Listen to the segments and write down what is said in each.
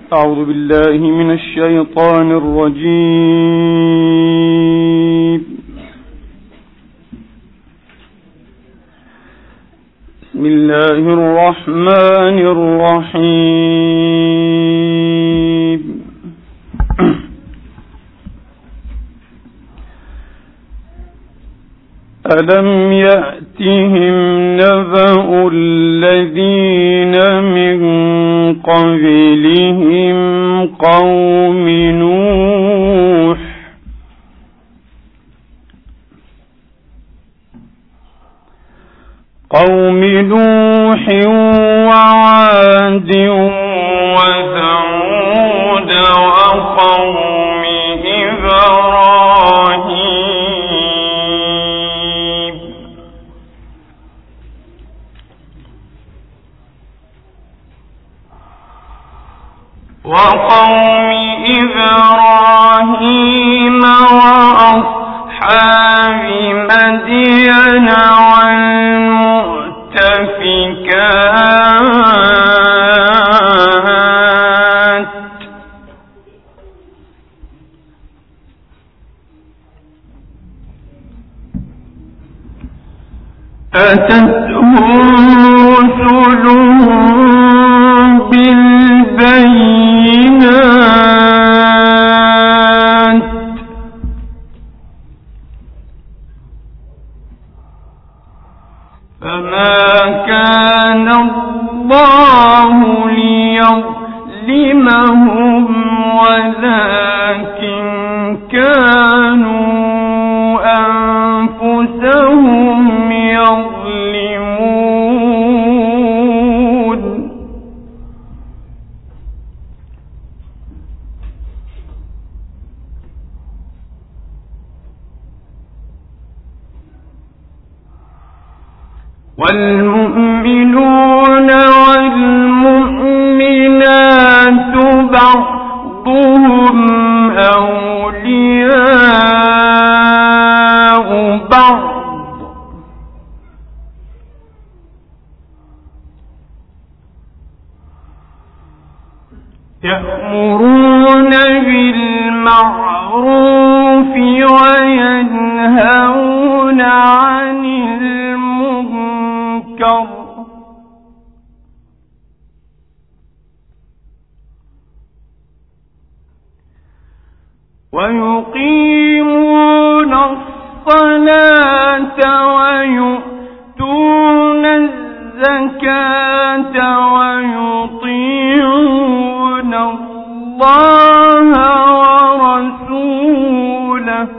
أعوذ بالله من الشيطان الرجيم. بسم الله الرحمن الرحيم. ألم يأتهم نبأ الذين من قبلهم قوم نوح وعاد وثمود وقوم إبراهيم وأصحاب مدين والمؤتفكات أتتهم رسلهم بالبينات فما كان الله ليظلمهم ولكن كانوا أنفسهم يظلمون. والمؤمنون والمؤمنات بعضهم أولياء بعض يأمرون بالمعروف وينهون عن المنكر ويقيمون الصلاة ويؤتون الزكاة ويطيعون الله ورسوله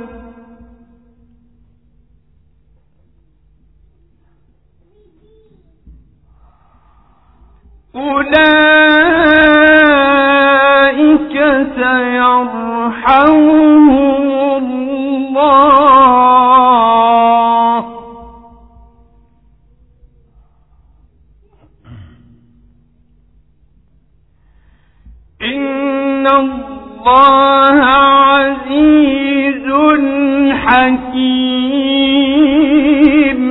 أولئك سيرحمهم الله إن الله عزيز حكيم.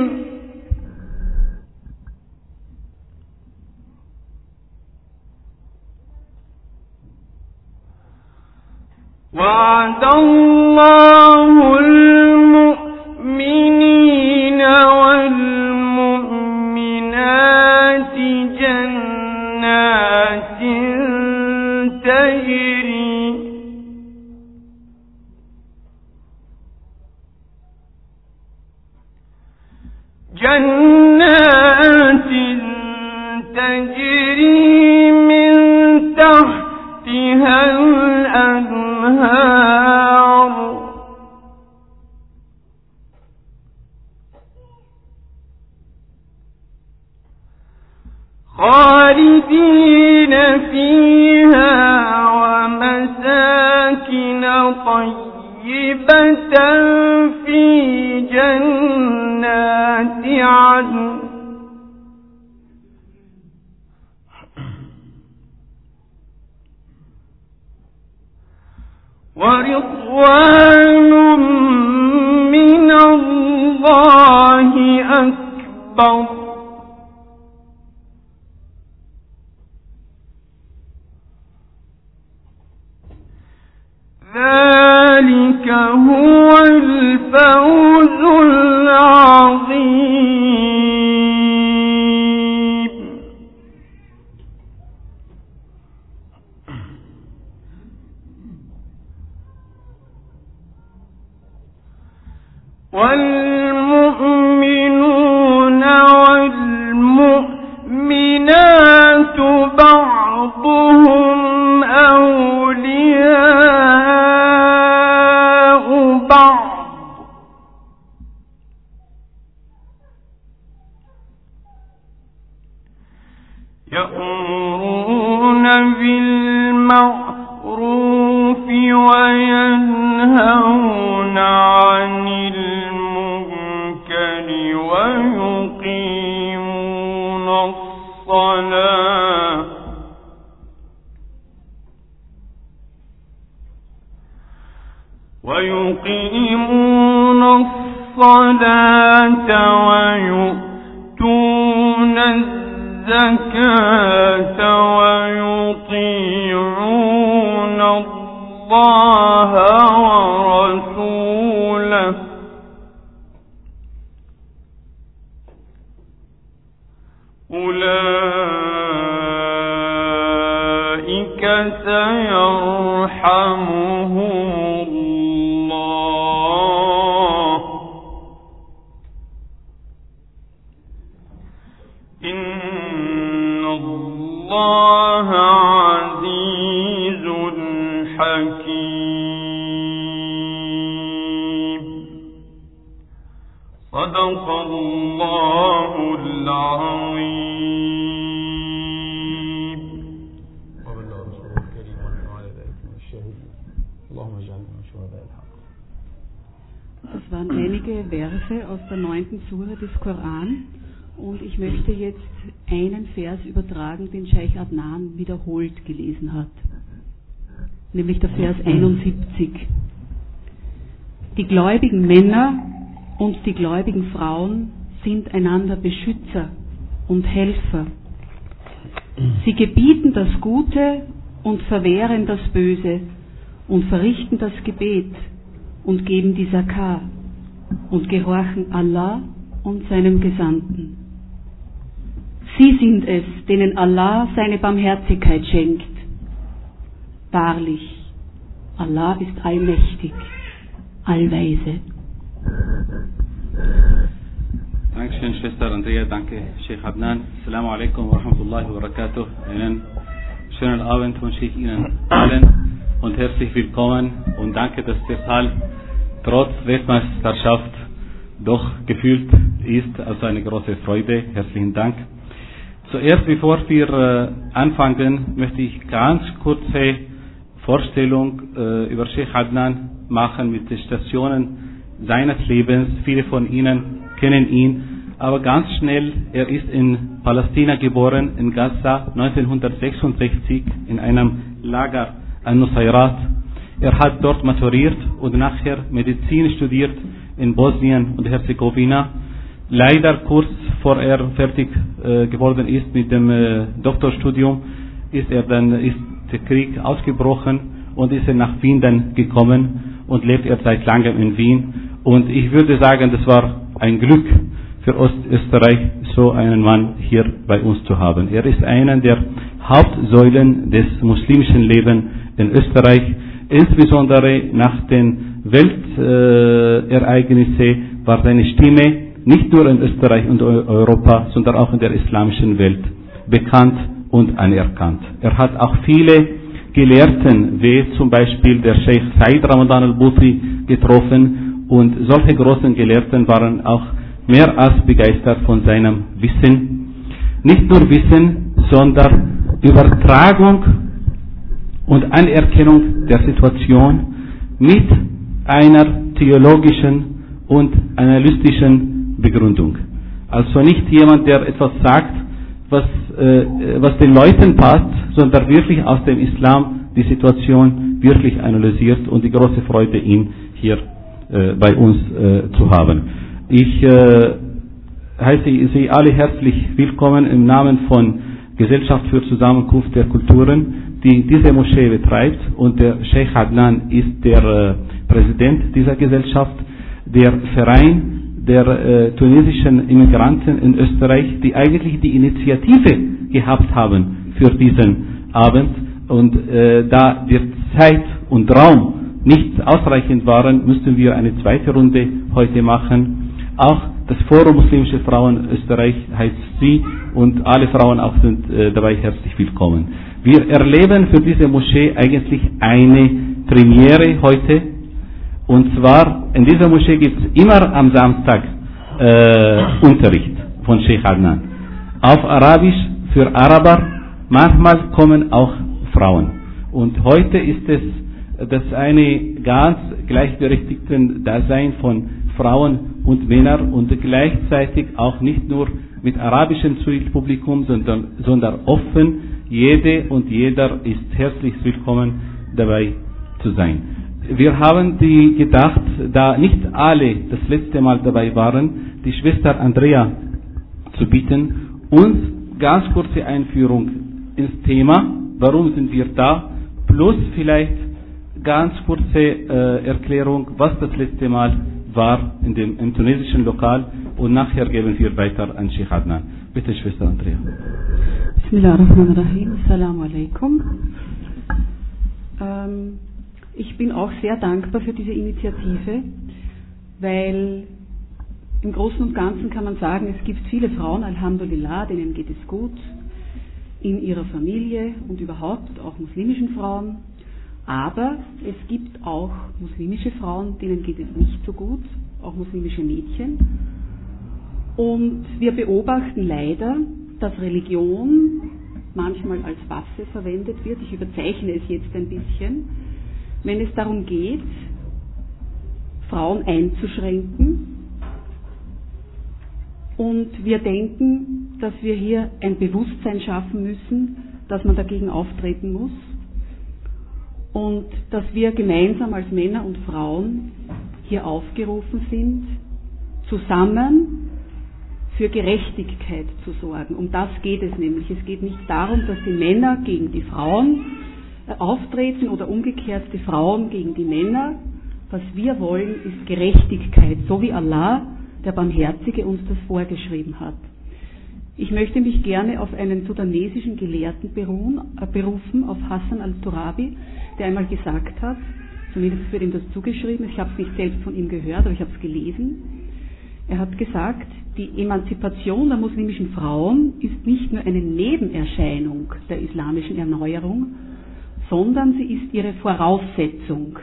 وعد الله المؤمنين والمؤمنات جنات تجري من تحتها الأنهار خالدين فيها ومساكن طيبة في جنات عدن ورضوان من الله أكبر ذلك هو الفوز العظيم. والمؤمنون والمؤمنات بعضهم أولياء بعض يأمرون بالمعروف وينهون عن المنكر ويقيمون الصلاة ويؤتون الزكاة ويطيعون الله ورسوله أولئك سيرحمهم الله إن الله عزيز حكيم. صدق الله العظيم. Das waren einige Verse aus der 9. Sura des Koran und ich möchte jetzt einen Vers übertragen, den Scheich Adnan wiederholt gelesen hat, nämlich der Vers 71. Die gläubigen Männer und die gläubigen Frauen sind einander Beschützer und Helfer. Sie gebieten das Gute und verwehren das Böse und verrichten das Gebet und geben die Zakah und gehorchen Allah und seinem Gesandten. Sie sind es, denen Allah seine Barmherzigkeit schenkt. Wahrlich, Allah ist allmächtig, allweise. Dankeschön, Schwester Andrea, danke, Sheikh Adnan. Assalamu alaikum wa rahmatullahi wa barakatuh. Einen schönen Abend wünsche ich Ihnen allen und herzlich willkommen und danke, dass der Saal trotz Weltmeisterschaft doch gefüllt ist, also eine große Freude. Herzlichen Dank. Zuerst, bevor wir anfangen, möchte ich ganz kurze Vorstellung über Sheikh Adnan machen mit den Stationen seines Lebens. Viele von Ihnen kennen ihn, aber ganz schnell, er ist in Palästina geboren, in Gaza, 1966, in einem Lager an-Nusayrat. Er hat dort maturiert und nachher Medizin studiert in Bosnien und Herzegowina. Leider kurz vor er fertig geworden ist mit dem Doktorstudium, ist der Krieg ausgebrochen und ist er nach Wien dann gekommen und lebt er seit langem in Wien. Und ich würde sagen, das war ein Glück für Ostösterreich, so einen Mann hier bei uns zu haben. Er ist einer der Hauptsäulen des muslimischen Lebens in Österreich, insbesondere nach den Weltereignissen war seine Stimme nicht nur in Österreich und Europa, sondern auch in der islamischen Welt bekannt und anerkannt. Er hat auch viele Gelehrten, wie zum Beispiel der Sheikh Said Ramadan al-Buti, getroffen, und solche großen Gelehrten waren auch mehr als begeistert von seinem Wissen. Nicht nur Wissen, sondern Übertragung und Anerkennung der Situation mit einer theologischen und analytischen Begründung. Also nicht jemand, der etwas sagt, was den Leuten passt, sondern wirklich aus dem Islam die Situation wirklich analysiert, und die große Freude, ihn hier bei uns zu haben. Ich heiße Sie alle herzlich willkommen im Namen von Gesellschaft für Zusammenkunft der Kulturen, die diese Moschee betreibt, und der Sheikh Adnan ist der Präsident dieser Gesellschaft. Der Verein der tunesischen Immigranten in Österreich, die eigentlich die Initiative gehabt haben für diesen Abend, und da die Zeit und Raum nicht ausreichend waren, müssten wir eine zweite Runde heute machen. Auch das Forum Muslimische Frauen Österreich heißt sie, und alle Frauen auch sind dabei herzlich willkommen. Wir erleben für diese Moschee eigentlich eine Premiere heute, und zwar in dieser Moschee gibt es immer am Samstag Unterricht von Sheikh Adnan. Auf Arabisch für Araber, manchmal kommen auch Frauen. Und heute ist es das eine ganz gleichberechtigte Dasein von Frauen und Männern, und gleichzeitig auch nicht nur mit arabischem Zielpublikum, sondern offen. Jede und jeder ist herzlich willkommen, dabei zu sein. Wir haben gedacht, da nicht alle das letzte Mal dabei waren, die Schwester Andrea zu bitten, uns ganz kurze Einführung ins Thema, warum sind wir da, plus vielleicht ganz kurze Erklärung, was das letzte Mal war im tunesischen Lokal, und nachher geben wir weiter an Sheikh Adnan. Bitte, Schwester Andrea. Bismillahirrahmanirrahim. Assalamu alaikum. Ich bin auch sehr dankbar für diese Initiative, weil im Großen und Ganzen kann man sagen, es gibt viele Frauen, Alhamdulillah, denen geht es gut in ihrer Familie und überhaupt auch muslimischen Frauen. Aber es gibt auch muslimische Frauen, denen geht es nicht so gut, auch muslimische Mädchen. Und wir beobachten leider, dass Religion manchmal als Waffe verwendet wird. Ich überzeichne es jetzt ein bisschen, wenn es darum geht, Frauen einzuschränken. Und wir denken, dass wir hier ein Bewusstsein schaffen müssen, dass man dagegen auftreten muss. Und dass wir gemeinsam als Männer und Frauen hier aufgerufen sind, zusammen für Gerechtigkeit zu sorgen. Um das geht es nämlich. Es geht nicht darum, dass die Männer gegen die Frauen auftreten oder umgekehrt die Frauen gegen die Männer. Was wir wollen, ist Gerechtigkeit, so wie Allah, der Barmherzige, uns das vorgeschrieben hat. Ich möchte mich gerne auf einen sudanesischen Gelehrten berufen, auf Hassan al-Turabi, der einmal gesagt hat, zumindest wird ihm das zugeschrieben, ich habe es nicht selbst von ihm gehört, aber ich habe es gelesen. Er hat gesagt, die Emanzipation der muslimischen Frauen ist nicht nur eine Nebenerscheinung der islamischen Erneuerung, sondern sie ist ihre Voraussetzung.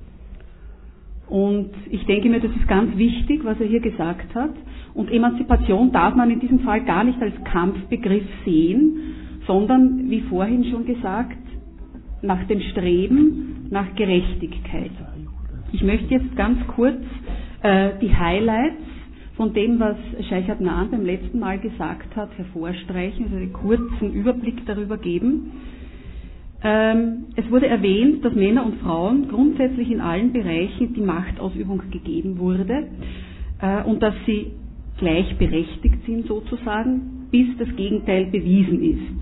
Und ich denke mir, das ist ganz wichtig, was er hier gesagt hat. Und Emanzipation darf man in diesem Fall gar nicht als Kampfbegriff sehen, sondern, wie vorhin schon gesagt, nach dem Streben nach Gerechtigkeit. Ich möchte jetzt ganz kurz die Highlights von dem, was Sheikh Adnan beim letzten Mal gesagt hat, hervorstreichen, also einen kurzen Überblick darüber geben. Es wurde erwähnt, dass Männer und Frauen grundsätzlich in allen Bereichen die Machtausübung gegeben wurde und dass sie gleichberechtigt sind sozusagen, bis das Gegenteil bewiesen ist.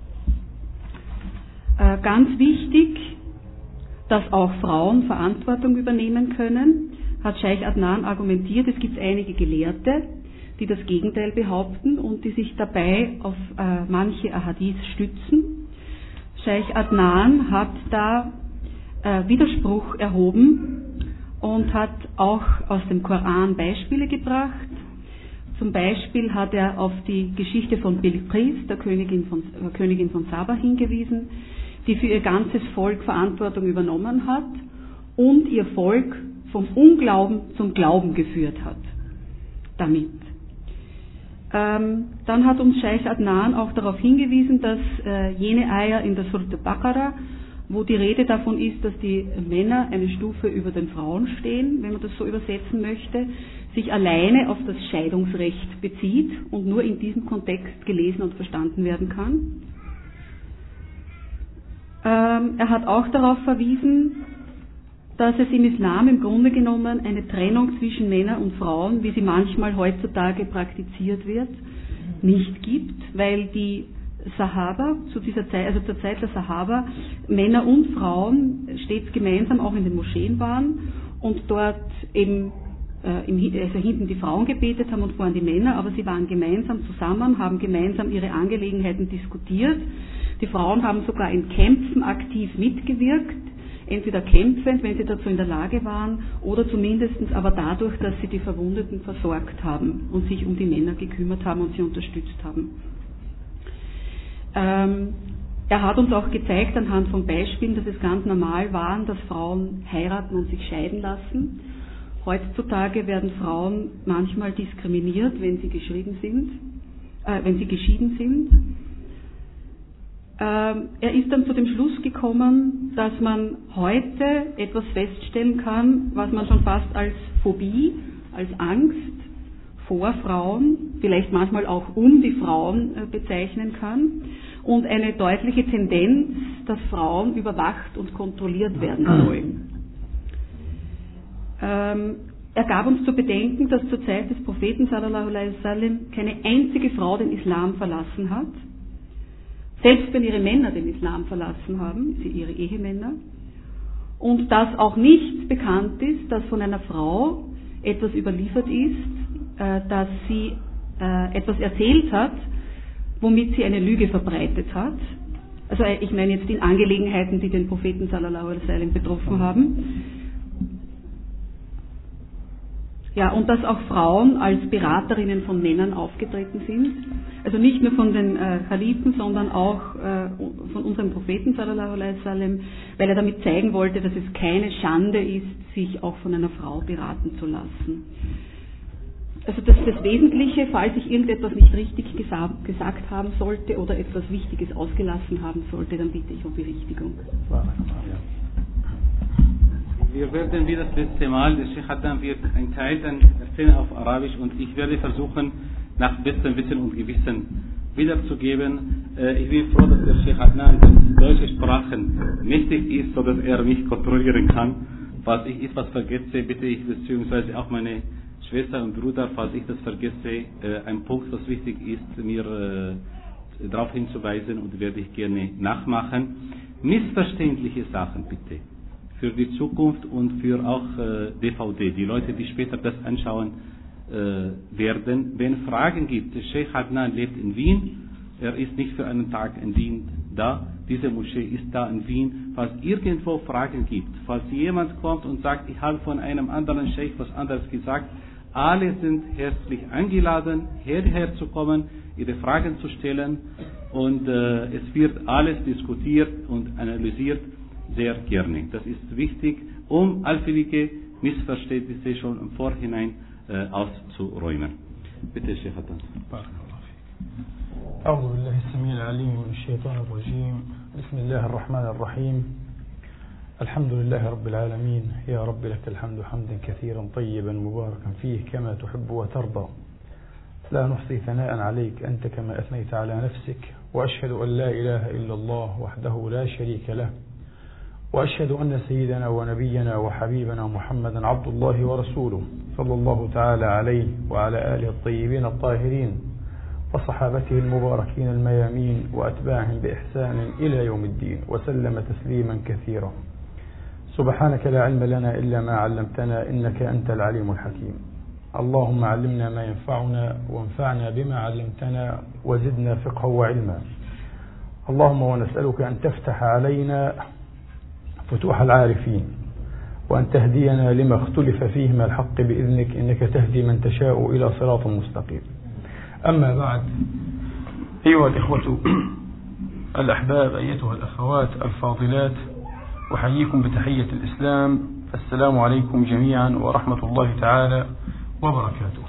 Ganz wichtig, dass auch Frauen Verantwortung übernehmen können, hat Sheikh Adnan argumentiert. Es gibt einige Gelehrte, die das Gegenteil behaupten und die sich dabei auf manche Ahadith stützen. Sheikh Adnan hat da Widerspruch erhoben und hat auch aus dem Koran Beispiele gebracht. Zum Beispiel hat er auf die Geschichte von Bilqis, der Königin von Saba, hingewiesen, die für ihr ganzes Volk Verantwortung übernommen hat und ihr Volk vom Unglauben zum Glauben geführt hat. Damit. Dann hat uns Sheikh Adnan auch darauf hingewiesen, dass jene Eier in der Surat al-Baqarah, wo die Rede davon ist, dass die Männer eine Stufe über den Frauen stehen, wenn man das so übersetzen möchte, sich alleine auf das Scheidungsrecht bezieht und nur in diesem Kontext gelesen und verstanden werden kann. Er hat auch darauf verwiesen, dass es im Islam im Grunde genommen eine Trennung zwischen Männern und Frauen, wie sie manchmal heutzutage praktiziert wird, nicht gibt, weil die Sahaba, zu dieser Zeit, also zur Zeit der Sahaba, Männer und Frauen stets gemeinsam auch in den Moscheen waren und dort eben also hinten die Frauen gebetet haben und vorn die Männer, aber sie waren gemeinsam zusammen, haben gemeinsam ihre Angelegenheiten diskutiert. Die Frauen haben sogar in Kämpfen aktiv mitgewirkt, entweder kämpfend, wenn sie dazu in der Lage waren, oder zumindest aber dadurch, dass sie die Verwundeten versorgt haben und sich um die Männer gekümmert haben und sie unterstützt haben. Er hat uns auch gezeigt anhand von Beispielen, dass es ganz normal war, dass Frauen heiraten und sich scheiden lassen. Heutzutage werden Frauen manchmal diskriminiert, wenn sie geschieden sind. Er ist dann zu dem Schluss gekommen, dass man heute etwas feststellen kann, was man schon fast als Phobie, als Angst vor Frauen, vielleicht manchmal auch um die Frauen bezeichnen kann, und eine deutliche Tendenz, dass Frauen überwacht und kontrolliert werden sollen. Er gab uns zu bedenken, dass zur Zeit des Propheten sallallahu alaihi wasallam keine einzige Frau den Islam verlassen hat. Selbst wenn ihre Männer den Islam verlassen haben, ihre Ehemänner. Und dass auch nicht bekannt ist, dass von einer Frau etwas überliefert ist, dass sie etwas erzählt hat, womit sie eine Lüge verbreitet hat. Also ich meine jetzt in Angelegenheiten, die den Propheten sallallahu alaihi wasallam betroffen haben. Ja, und dass auch Frauen als Beraterinnen von Männern aufgetreten sind. Also nicht nur von den Kalifen, sondern auch von unserem Propheten sallallahu alaihi wasallam, weil er damit zeigen wollte, dass es keine Schande ist, sich auch von einer Frau beraten zu lassen. Also das Wesentliche, falls ich irgendetwas nicht richtig gesagt haben sollte oder etwas Wichtiges ausgelassen haben sollte, dann bitte ich um Berichtigung. Wir werden wie das letzte Mal, der Sheikh Adnan wird einen Teil dann erzählen auf Arabisch und ich werde versuchen, nach bestem Wissen und Gewissen wiederzugeben. Ich bin froh, dass der Sheikh Adnan die deutsche Sprachen mächtig ist, sodass er mich kontrollieren kann. Falls ich etwas vergesse, bitte ich, beziehungsweise auch meine Schwester und Bruder, falls ich das vergesse, ein Punkt, was wichtig ist, mir darauf hinzuweisen und werde ich gerne nachmachen. Missverständliche Sachen bitte. Für die Zukunft und für auch DVD, die Leute, die später das anschauen werden. Wenn Fragen gibt, der Sheikh Adnan lebt in Wien, er ist nicht für einen Tag in Wien da, diese Moschee ist da in Wien. Falls irgendwo Fragen gibt, falls jemand kommt und sagt, ich habe von einem anderen Sheikh was anderes gesagt, alle sind herzlich eingeladen, hierher zu kommen, ihre Fragen zu stellen und es wird alles diskutiert und analysiert. Sehr gerne. Das ist wichtig, um allfällige Missverständnisse schon im Vorhinein auszuräumen. Bitte, Sheikh Adnan. أعوذ بالله السميع العليم من الشيطان الرجيم. بسم الله الرحمن الرحيم. الحمد لله رب العالمين. يا رب لك الحمد حمدا كثيرا طيبا مباركا فيه كما تحب وترضى. لا نحصي ثناء عليك أنت كما أثنيت على نفسك، وأشهد أن لا إله إلا الله وحده لا شريك له، وأشهد أن سيدنا ونبينا وحبيبنا محمدا عبد الله ورسوله صلى الله تعالى عليه وعلى آله الطيبين الطاهرين وصحابته المباركين الميامين وأتباعهم بإحسان إلى يوم الدين وسلم تسليما كثيرا. سبحانك لا علم لنا إلا ما علمتنا إنك أنت العليم الحكيم. اللهم علمنا ما ينفعنا وانفعنا بما علمتنا وزدنا فقها وعلما. اللهم ونسألك أن تفتح علينا فتوح العارفين وأن تهدينا لما اختلف فيه من الحق بإذنك إنك تهدي من تشاء إلى صراط مستقيم. أما بعد، أيها الإخوة الأحباب، أيتها الأخوات الفاضلات، أحييكم بتحية الإسلام. السلام عليكم جميعا ورحمة الله تعالى وبركاته.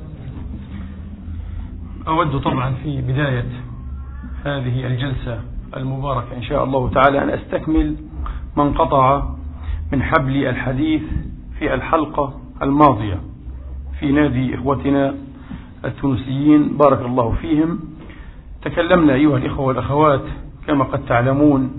أود طبعا في بداية هذه الجلسة المباركة إن شاء الله تعالى أن أستكمل ما انقطع من حبل الحديث في الحلقة الماضية في نادي إخوتنا التونسيين بارك الله فيهم. تكلمنا أيها الإخوة والأخوات كما قد تعلمون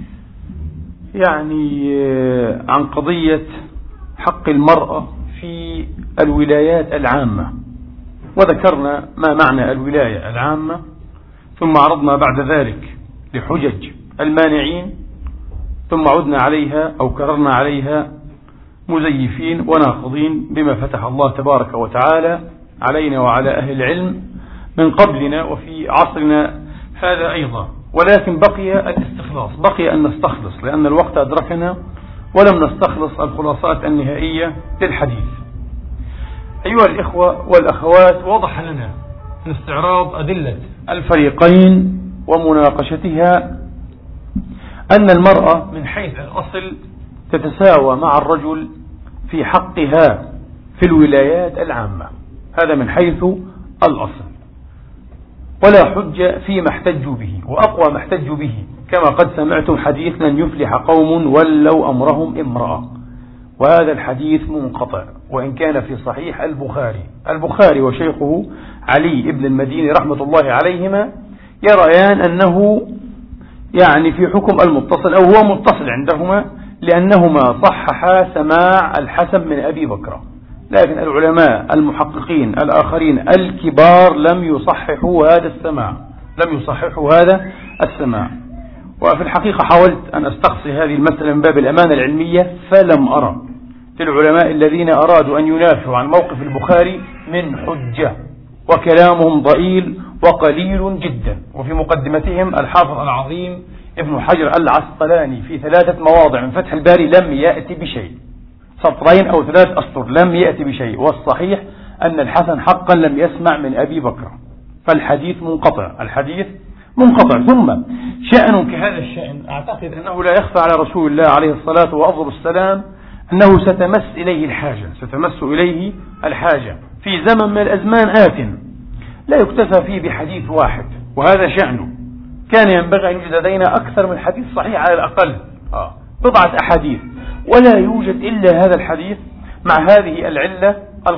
يعني عن قضية حق المرأة في الولايات العامة، وذكرنا ما معنى الولاية العامة، ثم عرضنا بعد ذلك لحجج المانعين، ثم عدنا عليها أو كررنا عليها مزيفين وناقضين بما فتح الله تبارك وتعالى علينا وعلى أهل العلم من قبلنا وفي عصرنا هذا أيضا. ولكن بقي الاستخلاص، بقي أن نستخلص، لأن الوقت أدركنا ولم نستخلص الخلاصات النهائية للحديث. أيها الإخوة والأخوات، وضح لنا من استعراض أدلة الفريقين ومناقشتها أن المرأة من حيث الأصل تتساوى مع الرجل في حقها في الولايات العامة، هذا من حيث الأصل، ولا حجة فيما احتجوا به، وأقوى ما احتجوا به كما قد سمعتم حديث لن يفلح قوم ولوا أمرهم امرأة، وهذا الحديث منقطع وإن كان في صحيح البخاري وشيخه علي ابن المديني رحمة الله عليهما يريان أنه يعني في حكم المتصل أو هو متصل عندهما، لأنهما صححا سماع الحسن من أبي بكر، لكن العلماء المحققين الآخرين الكبار لم يصححوا هذا السماع. وفي الحقيقة حاولت أن أستقصي هذه المسألة من باب الأمانة العلمية، فلم أرى للعلماء الذين أرادوا أن ينافعوا عن موقف البخاري من حجة، وكلامهم ضئيل وقليل جدا. وفي مقدمتهم الحافظ العظيم ابن حجر العسقلاني في 3 مواضع من فتح الباري لم يأتي بشيء، 2 أو 3 أسطر لم يأتي بشيء. والصحيح أن الحسن حقا لم يسمع من أبي بكر، فالحديث منقطع. ثم شأن كهذا الشأن أعتقد أنه لا يخفى على رسول الله عليه الصلاة والسلام أنه ستمس إليه الحاجة في زمن من الأزمان لا يكتفى فيه بحديث واحد، وهذا شأنه. كان ينبغي أن يوجد لدينا أكثر من حديث صحيح على الأقل 10 أحاديث، ولا يوجد إلا هذا الحديث مع هذه العلة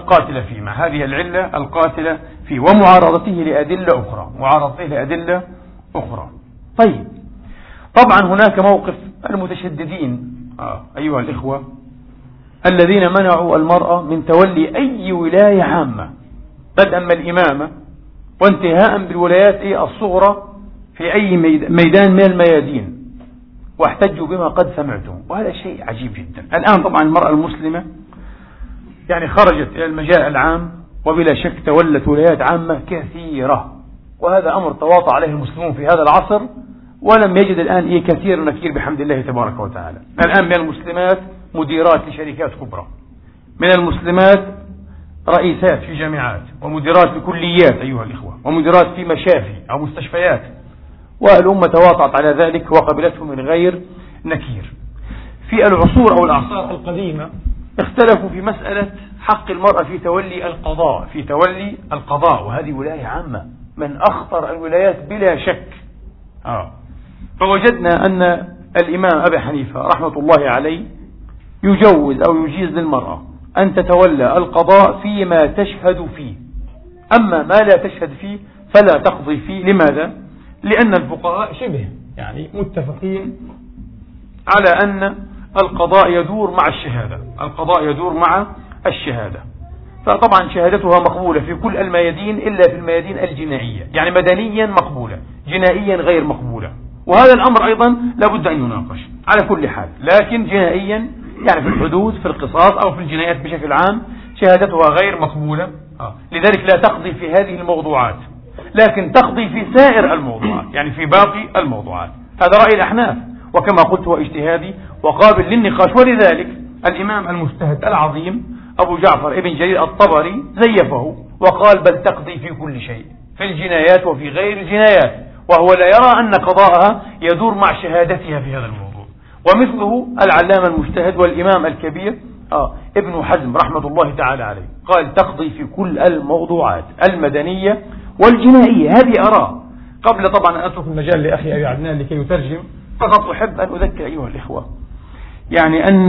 القاتلة فيه ومعارضته لأدلة أخرى. طيب، طبعا هناك موقف المتشددين أيها الإخوة الذين منعوا المرأة من تولي أي ولاية عامة، بدءا من الإمامة وانتهاء بالولايات الصغرى في أي ميدان من الميادين، واحتجوا بما قد سمعتم، وهذا شيء عجيب جدا. الآن طبعا المرأة المسلمة يعني خرجت إلى المجال العام، وبلا شك تولت ولايات عامة كثيرة، وهذا أمر تواطأ عليه المسلمون في هذا العصر، ولم يجد الآن كثير ونكير بحمد الله تبارك وتعالى. الآن من المسلمات مديرات لشركات كبرى، من المسلمات رئيسات في جامعات، ومديرات لكليات أيها الإخوة، ومديرات في مشافي أو مستشفيات، والأمة تواطأت على ذلك وقبلته من غير نكير. في العصور أو الأعصار القديمة اختلفوا في مسألة حق المرأة في تولي القضاء، وهذه ولاية عامة من أخطر الولايات بلا شك. فوجدنا أن الإمام أبي حنيفة رحمة الله عليه يجوز أو يجيز للمرأة أن تتولى القضاء فيما تشهد فيه، أما ما لا تشهد فيه فلا تقضي فيه. لماذا؟ لأن الفقهاء شبه يعني متفقين على أن القضاء يدور مع الشهادة، فطبعا شهادتها مقبولة في كل الميادين إلا في الميادين الجنائية، يعني مدنيا مقبولة، جنائيا غير مقبولة، وهذا الأمر أيضا لابد أن يناقش على كل حال. لكن جنائيا يعني في الحدود، في القصاص أو في الجنايات بشكل عام شهادتها غير مقبولة، لذلك لا تقضي في هذه الموضوعات، لكن تقضي في سائر الموضوعات، يعني في باقي الموضوعات. هذا رأي الأحناف، وكما قلت هو اجتهادي وقابل للنقاش، ولذلك الإمام المجتهد العظيم أبو جعفر ابن جرير الطبري زيفه وقال بل تقضي في كل شيء، في الجنايات وفي غير الجنايات، وهو لا يرى أن قضاءها يدور مع شهادتها في هذا الموضوع. ومثله العلامة المجتهد والإمام الكبير ابن حزم رحمة الله تعالى عليه قال تقضي في كل الموضوعات المدنية والجنائية. هذه أراه. قبل طبعا أن أترك المجال لأخي أبي عدنان لكي يترجم، فقط أحب أن أذكر أيها الإخوة يعني أن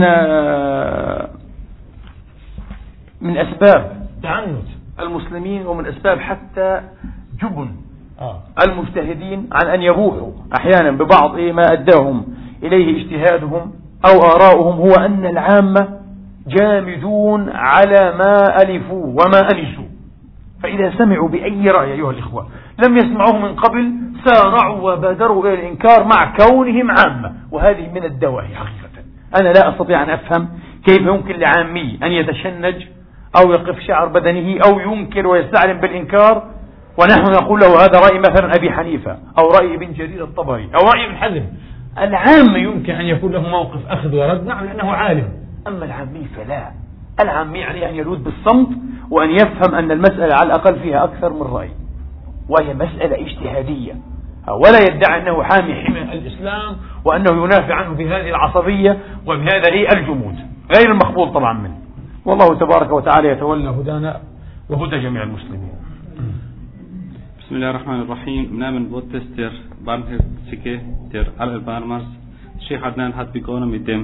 من أسباب تعنت المسلمين ومن أسباب حتى جبن المجتهدين عن أن يبوحوا أحيانا ببعض ما أداهم إليه اجتهادهم أو آراؤهم هو أن العامة جامدون على ما ألفوا وما أنسوا، فإذا سمعوا بأي رأي أيها الإخوة لم يسمعوه من قبل سارعوا وبادروا إلى الإنكار مع كونهم عامة، وهذه من الدواهي حقيقة. أنا لا أستطيع أن أفهم كيف يمكن لعامي أن يتشنج أو يقف شعر بدنه أو ينكر ويستعلم بالإنكار، ونحن نقول له هذا رأي مثلا أبي حنيفة أو رأي ابن جرير الطبري أو رأي ابن حزم. العام يمكن أن يكون له موقف أخذ ورد، نعم لأنه عالم، أما العامي فلا. العامي عليه أن يلوذ بالصمت وأن يفهم أن المسألة على الأقل فيها أكثر من رأي، وهي مسألة اجتهادية، ولا يدعي أنه حامي حمى الإسلام وأنه ينافع عنه بهذه العصبية وبهذا الجمود غير المقبول طبعا منه. والله تبارك وتعالى يتولى هدانا وهدى جميع المسلمين. Bismillahirrahmanirrahim. Im Namen Gottes, der Barmherzige, der Allerbarmers. Sheikh Adnan hat begonnen mit dem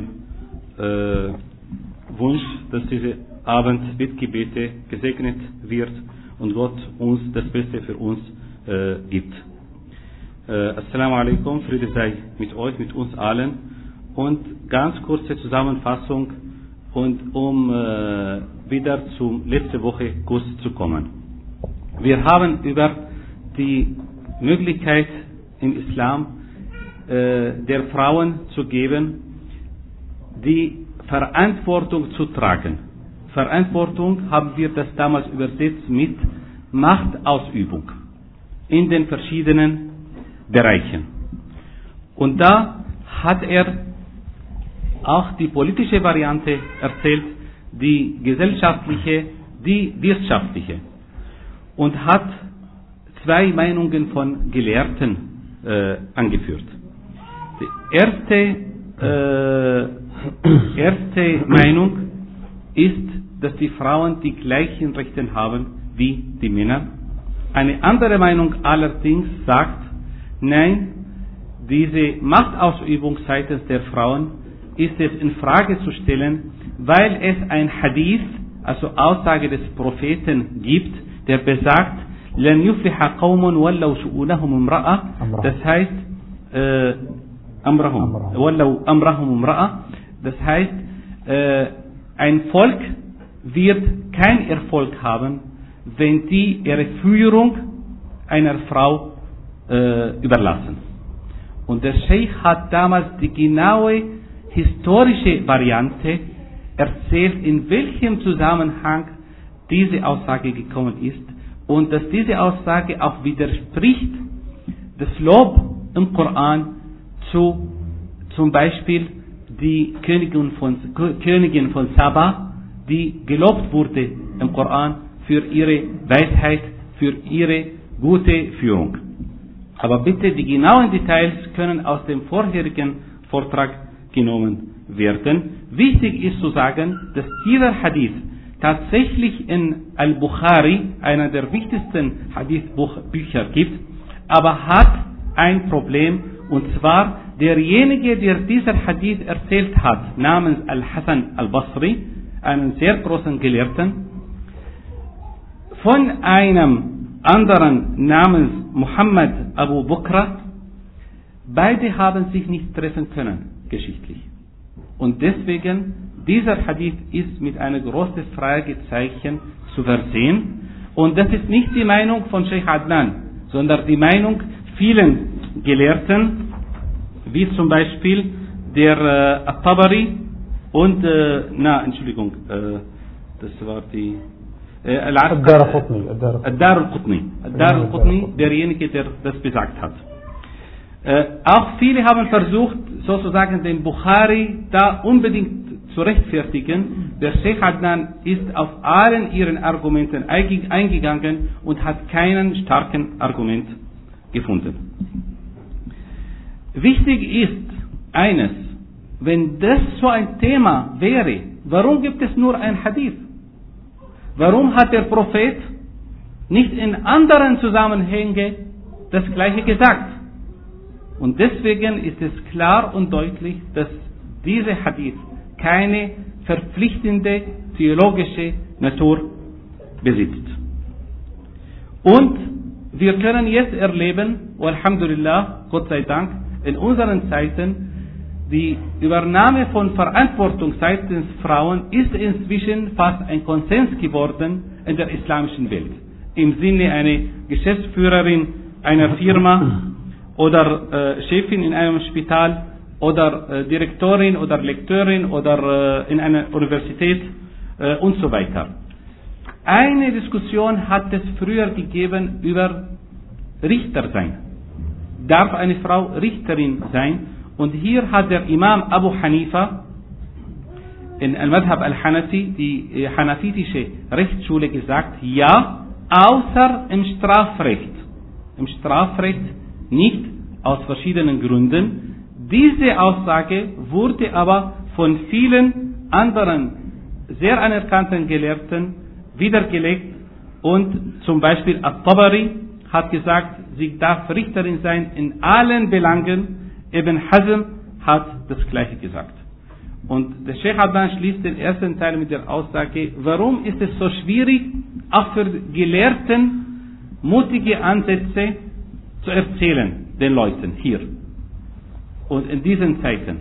Wunsch, dass dieser Abend mit Gebete gesegnet wird und Gott uns das Beste für uns gibt. Assalamu alaikum, Friede sei mit euch, mit uns allen. Und ganz kurze Zusammenfassung, und wieder zur letzten Woche kurz zu kommen. Wir haben über die Möglichkeit im Islam der Frauen zu geben, die Verantwortung zu tragen. Verantwortung haben wir das damals übersetzt mit Machtausübung in den verschiedenen Bereichen. Und da hat er auch die politische Variante erzählt, die gesellschaftliche, die wirtschaftliche, und hat zwei Meinungen von Gelehrten angeführt. Die erste Meinung ist, dass die Frauen die gleichen Rechte haben wie die Männer. Eine andere Meinung allerdings sagt, nein, diese Machtausübung seitens der Frauen ist es in Frage zu stellen, weil es ein Hadith, also Aussage des Propheten gibt, der besagt, لن يفلح قوم ولوا شؤونهم امرأة, das heißt أمرهم امرأة, das heißt ein Volk wird keinen Erfolg haben, wenn die ihre Führung einer Frau überlassen. Und der Sheikh hat damals die genaue historische Variante erzählt, in welchem Zusammenhang diese Aussage gekommen ist, und dass diese Aussage auch widerspricht das Lob im Koran zu zum Beispiel die Königin von Saba, die gelobt wurde im Koran für ihre Weisheit, für ihre gute Führung. Aber bitte, die genauen Details können aus dem vorherigen Vortrag genommen werden. Wichtig ist zu sagen, dass dieser Hadith tatsächlich in Al-Bukhari, einer der wichtigsten Hadith-Bücher gibt, aber hat ein Problem, und zwar derjenige, der dieser Hadith erzählt hat, namens Al-Hasan Al-Basri, einen sehr großen Gelehrten, von einem anderen namens Muhammad Abu Bakr, beide haben sich nicht treffen können, geschichtlich. Und deswegen, dieser Hadith ist mit einem großen Fragezeichen zu versehen. Und das ist nicht die Meinung von Sheikh Adnan, sondern die Meinung vielen Gelehrten, wie zum Beispiel der At-Tabari und, Entschuldigung, das war die Ad-Dar-al-Qutni, derjenige, der das besagt hat. Auch viele haben versucht, sozusagen den Bukhari da unbedingt zu rechtfertigen. Der Sheikh Adnan ist auf allen ihren Argumenten eingegangen und hat keinen starken Argument gefunden. Wichtig ist eines, wenn das so ein Thema wäre, warum gibt es nur ein Hadith? Warum hat der Prophet nicht in anderen Zusammenhängen das Gleiche gesagt? Und deswegen ist es klar und deutlich, dass diese Hadith keine verpflichtende theologische Natur besitzt. Und wir können jetzt erleben, Alhamdulillah, Gott sei Dank, in unseren Zeiten, die Übernahme von Verantwortung seitens Frauen ist inzwischen fast ein Konsens geworden in der islamischen Welt. im Sinne eine Geschäftsführerin einer Firma oder Chefin in einem Spital oder Direktorin oder Lekteurin oder in einer Universität und so weiter. Eine Diskussion hat es früher gegeben über Richter sein. Darf eine Frau Richterin sein? Und hier hat der Imam Abu Hanifa in Al-Madhab Al-Hanafi, die hanafitische Rechtsschule, gesagt, ja, außer im Strafrecht. Im Strafrecht nicht, aus verschiedenen Gründen. Diese Aussage wurde aber von vielen anderen sehr anerkannten Gelehrten widergelegt und zum Beispiel At-Tabari hat gesagt, sie darf Richterin sein in allen Belangen. Ibn Hazm hat das Gleiche gesagt. Und der Sheikh Adnan schließt den ersten Teil mit der Aussage, warum ist es so schwierig, auch für Gelehrten mutige Ansätze zu erzählen, den Leuten hier und in diesen Zeiten.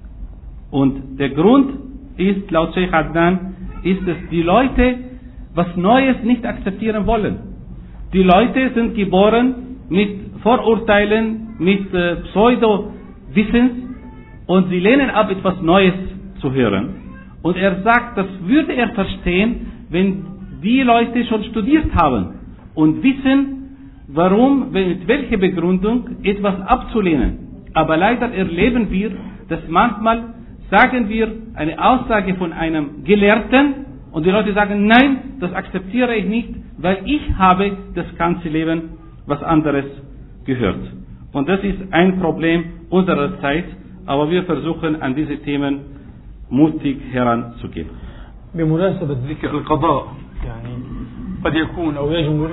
Und der Grund ist, laut Sheikh Adnan, ist, dass die Leute was Neues nicht akzeptieren wollen. Die Leute sind geboren mit Vorurteilen, mit Pseudo-Wissens und sie lehnen ab, etwas Neues zu hören. Und er sagt, das würde er verstehen, wenn die Leute schon studiert haben und wissen, warum, mit welcher Begründung etwas abzulehnen. Aber leider erleben wir, dass manchmal sagen wir eine Aussage von einem Gelehrten und die Leute sagen, nein, das akzeptiere ich nicht, weil ich habe das ganze Leben was anderes gehört. Und das ist ein Problem unserer Zeit, aber wir versuchen an diese Themen mutig heranzugehen. بمناسبة ذكر القضاء يعني قد يكون أو يجمل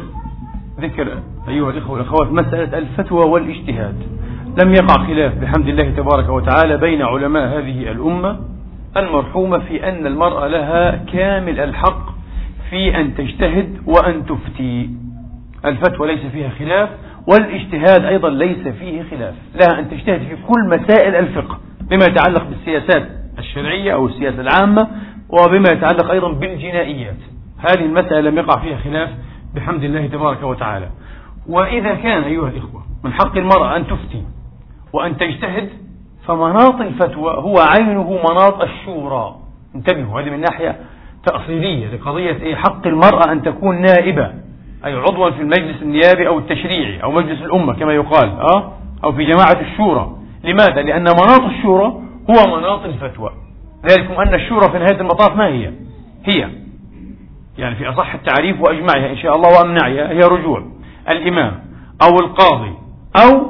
ذكر أيها الإخوة والأخوات مسألة الفتوى والاجتهاد. لم يقع خلاف بحمد الله تبارك وتعالى بين علماء هذه الأمة المرحومة في أن المرأة لها كامل الحق في أن تجتهد وأن تفتي. الفتوى ليس فيها خلاف، والاجتهاد أيضا ليس فيه خلاف، لها أن تجتهد في كل مسائل الفقه بما يتعلق بالسياسات الشرعية أو السياسة العامة وبما يتعلق أيضا بالجنائيات. هذه المسألة لم يقع فيها خلاف بحمد الله تبارك وتعالى. وإذا كان أيها الإخوة من حق المرأة أن تفتي وأن تجتهد، فمناط الفتوى هو عينه مناط الشورى. انتبهوا، هذه من ناحية تأصيلية لقضية حق المرأة أن تكون نائبة، أي عضوا في المجلس النيابي أو التشريعي أو مجلس الأمة كما يقال، أو في جماعة الشورى. لماذا؟ لأن مناط الشورى هو مناط الفتوى. ذلكم أن الشورى في نهاية المطاف ما هي؟ هي يعني في أصح التعريف وأجمعها إن شاء الله وأمنعها هي رجوع الإمام أو القاضي أو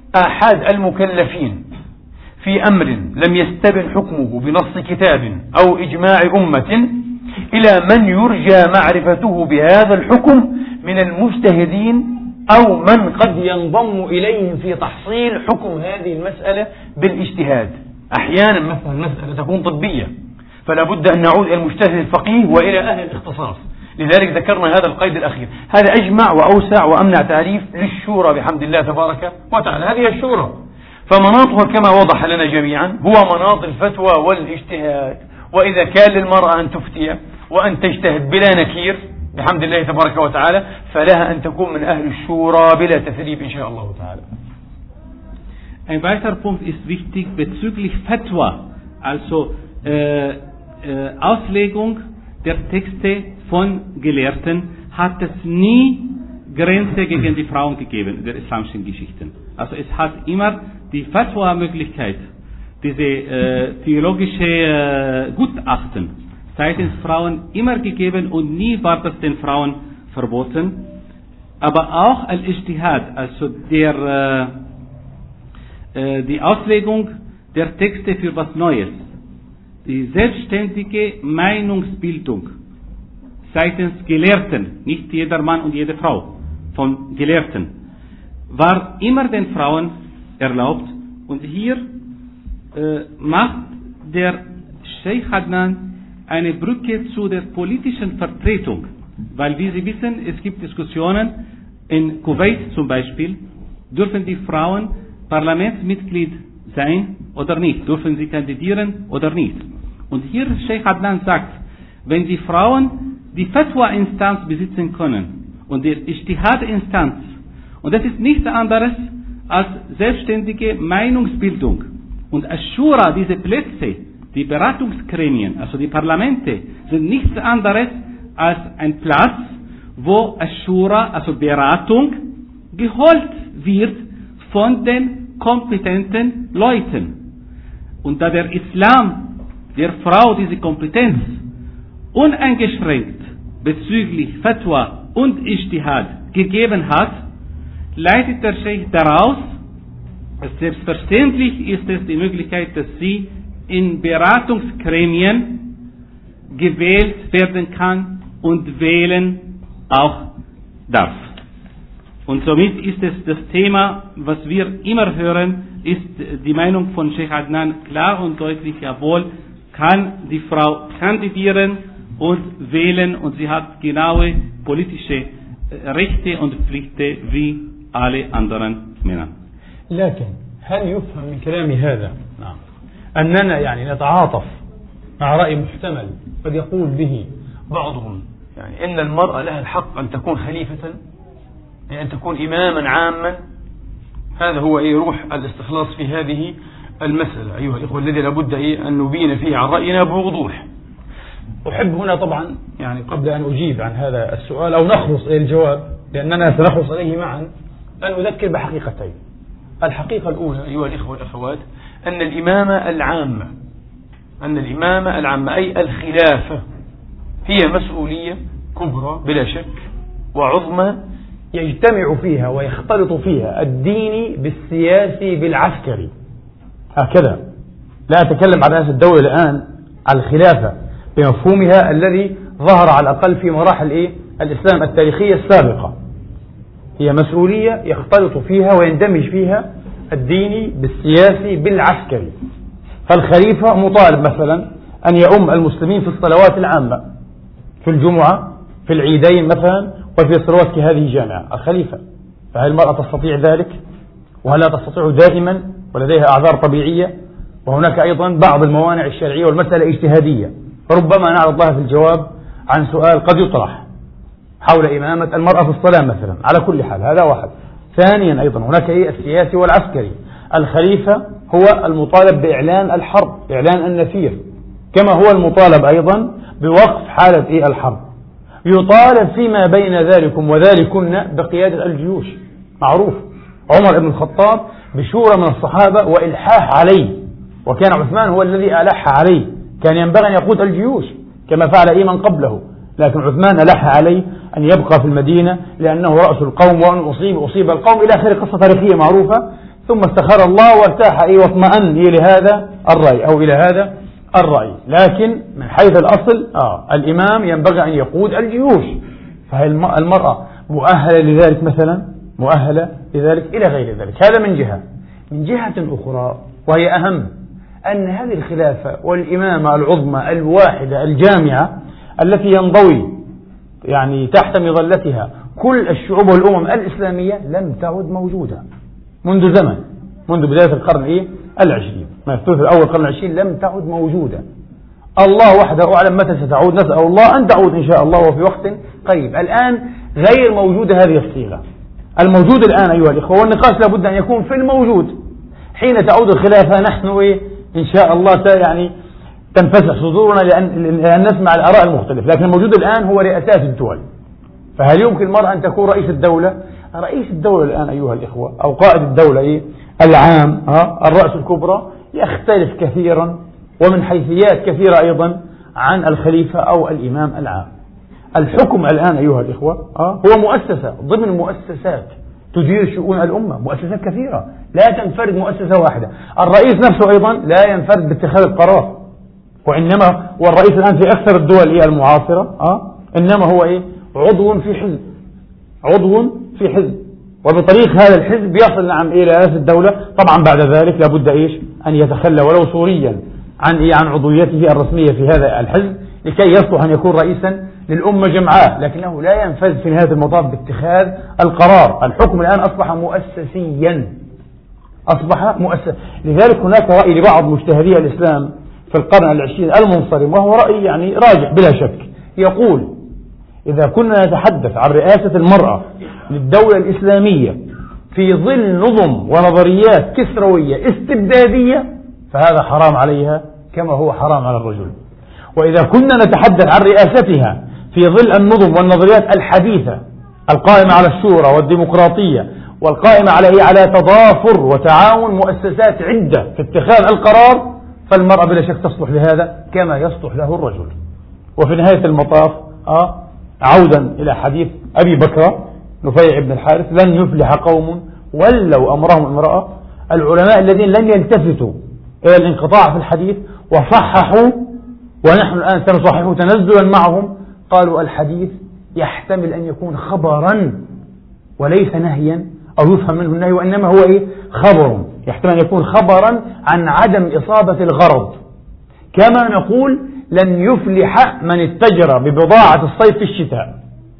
أحد المكلفين في أمر لم يستبن حكمه بنص كتاب أو إجماع أمة إلى من يرجى معرفته بهذا الحكم من المجتهدين أو من قد ينضم إليهم في تحصيل حكم هذه المسألة بالاجتهاد. أحيانا مثلا مسألة تكون طبية فلا بد أن نعود إلى المجتهد الفقيه وإلى أهل الاختصاص، لذلك ذكرنا هذا القيد الأخير. هذا أجمع وأوسع وأمنع تعريف للشورى بحمد الله تبارك وتعالى. هذه الشورى فمناطها كما وضح لنا جميعا هو مناط الفتوى والاجتهاد. وإذا كان للمرأة أن تفتي وأن تجتهد بلا نكير بحمد الله تبارك وتعالى فلها أن تكون من أهل الشورى بلا تثريب إن شاء الله تعالى. Ein weiterer Punkt ist wichtig bezüglich Fatwa, also Auslegung der Texte von Gelehrten hat es nie Grenze gegen die Frauen gegeben in der islamischen Geschichte. Also es hat immer die Fatwa-Möglichkeit, diese theologische Gutachten seitens Frauen immer gegeben und nie war das den Frauen verboten. Aber auch Al-Ijtihad, also die Auslegung der Texte für was Neues, die selbstständige Meinungsbildung seitens Gelehrten, nicht jeder Mann und jede Frau, von Gelehrten, war immer den Frauen erlaubt. Und hier macht der Sheikh Adnan eine Brücke zu der politischen Vertretung, weil wie Sie wissen, es gibt Diskussionen in Kuwait zum Beispiel, dürfen die Frauen Parlamentsmitglied sein oder nicht, dürfen sie kandidieren oder nicht. Und hier Sheikh Adnan sagt, wenn die Frauen die Fatwa-Instanz besitzen können und die Ijtihad-Instanz. Und das ist nichts anderes als selbstständige Meinungsbildung. Und Ash-Shura, diese Plätze, die Beratungsgremien, also die Parlamente, sind nichts anderes als ein Platz, wo Ash-Shura, also Beratung, geholt wird von den kompetenten Leuten. Und da der Islam der Frau diese Kompetenz uneingeschränkt bezüglich Fatwa und Ijtihad gegeben hat, leitet der Sheikh daraus, dass selbstverständlich ist es die Möglichkeit, dass sie in Beratungsgremien gewählt werden kann und wählen auch darf. Und somit ist es das Thema, was wir immer hören, ist die Meinung von Sheikh Adnan klar und deutlich, jawohl, kann die Frau kandidieren und wählen und sie hat genaue politische Rechte und Pflichten wie alle anderen Männer. لكن هل يفهم من كلام هذا أننا يعني نتعاطف مع رأي محتمل قد يقول به بعضهم يعني إن المرأة لها الحق أن تكون خليفة، يعني أن تكون إماما عاما؟ هذا هو روح الاستخلاص في هذه المسألة أيها الإخوة الذي لابد أن نبين فيه عن رأينا بوضوح. أحب هنا طبعا يعني قبل أن أجيب عن هذا السؤال أو نخلص إلى الجواب لأننا سنخلص إليه معا أن أذكر بحقيقتين. الحقيقة الأولى أيها الإخوة والأخوات أن الإمامة العامة أي الخلافة هي مسؤولية كبرى بلا شك وعظمى يجتمع فيها ويختلط فيها الديني بالسياسي بالعسكري. هكذا لا أتكلم عن رئاسة الدولة الآن، على الخلافة بمفهومها الذي ظهر على الأقل في مراحل الإسلام التاريخية السابقة. هي مسؤولية يختلط فيها ويندمج فيها الديني بالسياسي بالعسكري. فالخليفة مطالب مثلا أن يؤم المسلمين في الصلوات العامة، في الجمعة، في العيدين مثلا، وفي صلوات كهذه جامعة. الخليفة، فهل المرأة تستطيع ذلك؟ وهل لا تستطيع دائما ولديها أعذار طبيعية؟ وهناك أيضا بعض الموانع الشرعية والمسألة اجتهادية. فربما نعرض لها في الجواب عن سؤال قد يطرح حول إمامة المرأة في الصلاة مثلا. على كل حال هذا واحد. ثانيا أيضا هناك السياسي والعسكري. الخليفة هو المطالب بإعلان الحرب، إعلان النفير، كما هو المطالب أيضا بوقف حالة الحرب. يطالب فيما بين ذلكم وذلكن بقيادة الجيوش. معروف عمر بن الخطاب بشورى من الصحابة وإلحاح عليه، وكان عثمان هو الذي ألح عليه. كان ينبغي أن يقود الجيوش كما فعل من قبله، لكن عثمان ألح عليه أن يبقى في المدينة لأنه رأس القوم وأن أصيب القوم إلى آخر قصة تاريخية معروفة. ثم استخار الله وارتاح واطمأن لهذا الرأي أو إلى هذا الرأي. لكن من حيث الأصل الإمام ينبغي أن يقود الجيوش. فهي المرأة مؤهلة لذلك مثلا، مؤهلة لذلك إلى غير ذلك. هذا من جهة. من جهة أخرى وهي أهم، أن هذه الخلافة والإمامة العظمى الواحدة الجامعة التي ينضوي يعني تحت مظلتها كل الشعوب والأمم الإسلامية لم تعد موجودة منذ زمن، منذ بداية القرن العشرين، من الثلث الأول القرن العشرين لم تعد موجودة. الله وحده أعلم متى ستعود، نسأل الله أن تعود إن شاء الله وفي وقت قريب. الآن غير موجودة هذه الصيغة. الموجود الآن أيها الإخوة، والنقاش لابد أن يكون في الموجود. حين تعود الخلافة نحن إن شاء الله يعني تنفسح صدورنا لأن نسمع الآراء المختلفة، لكن الموجود الآن هو رئاسات الدول. فهل يمكن المرأة أن تكون رئيس الدولة؟ رئيس الدولة الآن أيها الإخوة أو قائد الدولة العام الرأس الكبرى يختلف كثيرا ومن حيثيات كثيرة أيضا عن الخليفة أو الإمام العام. الحكم الآن أيها الإخوة هو مؤسسة ضمن مؤسسات تدير شؤون الأمة، مؤسسات كثيرة لا تنفرد مؤسسة واحدة. الرئيس نفسه أيضا لا ينفرد باتخاذ القرار، وإنما والرئيس الآن في أكثر الدول المعاصرة إنما هو عضو في حزب، عضو في حزب، وبطريق هذا الحزب يصل إلى رئاسة الدولة. طبعا بعد ذلك لابد أن يتخلى ولو صوريا عن عضويته الرسمية في هذا الحزب لكي يصلح أن يكون رئيسا للأمة جمعاء، لكنه لا ينفذ في نهاية المطاف باتخاذ القرار. الحكم الآن أصبح مؤسسيا، أصبح مؤسس. لذلك هناك رأي لبعض مجتهدي الإسلام في القرن العشرين المنصرم، وهو رأي يعني راجح بلا شك، يقول إذا كنا نتحدث عن رئاسة المرأة للدولة الإسلامية في ظل نظم ونظريات كسروية استبدادية فهذا حرام عليها كما هو حرام على الرجل. وإذا كنا نتحدث عن رئاستها في ظل النظم والنظريات الحديثة القائمة على الشورى والديمقراطية والقائمة على تضافر وتعاون مؤسسات عدة في اتخاذ القرار فالمرأة بلا شك تصلح لهذا كما يصلح له الرجل. وفي نهاية المطاف عودا إلى حديث أبي بكر نفيع بن الحارث لن يفلح قوم ولوا أمرهم امرأة. العلماء الذين لم يلتفتوا إلى الانقطاع في الحديث وصححوا ونحن الآن سنصححه تنزلا معهم قالوا الحديث يحتمل أن يكون خبرا وليس نهيا أو يفهم منه النهي وإنما هو خبر يحتمل أن يكون خبرا عن عدم إصابة الغرض. كما نقول لن يفلح من اتجر ببضاعة الصيف في الشتاء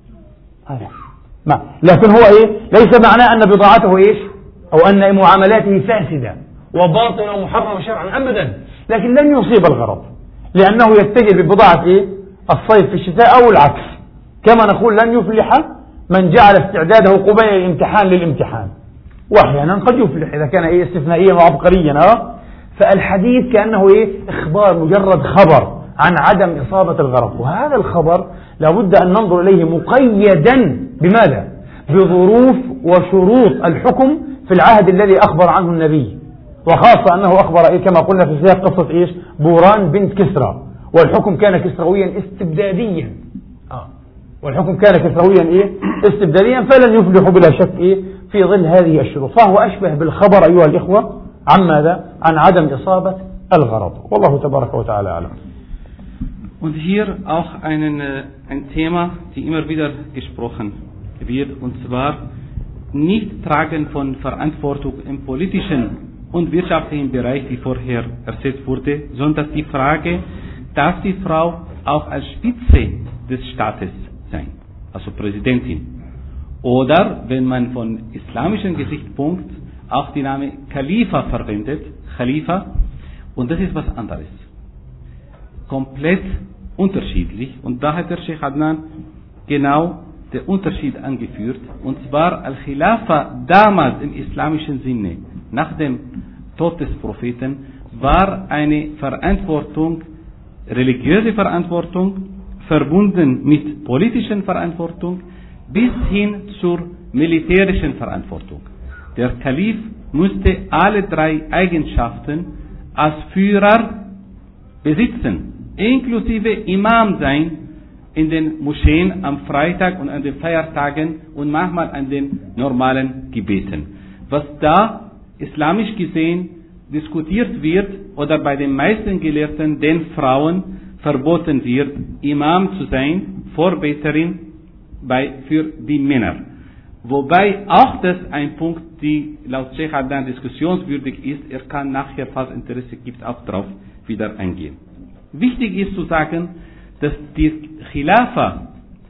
لكن هو ليس معناه أن بضاعته أو أن معاملاته فاسدة وباطلة ومحرمة شرعا أبدا لكن لن يصيب الغرض لأنه يتجر ببضاعة الصيف في الشتاء أو العكس. كما نقول لن يفلح من جعل استعداده قبيل الامتحان للامتحان وأحيانا قد يفلح إذا كان استثنائيا وعبقريا فالحديث كأنه إخبار مجرد خبر عن عدم إصابة الغرض. وهذا الخبر لابد أن ننظر إليه مقيدا بماذا؟ بظروف وشروط الحكم في العهد الذي أخبر عنه النبي وخاصة أنه أخبر كما قلنا في سياق قصة بوران بنت كسرى والحكم كان كسرويا استبداديا والحكم كان كسرويا استبداديا فلن يفلح بلا شك في ظل هذه الشروط. فهو أشبه بالخبر أيها الإخوة عن ماذا؟ عن عدم إصابة الغرض. والله تبارك وتعالى أعلم. Und hier auch ein Thema, die immer wieder gesprochen wird, und zwar nicht Tragen von Verantwortung im politischen und wirtschaftlichen Bereich, wie vorher erzählt wurde, sondern die Frage, darf die Frau auch als Spitze des Staates sein, also Präsidentin. Oder wenn man von islamischem Gesichtspunkt auch die Name Khalifa verwendet, Khalifa, und das ist was anderes. Komplett unterschiedlich. Und da hat der Sheikh Adnan genau den Unterschied angeführt. Und zwar Al-Khilafa damals im islamischen Sinne, nach dem Tod des Propheten, war eine Verantwortung, religiöse Verantwortung, verbunden mit politischer Verantwortung, bis hin zur militärischen Verantwortung. Der Kalif musste alle drei Eigenschaften als Führer besitzen, inklusive Imam sein in den Moscheen am Freitag und an den Feiertagen und manchmal an den normalen Gebeten. Was da islamisch gesehen diskutiert wird oder bei den meisten Gelehrten den Frauen verboten wird, Imam zu sein, Vorbeterin für die Männer. Wobei auch das ein Punkt, die laut Sheikh Adnan diskussionswürdig ist, er kann nachher, falls Interesse gibt, auch darauf wieder eingehen. Wichtig ist zu sagen, dass die Khilafa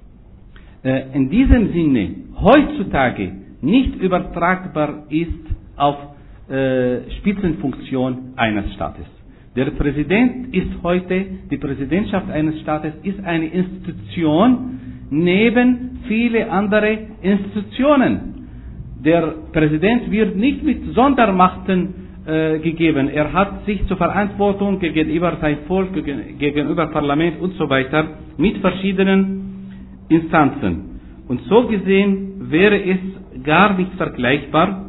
in diesem Sinne heutzutage nicht übertragbar ist auf Spitzenfunktion eines Staates. Der Präsident ist heute, die Präsidentschaft eines Staates ist eine Institution neben viele andere Institutionen. Der Präsident wird nicht mit Sondermachten gegeben. Er hat sich zur Verantwortung gegenüber sein Volk, gegenüber Parlament und so weiter mit verschiedenen Instanzen. Und so gesehen wäre es gar nicht vergleichbar,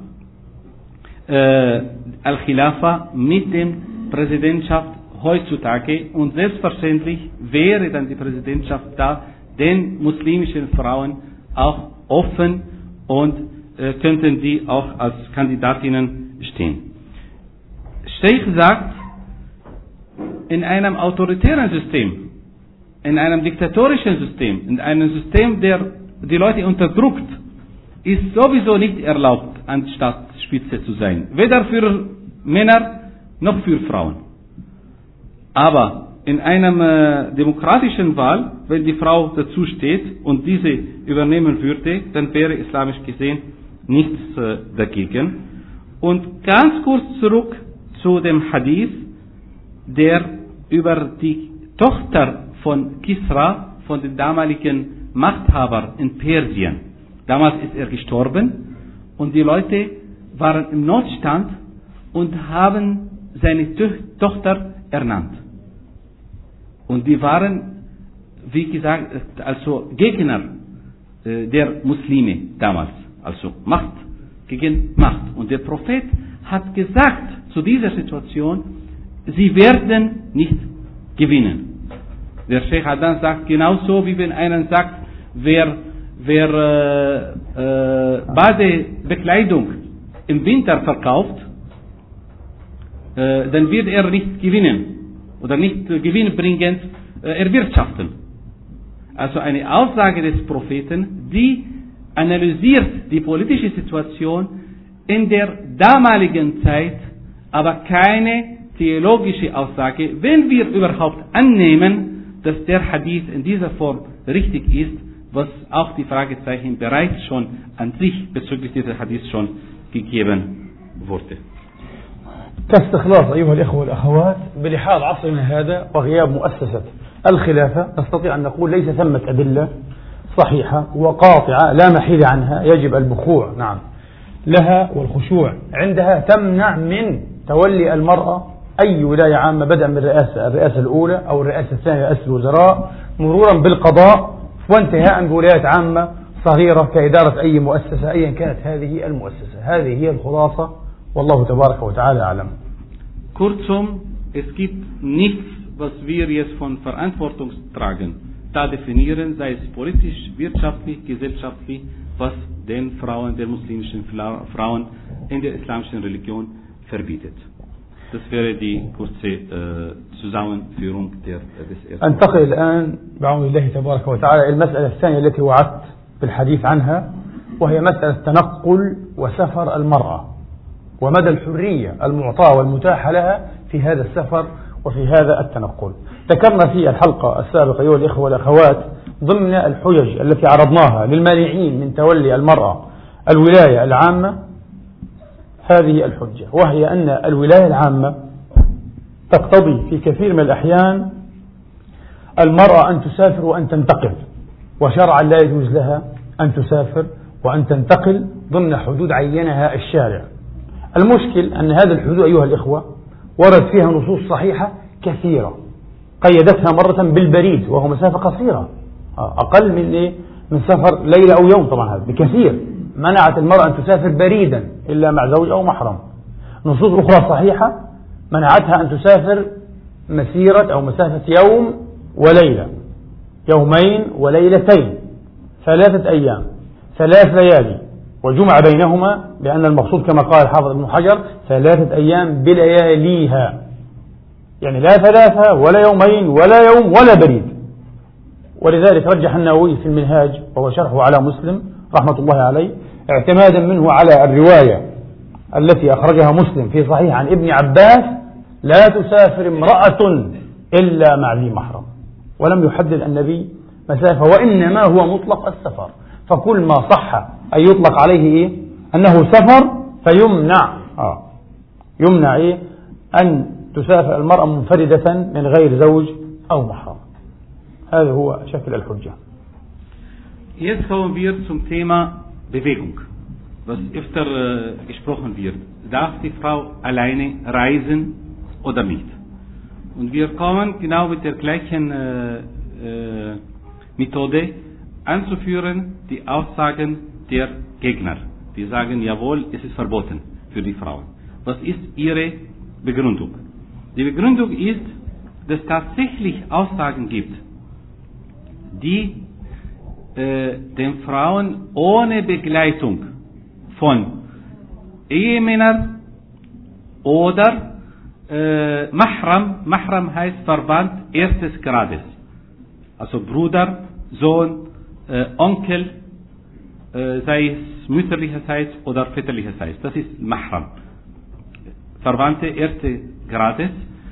Al-Khilafa mit dem Präsidentschaft heutzutage, und selbstverständlich wäre dann die Präsidentschaft da den muslimischen Frauen auch offen und könnten die auch als Kandidatinnen stehen. Sheikh sagt, in einem autoritären System, in einem diktatorischen System, in einem System, der die Leute unterdrückt, ist sowieso nicht erlaubt, an Staatsspitze zu sein. Weder für Männer noch für Frauen. Aber in einem demokratischen Wahl, wenn die Frau dazu steht und diese übernehmen würde, dann wäre islamisch gesehen nichts dagegen. Und ganz kurz zurück zu dem Hadith, der über die Tochter von Kisra, von dem damaligen Machthaber in Persien. Damals ist er gestorben und die Leute waren im Notstand und haben seine Tochter ernannt. Und die waren, wie gesagt, also Gegner der Muslime damals. Also Macht gegen Macht. Und der Prophet hat gesagt zu dieser Situation, sie werden nicht gewinnen. Der Sheikh Adnan sagt genauso, wie wenn einer sagt, wer Badebekleidung im Winter verkauft, dann wird er nicht gewinnen oder nicht gewinnbringend erwirtschaften. Also eine Aussage des Propheten, die analysiert die politische Situation in der damaligen Zeit, aber keine theologische Aussage, wenn wir überhaupt annehmen, dass der Hadith in dieser Form richtig ist, was auch die Fragezeichen bereits schon an sich bezüglich dieser Hadith schon gegeben wurde. كاستخلاص أيها الإخوة والأخوات بلحاظ عصرنا هذا وغياب مؤسسة الخلافة نستطيع أن نقول ليس ثمة أدلة صحيحة وقاطعة لا محيد عنها يجب البخوع نعم لها والخشوع عندها تمنع من تولي المرأة أي ولاية عامة بدءا من الرئاسة الأولى أو الرئاسة الثانية رئاسة الوزراء مرورا بالقضاء وانتهاء بولايات عامة صغيرة كإدارة أي مؤسسة أيا كانت هذه المؤسسة. هذه هي الخلاصة والله تبارك وتعالى أعلم. Kurzum, es gibt nichts, was wir jetzt von Verantwortung tragen, da definieren, sei es politisch, wirtschaftlich, gesellschaftlich, was den Frauen, der muslimischen Frauen in der islamischen Religion verbietet. Das wäre die kurze Zusammenführung des ersten. أنتقل الآن بعون الله تبارك وتعالى إلى المسألة الثانية التي وعدت بالحديث عنها وهي مسألة تنقل وسفر المرأة ومدى الحرية المعطاة والمتاحة لها في هذا السفر وفي هذا التنقل. ذكرنا في الحلقة السابقة أيها الإخوة والأخوات ضمن الحجج التي عرضناها للمانعين من تولي المرأة الولاية العامة هذه الحجة، وهي أن الولاية العامة تقتضي في كثير من الأحيان المرأة أن تسافر وأن تنتقل، وشرعا لا يجوز لها أن تسافر وأن تنتقل ضمن حدود عينها الشارع. المشكل أن هذه الحدود أيها الإخوة ورد فيها نصوص صحيحة كثيرة قيدتها مرة بالبريد وهو مسافة قصيرة أقل من سفر ليلة أو يوم، طبعا هذا بكثير منعت المرأة أن تسافر بريدا إلا مع زوج أو محرم. نصوص أخرى صحيحة منعتها أن تسافر مسيرة أو مسافة يوم وليلة، يومين وليلتين، 3 أيام، 3 ليالي وجمع بينهما، لأن المقصود كما قال الحافظ ابن حجر 3 أيام بلياليها، يعني لا 3 ولا يومين ولا يوم ولا بريد. ولذلك رجح النووي في المنهاج وهو شرحه على مسلم رحمة الله عليه اعتمادا منه على الرواية التي أخرجها مسلم في صحيح عن ابن عباس لا تسافر امرأة إلا مع ذي محرم، ولم يحدد النبي مسافة وإنما هو مطلق السفر، فكل ما صح أن يطلق عليه أنه سفر فيمنع يمنع أن تسافر المرأة منفردة من غير زوج أو محرم. هذا هو شكل الحجة. Jetzt kommen wir zum Thema Bewegung, was öfter gesprochen wird. Darf die Frau alleine reisen oder nicht? Und wir kommen genau mit der gleichen Methode anzuführen, die Aussagen der Gegner. Die sagen, jawohl, es ist verboten für die Frauen. Was ist ihre Begründung? Die Begründung ist, dass es tatsächlich Aussagen gibt, die den Frauen ohne Begleitung von Ehemännern oder Mahram heißt Verwandt erstes Grades, also Bruder, Sohn, Onkel, sei es mütterlicherseits oder väterlicherseits, das ist Mahram, Verwandte erste Grades.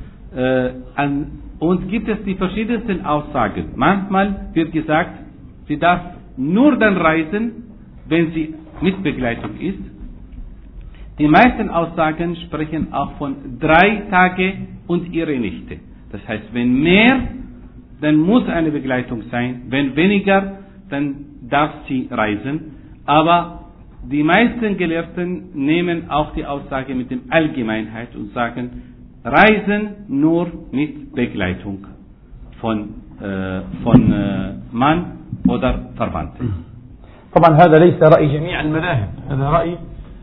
Und gibt es die verschiedensten Aussagen. Manchmal wird gesagt, sie darf nur dann reisen, wenn sie mit Begleitung ist. Die meisten Aussagen sprechen auch von 3 Tage und ihre Nächte. Das heißt, wenn mehr, dann muss eine Begleitung sein. Wenn weniger, dann darf sie reisen. Aber die meisten Gelehrten nehmen auch die Aussage mit dem Allgemeinheit und sagen, reisen nur mit Begleitung von Mann oder Verwandten. طبعا هذا ليس رأي جميع المذاهب، هذا رأي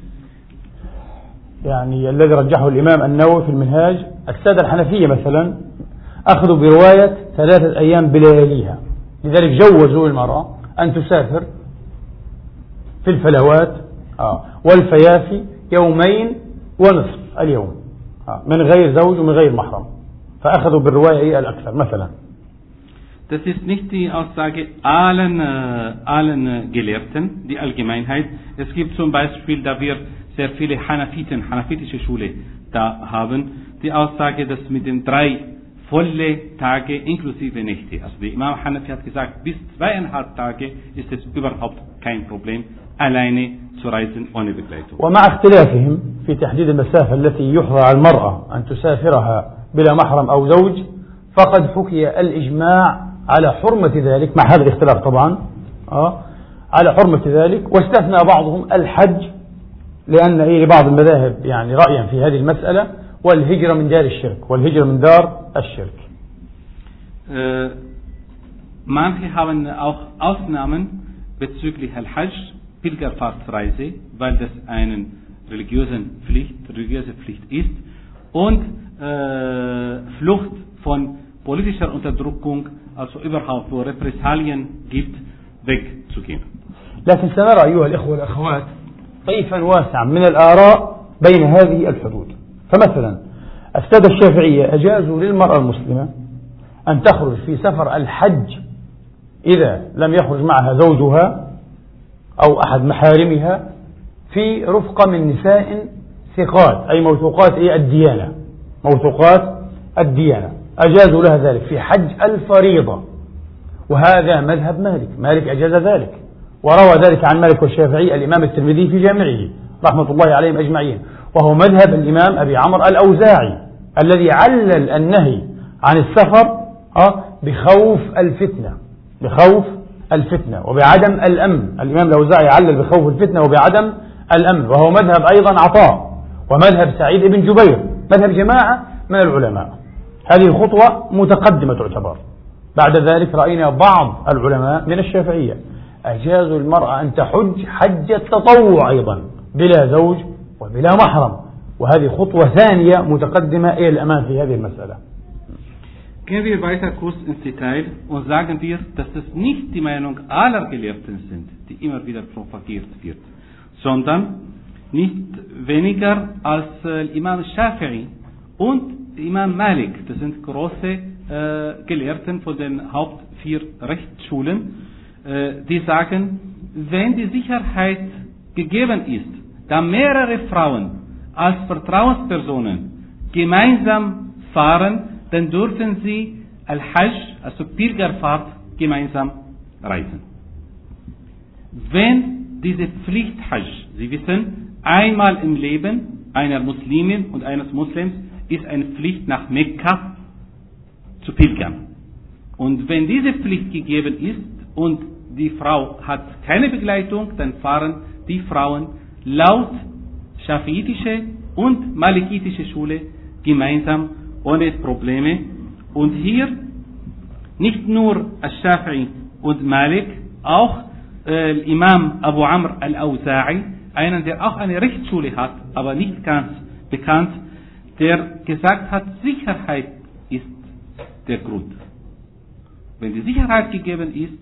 يعني الذي رجحه الإمام النووي في المنهاج. السادة الحنفية مثلا أخذوا برواية 3 أيام بلياليها، لذلك جوزوا المرأة أن تسافر في الفلوات والفيافي 2.5 يوم اليوم من غير زوج ومن غير محرم، فأخذوا بالرواية الأكثر مثلا. Das ist nicht die Aussage allen Gelehrten, die Allgemeinheit. Es gibt zum Beispiel, da wir sehr viele hanafitische Schule da haben, die Aussage, dass mit den 3 volle Tage inklusive Nächte. Also der Imam Hanafi hat gesagt, bis 2,5 Tage ist es überhaupt kein Problem, alleine zu reisen ohne Begleitung. ومع اختلافهم في تحديد المسافة التي يحظى على المرأة أن تسافرها بلا محرم أو زوج، فقد حكي الإجماع على حرمة ذلك، مع هذا الاختلاف طبعا على حرمة ذلك، واستثنى بعضهم الحج، لأن لبعض المذاهب يعني رأيا في هذه المسألة، والهجرة من دار الشرك، والهجرة من دار الشرك. Manche haben auch Ausnahmen bezüglich Al-Hajj, Pilgerfahrtsreise, weil das eine religiöse Pflicht ist, und Flucht von politischer Unterdrückung, also überhaupt wo Repressalien gibt, wegzugehen. لكن سنرى أيها الإخوة والأخوات طيفا واسعا من الآراء بين هذه الحدود. فمثلا السادة الشافعية أجازوا للمرأة المسلمة أن تخرج في سفر الحج إذا لم يخرج معها زوجها أو أحد محارمها في رفقة من نساء ثقات، أي موثوقات الديانة، موثوقات الديانة، أجازوا لها ذلك في حج الفريضة. وهذا مذهب مالك أجاز ذلك، وروى ذلك عن مالك والشافعي الإمام الترمذي في جامعه رحمة الله عليهم أجمعين، وهو مذهب الإمام أبي عمرو الأوزاعي الذي علل النهي عن السفر بخوف الفتنة وبعدم الأمن. الإمام الأوزاعي علل بخوف الفتنة وبعدم الأمن، وهو مذهب أيضا عطاء ومذهب سعيد بن جبير، مذهب جماعة من العلماء. هذه خطوة متقدمة تعتبر. بعد ذلك رأينا بعض العلماء من الشافعية أجازوا المرأة أن تحج حج التطوع أيضا بلا زوج وبلا محرم، وهذه خطوة ثانية متقدمة إلى الأمام في هذه المسألة. Gehen wir weiter kurz ins Detail und sagen wir, dass das nicht die Meinung aller Gelehrten sind, die immer wieder propagiert wird, sondern nicht weniger als Imam Shafi'i und Imam Malik. Das sind große Gelehrten von den Haupt 4 Rechtsschulen, die sagen, wenn die Sicherheit gegeben ist, da mehrere Frauen als Vertrauenspersonen gemeinsam fahren, dann dürfen sie Al-Hajj, also Pilgerfahrt, gemeinsam reisen. Wenn diese Pflicht Hajj, Sie wissen, einmal im Leben einer Muslimin und eines Muslims ist eine Pflicht nach Mekka zu pilgern. Und wenn diese Pflicht gegeben ist und die Frau hat keine Begleitung, dann fahren die Frauen laut schafiitische und malikitische Schule gemeinsam ohne Probleme. Und hier nicht nur Al-Shafi'i und Malik, auch Imam Abu Amr al-Awza'i, einen, der auch eine Rechtsschule hat, aber nicht ganz bekannt, der gesagt hat, Sicherheit ist der Grund. Wenn die Sicherheit gegeben ist,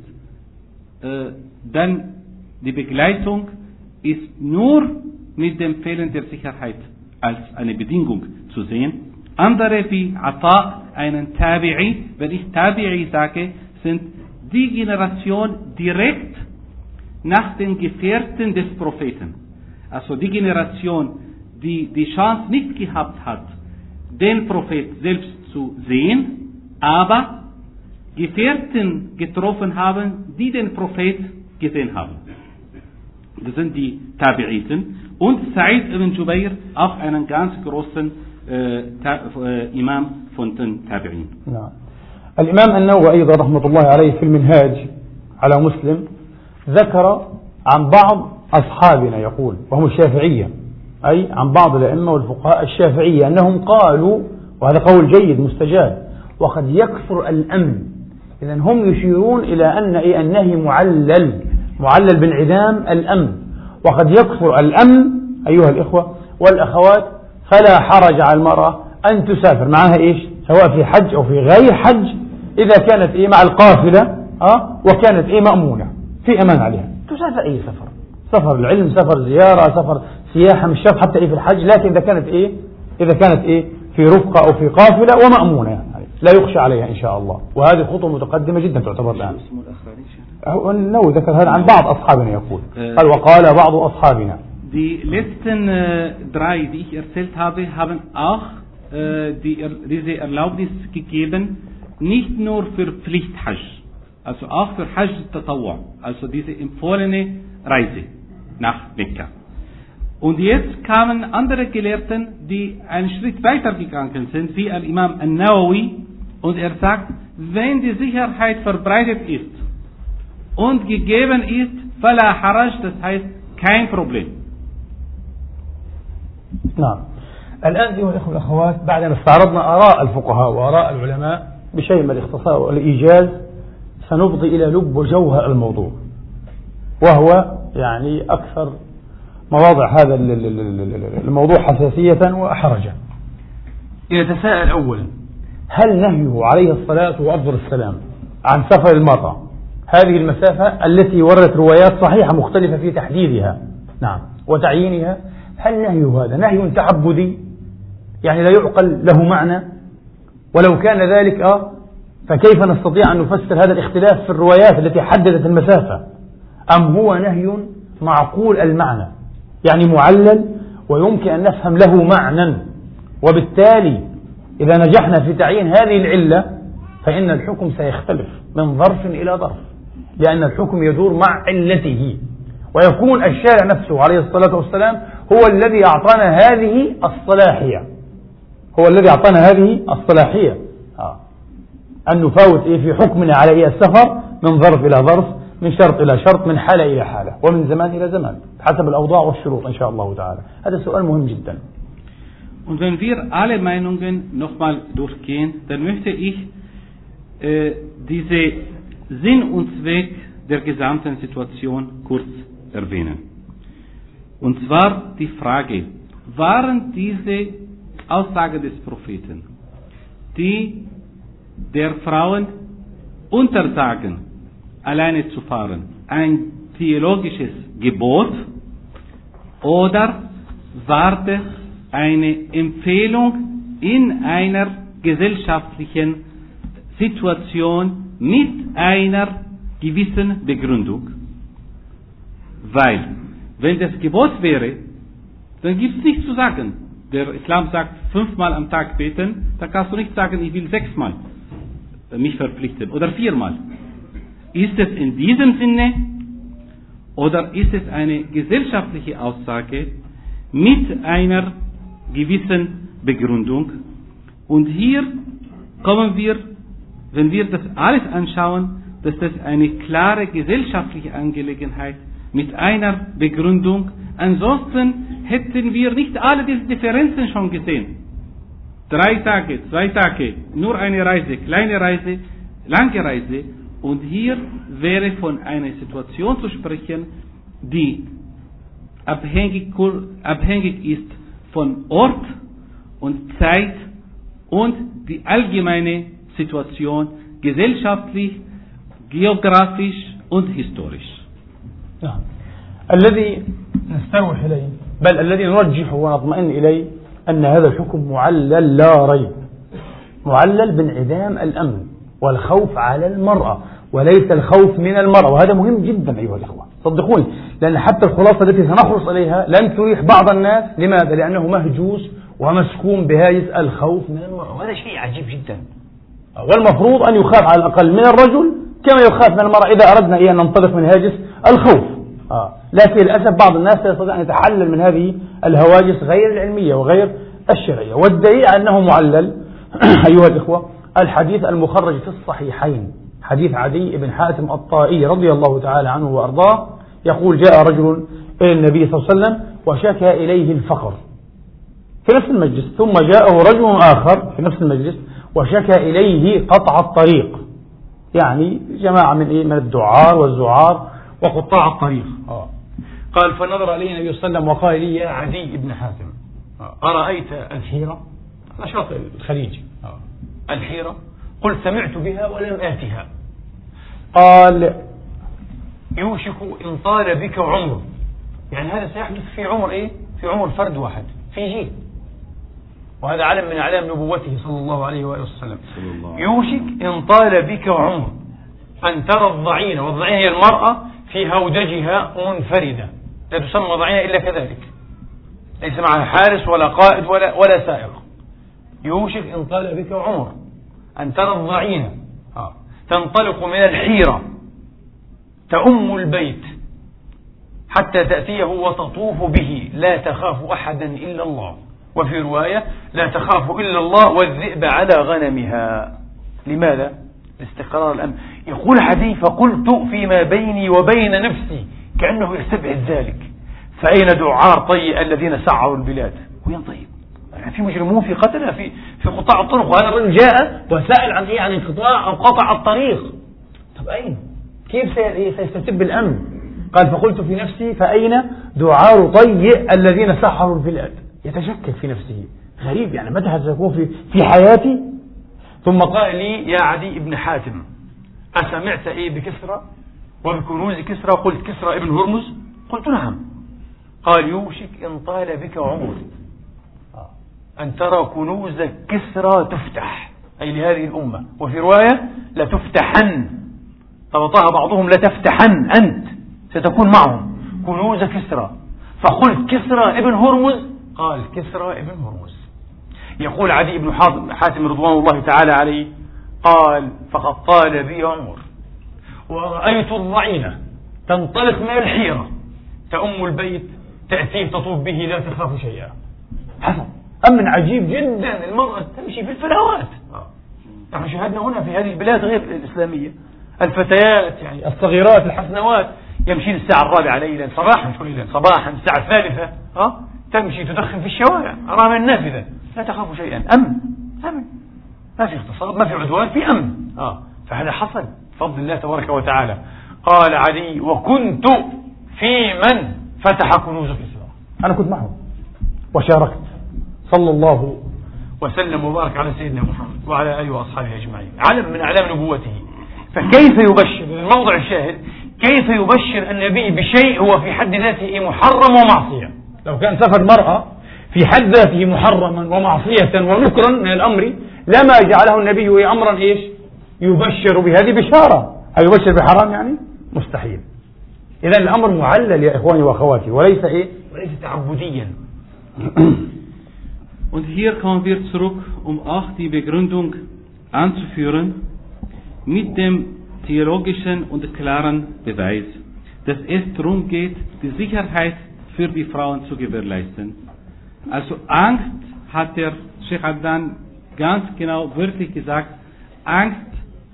dann die Begleitung ist nur mit dem Fehlen der Sicherheit als eine Bedingung zu sehen. Andere wie Ata, einen Tabi'i, wenn ich Tabi'i sage, sind die Generation direkt nach den Gefährten des Propheten. Also die Generation, die die Chance nicht gehabt hat, den Prophet selbst zu sehen, aber Gefährten getroffen haben, die den Prophet gesehen haben. Das sind die Tabi'iten. Und Sa'id ibn Jubair, auch einen ganz großen Imam von den Tabi'in. الإمام النووي أيضا رحمة الله عليه في المنهاج على مسلم ذكر عن بعض أصحابنا يقول وهم الشافعية، أي عن بعض الأئمة والفقهاء الشافعية أنهم قالوا، وهذا قول جيد مستجاب، وقد يكثر الأمن. إذن هم يشيرون إلى أن النهي معلل بانعدام الأمن، وقد يكثر الأمن أيها الإخوة والأخوات، فلا حرج على المرأة أن تسافر معها سواء في حج أو في غير حج، إذا كانت مع القافلة وكانت مأمونة في أمان عليها، تسافر أي سفر العلم، سفر زيارة، سفر سياحة، مش شرط حتى في الحج، لكن إذا كانت في رفقة أو في قافلة ومأمونة يعني لا يخشى عليها إن شاء الله. وهذه خطوة متقدمة جدا تعتبر الآن. نو ذكر هذا عن بعض أصحابنا يقول قال وقال بعض أصحابنا. Die letzten drei, die ich erzählt habe, haben auch diese Erlaubnis gegeben, nicht nur für Pflicht-Hajj, also auch für Hajj-Tatawwu, also diese empfohlene Reise nach Mekka. Und jetzt kamen andere Gelehrten, die einen Schritt weiter gegangen sind, wie Al-Imam An-Nawawi, und er sagt, wenn die Sicherheit verbreitet ist und gegeben ist, fala haraj, das heißt kein Problem. نعم. الآن أيها الأخوة والأخوات، بعد أن استعرضنا آراء الفقهاء وآراء العلماء بشيء من الاختصار والإيجاز، سنفضي إلى لب وجوهر الموضوع، وهو يعني أكثر مواضع هذا الموضوع حساسية وأحرجا. يتساءل أولا، هل نهيه عليه الصلاة وأفضل السلام عن سفر المرأة هذه المسافة التي وردت روايات صحيحة مختلفة في تحديدها نعم وتعيينها، هل نهيه هذا نهي تعبدي يعني لا يعقل له معنى؟ ولو كان ذلك فكيف نستطيع أن نفسر هذا الاختلاف في الروايات التي حددت المسافة؟ أم هو نهي معقول المعنى يعني معلل ويمكن أن نفهم له معنى؟ وبالتالي إذا نجحنا في تعيين هذه العلة فإن الحكم سيختلف من ظرف إلى ظرف، لأن الحكم يدور مع علته، ويكون الشارع نفسه عليه الصلاة والسلام هو الذي أعطانا هذه الصلاحية، أن نفاوت في حكمنا على السفر من ظرف إلى ظرف، من شرط إلى شرط، من حالة إلى حالة، ومن زمان إلى زمان حسب الأوضاع والشروط إن شاء الله تعالى. هذا سؤال مهم جدا. Und wenn wir alle Meinungen nochmal durchgehen, dann möchte ich diese Sinn und Zweck der gesamten Situation kurz erwähnen. Und zwar die Frage, waren diese Aussagen des Propheten, die der Frauen untersagen, alleine zu fahren, ein theologisches Gebot oder war das eine Empfehlung in einer gesellschaftlichen Situation mit einer gewissen Begründung? Weil, wenn das Gebot wäre, dann gibt es nichts zu sagen. Der Islam sagt 5-mal am Tag beten, da kannst du nicht sagen, ich will 6-mal mich verpflichten oder 4-mal. Ist es in diesem Sinne oder ist es eine gesellschaftliche Aussage mit einer gewissen Begründung? Und hier kommen wir, wenn wir das alles anschauen, dass das eine klare gesellschaftliche Angelegenheit mit einer Begründung. Ansonsten hätten wir nicht alle diese Differenzen schon gesehen. 3 Tage, 2 Tage, nur eine Reise, kleine Reise, lange Reise. Und hier wäre von einer Situation zu sprechen, die abhängig ist von Ort und Zeit und die allgemeine Situation gesellschaftlich, geografisch und historisch. الذي نستروح إليه بل الذي نرجح ونطمئن إليه أن هذا الحكم معلل لا ريب، معلل بانعدام الأمن والخوف على المرأة وليس الخوف من المرأة، وهذا مهم جدا أيها الأخوة صدقوني، لأن حتى الخلاصة التي سنخلص إليها لن تريح بعض الناس. لماذا؟ لأنه مهجوس ومسكون بهاجس الخوف من المرأة، وهذا شيء عجيب جدا. والمفروض أن يخاف على الأقل من الرجل كما يخاف من المرأة إذا أردنا أن ننطلق من هاجس الخوف. لكن للأسف بعض الناس لا يستطيع أن يتحلل من هذه الهواجس غير العلمية وغير الشرعية، والدليل أنه معلل أيها الإخوة الحديث المخرج في الصحيحين، حديث عدي بن حاتم الطائي رضي الله تعالى عنه وأرضاه، يقول: جاء رجل إلى النبي صلى الله عليه وسلم وشكى إليه الفقر في نفس المجلس، ثم جاءه رجل آخر في نفس المجلس وشكى إليه قطع الطريق، يعني جماعة من الدعار والزعار وقطاع الطريق. قال: فنظر إليه النبي صلى الله عليه وسلم وقال لي: يا عدي بن حاتم، أرأيت الحيرة؟ نشاط الخليج، الحيرة، قل سمعت بها ولم آتها. قال: يوشك إن طال بك عمر، يعني هذا سيحدث في عمر في عمر فرد واحد في جيل، وهذا علم من أعلام نبوته صلى الله عليه وآله وسلم. يوشك إن طال بك عمر أن ترى الضعينة، والضعينة هي المرأة في هودجها منفردة، لا تسمى ضعينة إلا كذلك، ليس معها حارس ولا قائد ولا سائق. يوشك إن طال بك عمر أن ترى الضعينة تنطلق من الحيرة تأم البيت حتى تأتيه وتطوف به، لا تخاف أحدا إلا الله، وفي رواية: لا تخاف إلا الله والذئب على غنمها. لماذا؟ استقرار الأمن. يقول عدي: فقلت فيما بيني وبين نفسي، كأنه يستبعد ذلك، فأين دعار طي الذين سعروا البلاد؟ وين طيب؟ يعني في مجرمون، في قتلة، في قطاع الطرق، وهذا الرجل جاء وسأل عن انقطاع أو قطع الطريق. طب أين؟ كيف سيستتب الأمن؟ قال: فقلت في نفسي فأين دعار طي الذين سحروا البلاد؟ يتشكك في نفسه، غريب، يعني متى سيكون في حياتي؟ ثم قال لي: يا عدي بن حاتم، أسمعت بكسرى وبكنوز كسرى؟ قلت: كسرى ابن هرمز؟ قلت: نعم. قال: يوشك إن طال بك عمر أن ترى كنوز كسرى تفتح، أي لهذه الأمة، وفي رواية: لتفتحن، طبطها بعضهم: لتفتحن أنت، ستكون معهم كنوز كسرى. فقلت: كسرى ابن هرمز؟ قال: كسرى ابن هرمز. يقول عدي بن حاتم رضوان الله تعالى عليه: قال: فقد طال بي عمر ورأيت الضعينة تنطلق من الحيرة تأم البيت تأتيه تطوف به لا تخاف شيئا. حسن، أمن عجيب جدا، المرأة تمشي في الفلاوات. نحن شاهدنا هنا في هذه البلاد غير الإسلامية الفتيات، يعني الصغيرات الحسنوات، يمشين الساعة 4 ليلا صباحا، صباحا الساعة 3 تمشي تدخن في الشوارع أمام النافذة، لا تخاف شيئا. أمن، ما في اغتصاب، ما في عدوان، في أمن. فهذا حصل بفضل الله تبارك وتعالى. قال علي: وكنت في من فتح كنوز كسرى، أنا كنت معه وشاركت، صلى الله وسلم وبارك على سيدنا محمد وعلى آله وأصحابه أجمعين، علم من أعلام نبوته. فكيف يبشر، الموضع الشاهد، كيف يبشر النبي بشيء هو في حد ذاته محرم ومعصية؟ لو كان سفر المرأة في حد ذاته محرما ومعصية ونكرا من الأمر لما جعله النبي أمرا يبشر بهذه بشارة. هل يبشر بحرام؟ يعني مستحيل. إذا الأمر معلل يا إخواني وأخواتي، وليس تعبديا. Und hier kommen wir zurück, auch die Begründung anzuführen mit dem theologischen und klaren Beweis, dass es darum geht, die Sicherheit für die Frauen zu gewährleisten. Also Angst, hat der Sheikh Adnan ganz genau wörtlich gesagt, Angst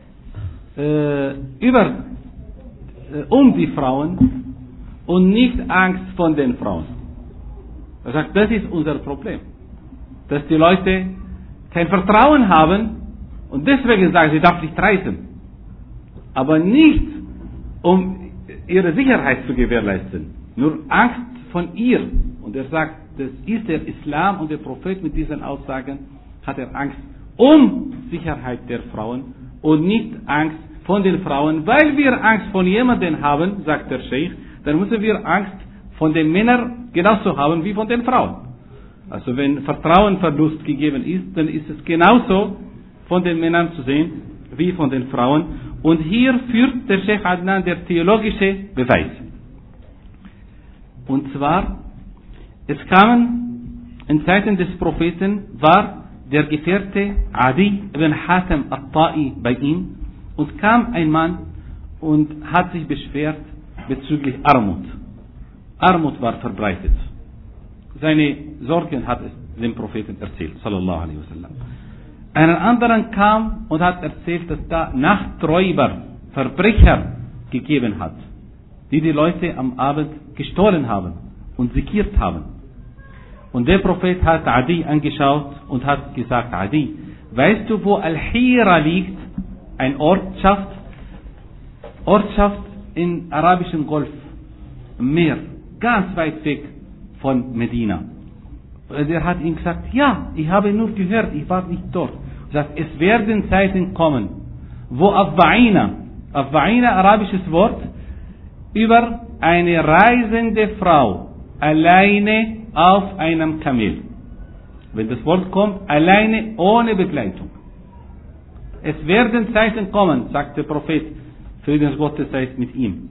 um die Frauen und nicht Angst von den Frauen. Er sagt, das ist unser Problem, dass die Leute kein Vertrauen haben und deswegen sagen, sie darf nicht reisen, aber nicht um ihre Sicherheit zu gewährleisten, nur Angst von ihr. Und er sagt, das ist der Islam und der Prophet mit diesen Aussagen hat er Angst um Sicherheit der Frauen und nicht Angst von den Frauen. Weil wir Angst von jemandem haben, sagt der Sheikh, dann müssen wir Angst von den Männern genauso haben wie von den Frauen. Also wenn Vertrauenverlust gegeben ist, dann ist es genauso von den Männern zu sehen wie von den Frauen. Und hier führt der Sheikh Adnan der theologische Beweis. Und zwar, es kamen in Zeiten des Propheten, war der Gefährte Adi ibn Hatim al-Ta'i bei ihm und kam ein Mann und hat sich beschwert bezüglich Armut. Armut war verbreitet. Seine Sorgen hat es dem Propheten erzählt, sallallahu alaihi wasallam. Einen anderen kam und hat erzählt, dass da Nachträuber, Verbrecher gegeben hat, die Leute am Abend gestohlen haben und sekiert haben. Und der Prophet hat Adi angeschaut und hat gesagt, Adi, weißt du, wo Al-Hira liegt? Eine Ortschaft im arabischen Golf, im Meer, ganz weit weg von Medina. Und er hat ihm gesagt, ja, ich habe nur gehört, ich war nicht dort. Er sagt, es werden Zeiten kommen, wo Afwa'ina, arabisches Wort, über eine reisende Frau, alleine auf einem Kamel. Wenn das Wort kommt, alleine, ohne Begleitung. Es werden Zeiten kommen, sagt der Prophet, Frieden Gottes sei mit ihm.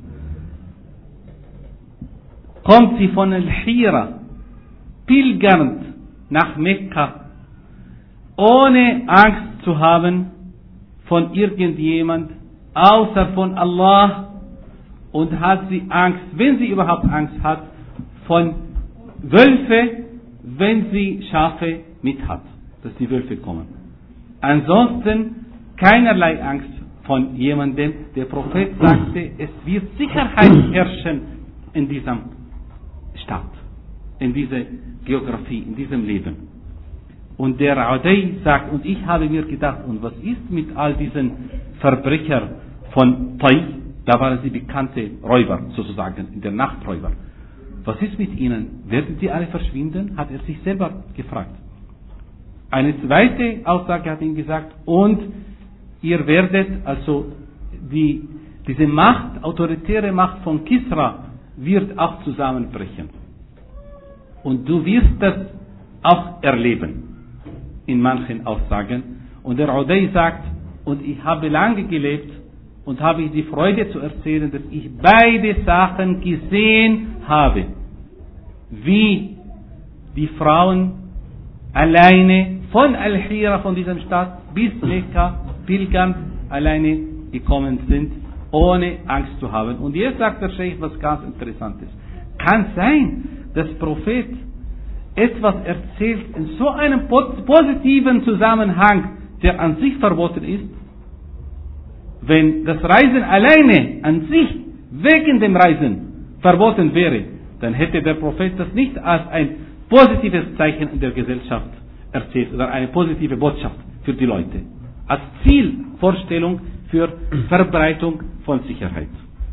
Kommt sie von Al-Hira, pilgernd nach Mekka, ohne Angst zu haben von irgendjemand, außer von Allah, und hat sie Angst, wenn sie überhaupt Angst hat, von Wölfe, wenn sie Schafe mit hat, dass die Wölfe kommen. Ansonsten keinerlei Angst von jemandem. Der Prophet sagte, es wird Sicherheit herrschen in dieser Stadt, in dieser Geografie, in diesem Leben. Und der Adi sagt, und ich habe mir gedacht, und was ist mit all diesen Verbrechern von Taif? Da waren sie bekannte Räuber, sozusagen, in der Nachträuber. Was ist mit ihnen? Werden die alle verschwinden? Hat er sich selber gefragt. Eine zweite Aussage hat ihm gesagt, und ihr werdet, also diese Macht, autoritäre Macht von Kisra, wird auch zusammenbrechen. Und du wirst das auch erleben, in manchen Aussagen. Und der Adi sagt, und ich habe lange gelebt, und habe ich die Freude zu erzählen, dass ich beide Sachen gesehen habe. Wie die Frauen alleine von Al-Hira, von diesem Stadt, bis Mekka pilgern, alleine gekommen sind, ohne Angst zu haben. Und jetzt sagt der Sheikh was ganz Interessantes. Kann sein, dass der Prophet etwas erzählt in so einem positiven Zusammenhang, der an sich verboten ist? Wenn das Reisen alleine an sich, wegen dem Reisen, verboten wäre, dann hätte der Prophet das nicht als ein positives Zeichen in der Gesellschaft erzählt oder eine positive Botschaft für die Leute. Als Zielvorstellung für Verbreitung von Sicherheit.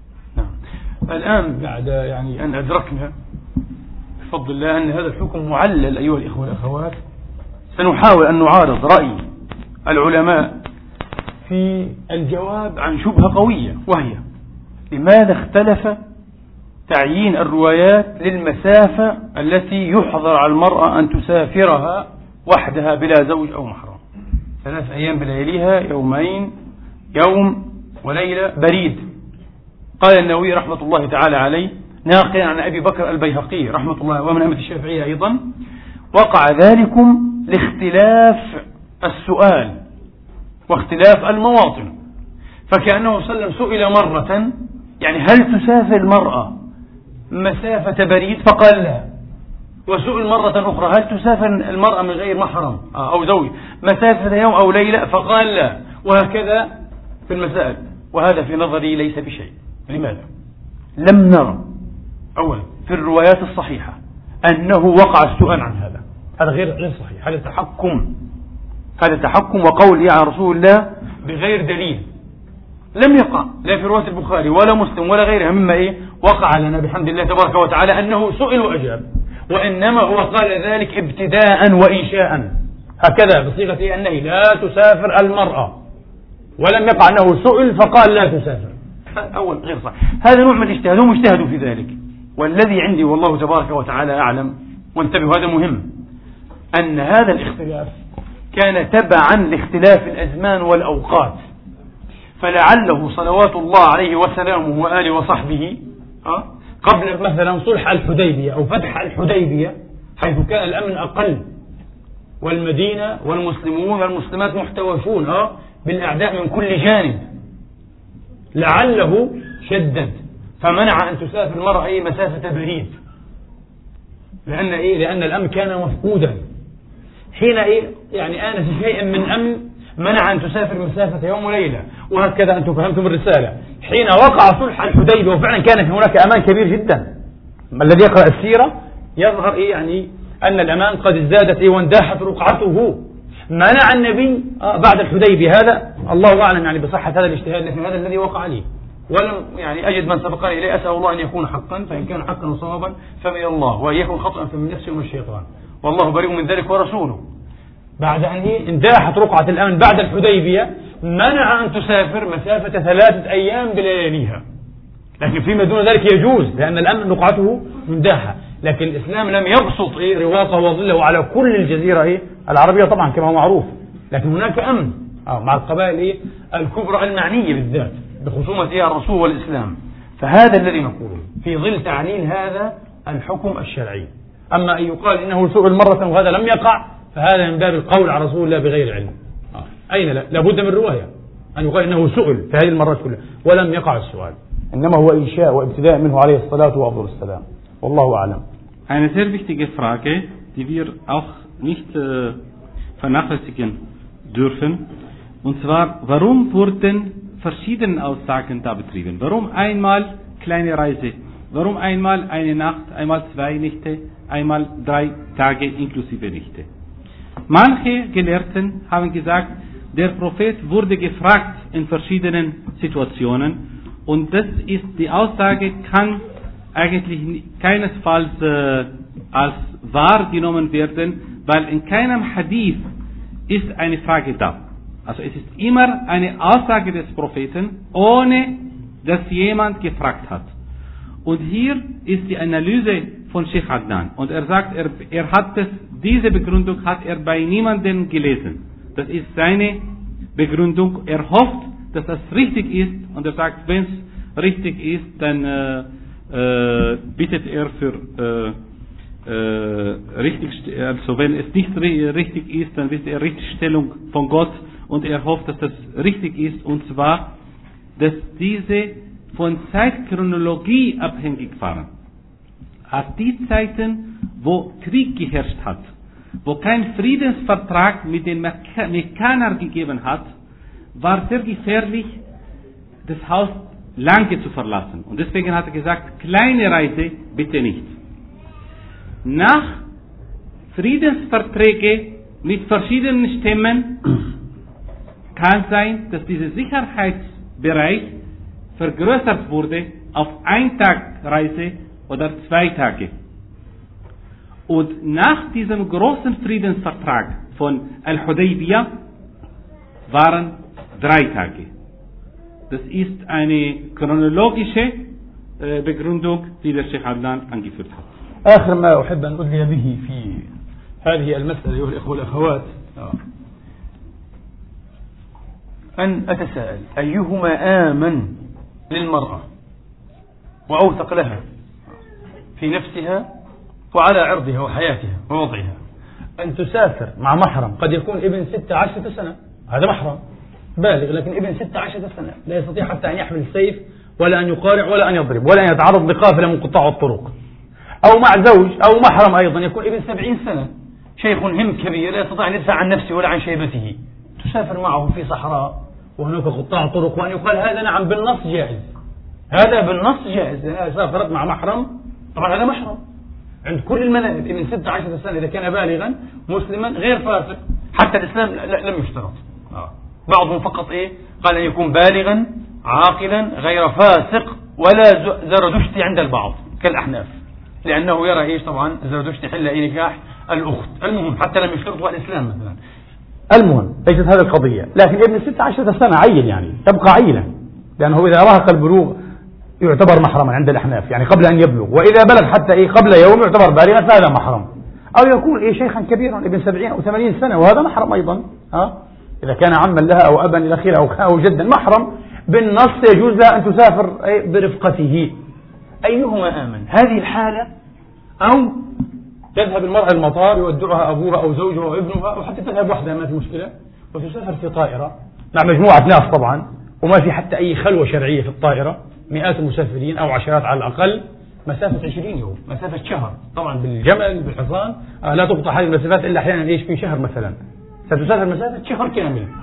الآن بعد يعني أن أدركنا بفضل الله أن هذا الحكم معلل أيها الإخوة والأخوات، سنحاول أن نعارض رأي العلماء في الجواب عن شبهة قوية، وهي لماذا اختلف تعيين الروايات للمسافة التي يحظر على المرأة أن تسافرها وحدها بلا زوج أو محرم؟ 3 أيام بلياليها، يومين، يوم وليلة بريد. قال النووي رحمة الله تعالى عليه ناقلا عن أبي بكر البيهقي رحمة الله ومن أئمة الشافعية أيضا: وقع ذلكم لاختلاف السؤال واختلاف المواطن. فكأنه صلى الله عليه وسلم سئل مرة يعني هل تسافر المرأة مسافة بريد؟ فقال لا. وسئل مرة أخرى هل تسافر المرأة من غير محرم أو زوج مسافة يوم أو ليلة؟ فقال لا. وهكذا في المسائل. وهذا في نظري ليس بشيء. لماذا؟ لم نرى أولا في الروايات الصحيحة أنه وقع السؤال عن هذا. هذا غير صحيح. هذا تحكم وقول عن رسول الله بغير دليل. لم يقع لا في رواية البخاري ولا مسلم ولا غيرها مما وقع لنا بحمد الله تبارك وتعالى أنه سئل وأجاب، وإنما هو قال ذلك ابتداء وإنشاء، هكذا بصيغة أنه لا تسافر المرأة، ولم يقع أنه سئل فقال لا تسافر. أول غير صحيح. هذا نوع من الاجتهاد، هم اجتهدوا في ذلك. والذي عندي والله تبارك وتعالى أعلم، وانتبهوا هذا مهم، أن هذا الاختلاف كان تبعا لاختلاف الأزمان والأوقات. فلعله صلوات الله عليه وسلامه وآله وصحبه قبل مثلا صلح الحديبية أو فتح الحديبية، حيث كان الأمن أقل والمدينة والمسلمون والمسلمات محتوشون بالأعداء من كل جانب، لعله شدد فمنع أن تسافر المرأة مسافة بريد، لأن الأمن كان مفقودا. حين يعني آنس شيء من أمن منع أن تسافر مسافة يوم وليلة. وهكذا أنتم فهمتم الرسالة. حين وقع صلح الحديبية وفعلا كان هناك أمان كبير جدا، الذي يقرأ السيرة يظهر يعني أن الأمان قد ازدادت وانداحت رقعته. منع النبي بعد الحديبية، هذا الله أعلم يعني بصحة هذا الاجتهاد، لكن هذا الذي وقع لي، ولم يعني أجد من سبقني إليه. أسأل الله أن يكون حقا، فإن كان حقا وصوابا فمن الله، وأن يكون خطأ فمن نفسه ومن الشيطان، والله بريء من ذلك ورسوله. بعد أن انداحت رقعة الأمن بعد الحديبية منع أن تسافر مسافة 3 أيام بلياليها، لكن فيما دون ذلك يجوز لأن الأمن رقعته منداحة. لكن الإسلام لم يبسط رواقه وظله على كل الجزيرة العربية طبعا كما هو معروف، لكن هناك أمن مع القبائل الكبرى المعنية بالذات بخصومة الرسول والإسلام. فهذا الذي نقوله في ظل تعليل هذا الحكم الشرعي. أما أن يقال إنه سئل مرة وهذا لم يقع، فهذا من باب القول على رسول الله بغير علم. أين لابد من رواية أن يقال إنه سئل في هذه المرات كلها ولم يقع السؤال، إنما هو إنشاء وابتداء منه عليه الصلاة وأفضل السلام، والله أعلم. Eine sehr wichtige Frage, die wir auch nicht vernachlässigen dürfen, und zwar, warum wurden verschiedene Aussagen da betrieben? Warum einmal kleine Reise? Warum einmal eine Nacht, einmal 2 Nächte, einmal 3 Tage inklusive Nächte? Manche Gelehrten haben gesagt, der Prophet wurde gefragt in verschiedenen Situationen, und das ist, die Aussage kann eigentlich keinesfalls als wahr genommen werden, weil in keinem Hadith ist eine Frage da. Also es ist immer eine Aussage des Propheten, ohne dass jemand gefragt hat. Und hier ist die Analyse von Sheikh Adnan. Und er sagt, er hat diese Begründung hat er bei niemandem gelesen. Das ist seine Begründung. Er hofft, dass das richtig ist. Und er sagt, wenn es richtig ist, dann bittet er für richtig, also wenn es nicht richtig ist, dann bittet er Richtigstellung von Gott, und er hofft, dass das richtig ist, und zwar, dass diese von Zeitchronologie abhängig waren. Aus die Zeiten, wo Krieg geherrscht hat, wo kein Friedensvertrag mit den Mekkanern gegeben hat, war sehr gefährlich, das Haus lange zu verlassen. Und deswegen hat er gesagt, kleine Reise bitte nicht. Nach Friedensverträge mit verschiedenen Stämmen kann sein, dass dieser Sicherheitsbereich vergrößert wurde auf 1 Tag Reise oder 2 Tage. Und nach diesem großen Friedensvertrag von Al-Hudaybiyah waren 3 Tage. Das ist eine chronologische Begründung, die der Sheikh Adnan angeführt hat. آخر ما أحب أن أدلي به في هذه المسألة أيها الإخوة والأخوات أن أتساءل أيهما آمن للمرأة وأوثق لها في نفسها وعلى عرضها وحياتها ووضعها، أن تسافر مع محرم قد يكون ابن 16 سنة، هذا محرم بالغ، لكن ابن 16 سنة لا يستطيع حتى أن يحمل السيف ولا أن يقارع ولا أن يضرب ولا أن يتعرض لقافلة من قطاع الطرق، أو مع زوج أو محرم أيضا يكون ابن 70 سنة شيخ هم كبير لا يستطيع أن يدفع عن نفسه ولا عن شيبته، تسافر معه في صحراء وهناك قطاع طرق، وأن يقال هذا نعم بالنص جائز، هذا بالنص جائز، سافرت مع محرم، طبعا هذا محرم عند كل المذاهب، ابن 16 سنة إذا كان بالغا مسلما غير فاسق، حتى الإسلام لم يشترط، بعضهم فقط قال أن يكون بالغا عاقلا غير فاسق ولا زردشتي عند البعض كالأحناف، لأنه يرى طبعا زردشتي حل نكاح الأخت، المهم حتى لم يشترطها الإسلام مثلا. المهم ليست هذه القضية، لكن ابن 16 سنة عيل يعني يبقى عيلا، لأنه إذا راهق البلوغ يعتبر محرما عند الأحناف، يعني قبل أن يبلغ، وإذا بلغ حتى قبل يوم يعتبر بالغا فهذا محرم، أو يكون شيخا كبيرا ابن 70 أو 80 سنة وهذا محرم أيضا، إذا كان عما لها أو أبا إلى آخره أو جدا محرم بالنص يجوز لها أن تسافر برفقته. أيهما آمن هذه الحالة، أو تذهب المرأة المطار يودعها أبوها أو زوجها أو ابنها، أو حتى تذهب وحدها ما في مشكلة، وتسافر في طائرة مع مجموعة ناس طبعا، وما في حتى أي خلوة شرعية في الطائرة، مئات المسافرين أو عشرات على الأقل، مسافة 20 يوم، مسافة شهر، طبعا بالجمل بالحصان لا تقطع هذه المسافات إلا أحيانا في شهر مثلا، ستسافر مسافة شهر كامل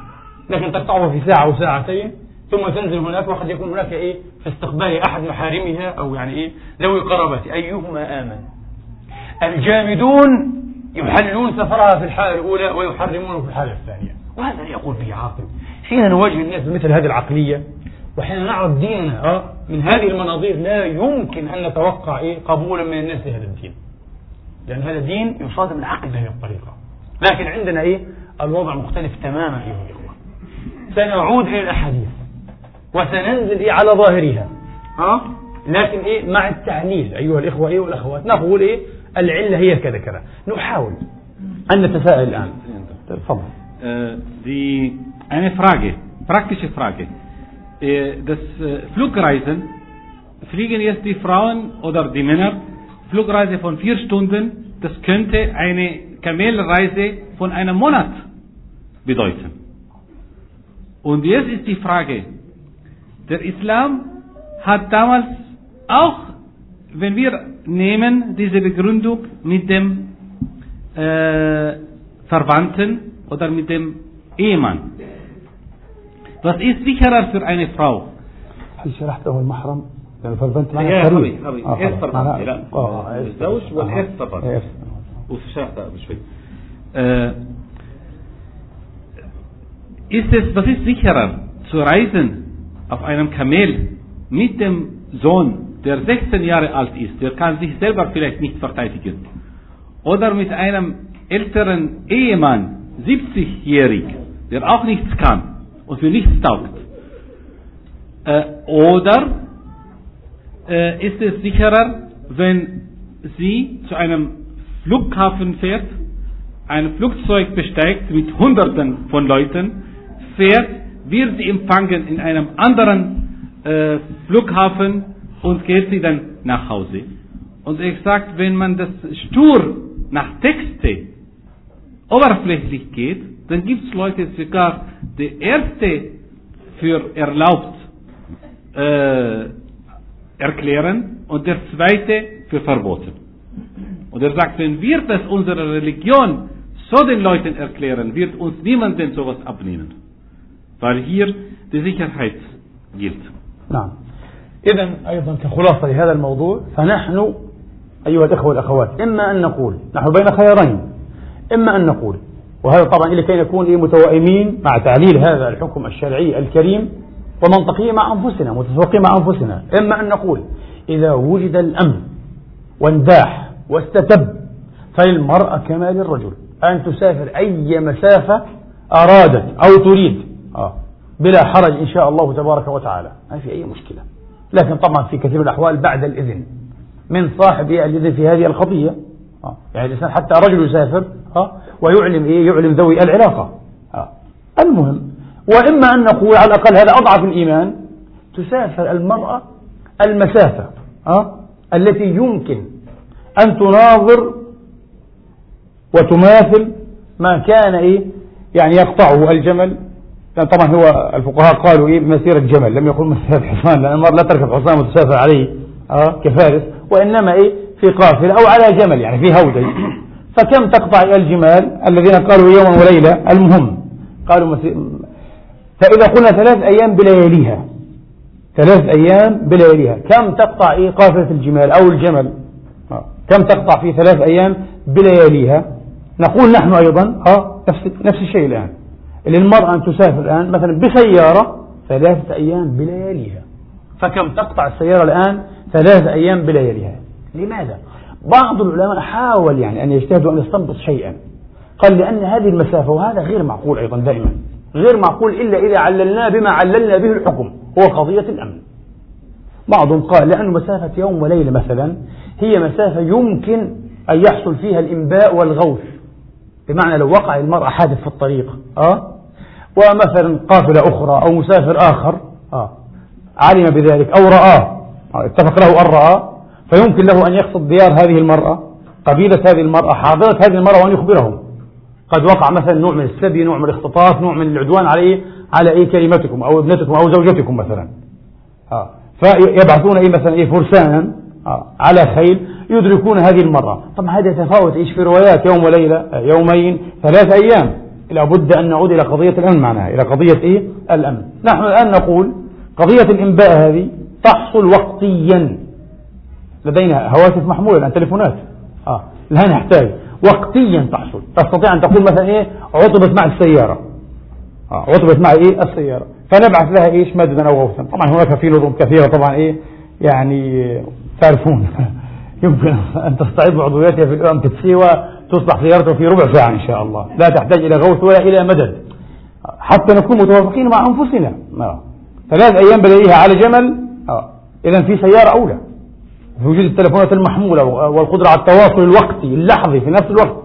لكن تقطعه في ساعة أو ساعتين ثم تنزل هناك، وقد يكون هناك في استقبال أحد محارمها أو ذوي قرابة. أيهما آمن؟ الجامدون يحلون سفرها في الحالة الأولى ويحرمونه في الحالة الثانية، وهذا لا يقول به عاقل. حين نواجه الناس بمثل هذه العقلية وحين نعرض ديننا من هذه المناظير لا يمكن أن نتوقع قبولا من الناس لهذا الدين، لأن هذا الدين يصادم العقل بهذه الطريقة. لكن عندنا الوضع مختلف تماما أيها الإخوة. سنعود إلى الأحاديث وسننزل على ظاهرها لكن مع التعليل أيها الإخوة والأخوات. نقول العلة هي كذا كذا. نحاول أن نتساءل الآن. تفضل. Eine Frage, praktische Frage. Das Flugreisen, fliegen jetzt die Frauen oder die Männer, Flugreise von 4 Stunden, das könnte eine Kamelreise von einem Monat bedeuten. Und jetzt ist die Frage, der Islam hat damals auch, wenn wir nehmen diese Begründung mit dem Verwandten oder mit dem Ehemann, was ist sicherer für eine Frau? هل شرحته المحرم؟ يعني فربنت معنا يا قريب. حبيبي إرث فربنت لا الزوج والإرث فربنت وشرحته بشوي. Was ist sicherer zu reisen auf einem Kamel mit dem Sohn, der 16 Jahre alt ist, der kann sich selber vielleicht nicht verteidigen, oder mit einem älteren Ehemann, 70-jährig, der auch nichts kann und für nichts taugt? Oder ist es sicherer, wenn sie zu einem Flughafen fährt, ein Flugzeug besteigt mit Hunderten von Leuten, fährt, wird sie empfangen in einem anderen Flughafen und geht sie dann nach Hause. Und ich sage, wenn man das stur nach Texte oberflächlich geht, dann gibt es Leute, sogar der erste für erlaubt erklären und der zweite für verboten. Und er sagt, wenn wir das unsere Religion so den Leuten erklären, wird uns niemand denn sowas abnehmen. Weil hier die Sicherheit gilt. نعم. إذن أيضا كخلاصة لهذا الموضوع، فنحن أيها الأخوة والأخوات إما أن نقول نحن بين خيارين، إما أن نقول، وهذا طبعا لكي نكون متوائمين مع تعليل هذا الحكم الشرعي الكريم ومنطقيين مع أنفسنا، متفقين مع أنفسنا، إما أن نقول إذا وجد الأمن وانداح واستتب فللمرأة كما للرجل أن تسافر أي مسافة أرادت أو تريد بلا حرج إن شاء الله تبارك وتعالى، ما في أي مشكلة. لكن طبعا في كثير من الأحوال بعد الإذن من صاحب الإذن في هذه القضية. يعني الإنسان حتى رجل يسافر ويعلم يعلم ذوي العلاقة. المهم، وإما أن نقول على الأقل هذا أضعف الإيمان، تسافر المرأة المسافة التي يمكن أن تناظر وتماثل ما كان يعني يقطعه الجمل. يعني طبعا هو الفقهاء قالوا بمسيرة جمل، لم يقول مسيرة حصان، لأن المرأة لا تركب حصان وتسافر عليه كفارس، وإنما في قافلة أو على جمل يعني في هودي. فكم تقطع الجمال الذين قالوا يوما وليلة؟ المهم قالوا فإذا قلنا 3 أيام بلياليها، 3 أيام بلياليها، كم تقطع قافلة الجمال أو الجمل؟ كم تقطع في 3 أيام بلياليها؟ نقول نحن أيضا نفس الشيء الآن، للمرأة أن تسافر الآن مثلا بسيارة 3 أيام بلياليها. فكم تقطع السيارة الآن؟ 3 أيام بلياليها. لماذا؟ بعض العلماء حاول يعني أن يجتهدوا أن يستنبط شيئا، قال لأن هذه المسافة، وهذا غير معقول أيضا، دائما غير معقول إلا إذا عللنا بما عللنا به الحكم، هو قضية الأمن. بعضهم قال لأن مسافة يوم وليلة مثلا هي مسافة يمكن أن يحصل فيها الإنباء والغوث، بمعنى لو وقع المرأة حادث في الطريق ومثلا قافلة أخرى أو مسافر آخر علم بذلك أو رآه، اتفق له أن رآه، فيمكن له أن يقصد ديار هذه المرأة، قبيلة هذه المرأة، حاضرة هذه المرأة، وأن يخبرهم قد وقع مثلا نوع من السبي، نوع من الاختطاف، نوع من العدوان على كلمتكم أو ابنتكم أو زوجتكم مثلا. فيبعثون مثلا فرسانا على خيل يدركون هذه المرأة. طبعا هذا يتفاوت في روايات يوم وليلة، يومين، 3 أيام، لابد أن نعود إلى قضية الأمن معناها، إلى قضية إيه؟ الأمن. نحن الآن نقول قضية الإنباء هذه تحصل وقتيا، لدينا هواتف محمولة الآن، تليفونات لا نحتاج وقتيا تحصل. تستطيع أن تقول مثلا إيه عطبت مع السيارة، عطبت مع إيه السيارة، فنبعث لها إيش مادة أو غوثا. طبعا هناك في نظم كثيرة طبعا إيه يعني تعرفون يمكن أن تستعيد عضوياتها في الأم تتسي وتصبح سيارته في ربع ساعة إن شاء الله، لا تحتاج إلى غوث ولا إلى مدد، حتى نكون متوافقين مع أنفسنا. 3 أيام بدأيها على جمل، إذن في سيارة أولى، في وجود التلفونات المحمولة والقدرة على التواصل الوقتي اللحظي في نفس الوقت،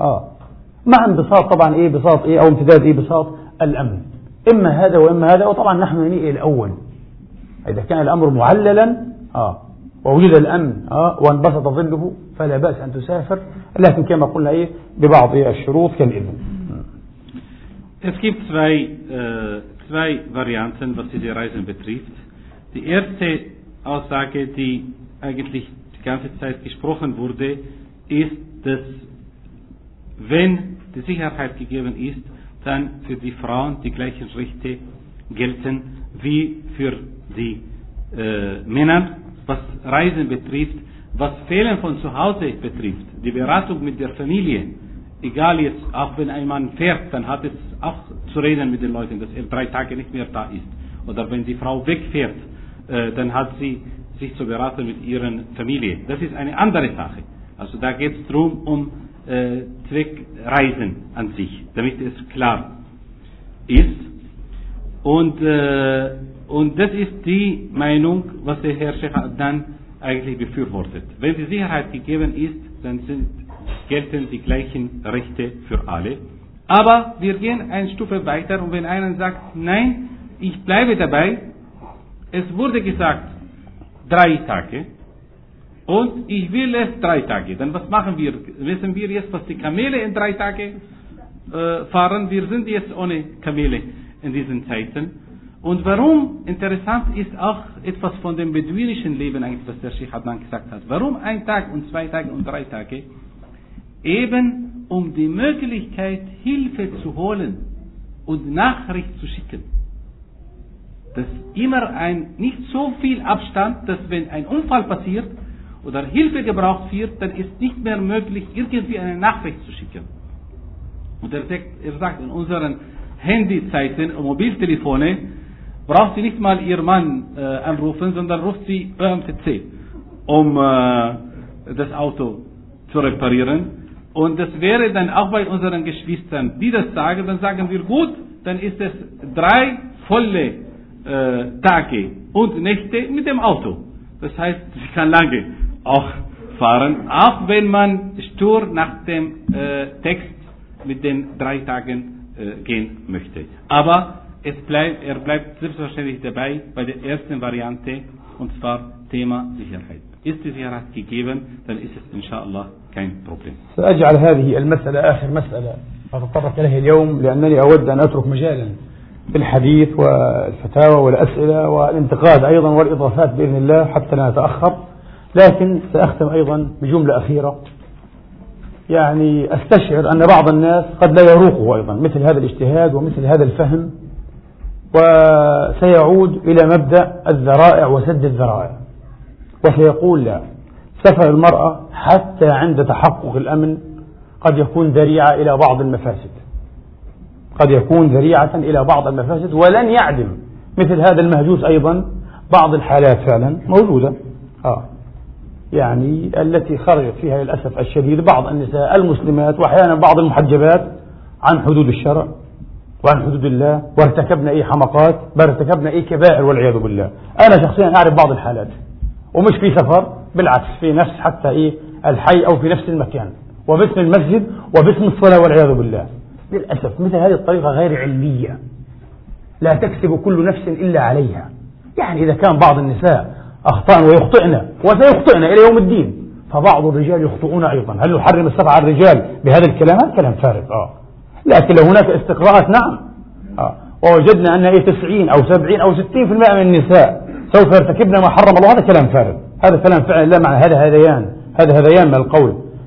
مع انبساط طبعا إيه بساط إيه أو امتداد إيه بساط الأمن، إما هذا وإما هذا. وطبعا نحن نميل الأول، إذا كان الأمر معللا ووجد الأمن وانبسط ظله فلا بأس أن تسافر، لكن كما قلنا إيه ببعض الشروط كالإذن. Es gibt zwei Varianten, was diese Reisen betrifft. Die erste Aussage, die eigentlich die ganze Zeit gesprochen wurde, ist, dass wenn die Sicherheit gegeben ist, dann für die Frauen die gleichen Rechte gelten wie für die Männer, was Reisen betrifft, was Fehlen von zu Hause betrifft, die Beratung mit der Familie. Egal jetzt, auch wenn ein Mann fährt, dann hat es auch zu reden mit den Leuten, dass er 3 Tage nicht mehr da ist. Oder wenn die Frau wegfährt, dann hat sie sich zu beraten mit ihrer Familie. Das ist eine andere Sache. Also da geht es darum, um Zweckreisen an sich, damit es klar ist. Und das ist die Meinung, was der Herr Sheikh Adnan eigentlich befürwortet. Wenn die Sicherheit gegeben ist, dann gelten die gleichen Rechte für alle. Aber wir gehen eine Stufe weiter, und wenn einer sagt, nein, ich bleibe dabei, es wurde gesagt 3 Tage und ich will es 3 Tage, dann was machen wir? Wissen wir jetzt, was die Kamele in 3 Tage fahren? Wir sind jetzt ohne Kamele in diesen Zeiten. Und warum interessant ist auch etwas von dem beduinischen Leben eigentlich, was der Sheikh Adnan gesagt hat. Warum 1 Tag und 2 Tage und 3 Tage? Eben um die Möglichkeit, Hilfe zu holen und Nachricht zu schicken. Das ist immer nicht so viel Abstand, dass wenn ein Unfall passiert oder Hilfe gebraucht wird, dann ist nicht mehr möglich, irgendwie eine Nachricht zu schicken. Und er sagt, in unseren Handyzeiten und Mobiltelefone braucht sie nicht mal ihr Mann anrufen, sondern ruft sie ÖMTC, um das Auto zu reparieren. Und das wäre dann auch bei unseren Geschwistern, die das sagen, dann sagen wir, gut, dann ist es 3 volle Tage und Nächte mit dem Auto. Das heißt, sie kann lange auch fahren, auch wenn man stur nach dem Text mit den 3 Tagen gehen möchte. Aber er bleibt selbstverständlich dabei bei der ersten Variante, und zwar Thema Sicherheit. Ist die Sicherheit gegeben, dann ist es inshallah kein Problem. سأجعل هذه المسألة آخر مسألة أتطرق إليها اليوم، لأنني أود أن أترك مجالا في الحديث والفتاوى والأسئلة والانتقاد أيضا والإضافات بإذن الله حتى لا نتأخر. لكن سأختم أيضا بجملة أخيرة، يعني أستشعر أن بعض الناس قد لا يروقه أيضا مثل هذا الاجتهاد ومثل هذا الفهم، وسيعود إلى مبدأ الذرائع وسد الذرائع، وسيقول لا، سفر المرأة حتى عند تحقق الأمن قد يكون ذريعة إلى بعض المفاسد، قد يكون ذريعة إلى بعض المفاسد، ولن يعدم مثل هذا المهجوس أيضا بعض الحالات فعلا موجودة يعني التي خرجت فيها للأسف الشديد بعض النساء المسلمات وأحيانا بعض المحجبات عن حدود الشرع وعن حدود الله، وارتكبنا حمقات، بل ارتكبنا كبائر والعياذ بالله. أنا شخصيا أعرف بعض الحالات، ومش في سفر، بالعكس في نفس حتى الحي أو في نفس المكان وباسم المسجد وباسم الصلاة والعياذ بالله. للأسف مثل هذه الطريقة غير علمية، لا تكسب كل نفس إلا عليها. يعني إذا كان بعض النساء أخطأن ويخطئن وسيخطئن إلى يوم الدين، فبعض الرجال يخطئون أيضا. هل نحرم السفر على الرجال بهذا الكلام؟ هذا كلام فارغ. لكن لو هناك استقراءات نعم، ووجدنا أن 90 أو 70 أو 60% من النساء سوف يرتكبن ما حرم الله، هذا كلام فارغ، هذا كلام فعلا لا معنى، هذا هذيان من القول.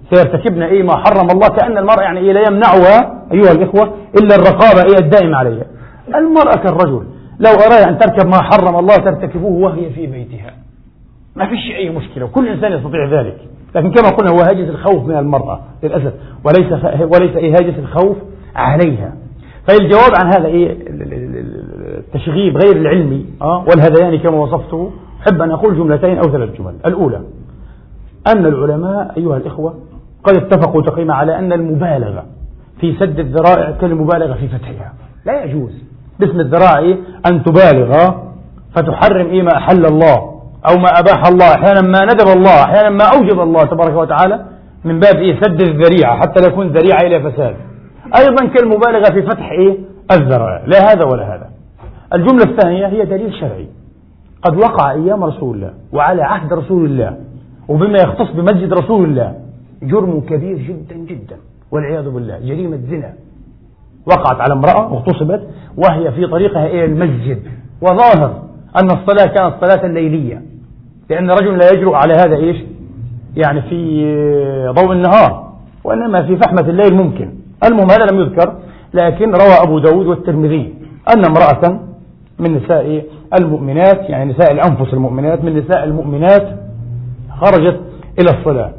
سيرتكبن ما حرم الله، كأن المرأة يعني لا يمنعها أيها الإخوة إلا الرقابة الدائمة عليها. المرأة كالرجل لو أراد أن تركب ما حرم الله ترتكبه وهي في بيتها، ما فيش أي مشكلة، وكل إنسان يستطيع ذلك. لكن كما قلنا هو هاجس الخوف من المرأة للأسف، وليس هاجس الخوف عليها. فالجواب عن هذا التشغيب غير العلمي والهذيان كما وصفته، أحب أن أقول جملتين أو 3 جمل. الأولى أن العلماء أيها الإخوة قد اتفقوا تقريبا على أن المبالغة في سد الذرائع كالمبالغة في فتحها. لا يجوز باسم الذراع أن تبالغ فتحرم ما أحل الله أو ما أباح الله، أحيانا ما ندب الله، أحيانا ما أوجب الله تبارك وتعالى، من باب سد الذريعة حتى لا يكون ذريعة إلى فساد. أيضا كالمبالغة في فتح الذرائع، لا هذا ولا هذا. الجملة الثانية هي دليل شرعي قد وقع أيام رسول الله وعلى عهد رسول الله، وبما يختص بمسجد رسول الله جرم كبير جدا جدا والعياذ بالله، جريمة زنا وقعت على امرأة واغتصبت وهي في طريقها إلى المسجد، وظاهر أن الصلاة كانت صلاة ليلية، لأن رجل لا يجرؤ على هذا يعني في ضوء النهار، وإنما في فحمة الليل ممكن. المهم هذا لم يذكر، لكن روى أبو داود والترمذي أن امرأة من نساء المؤمنات، يعني نساء الأنفس المؤمنات، من نساء المؤمنات خرجت إلى الصلاة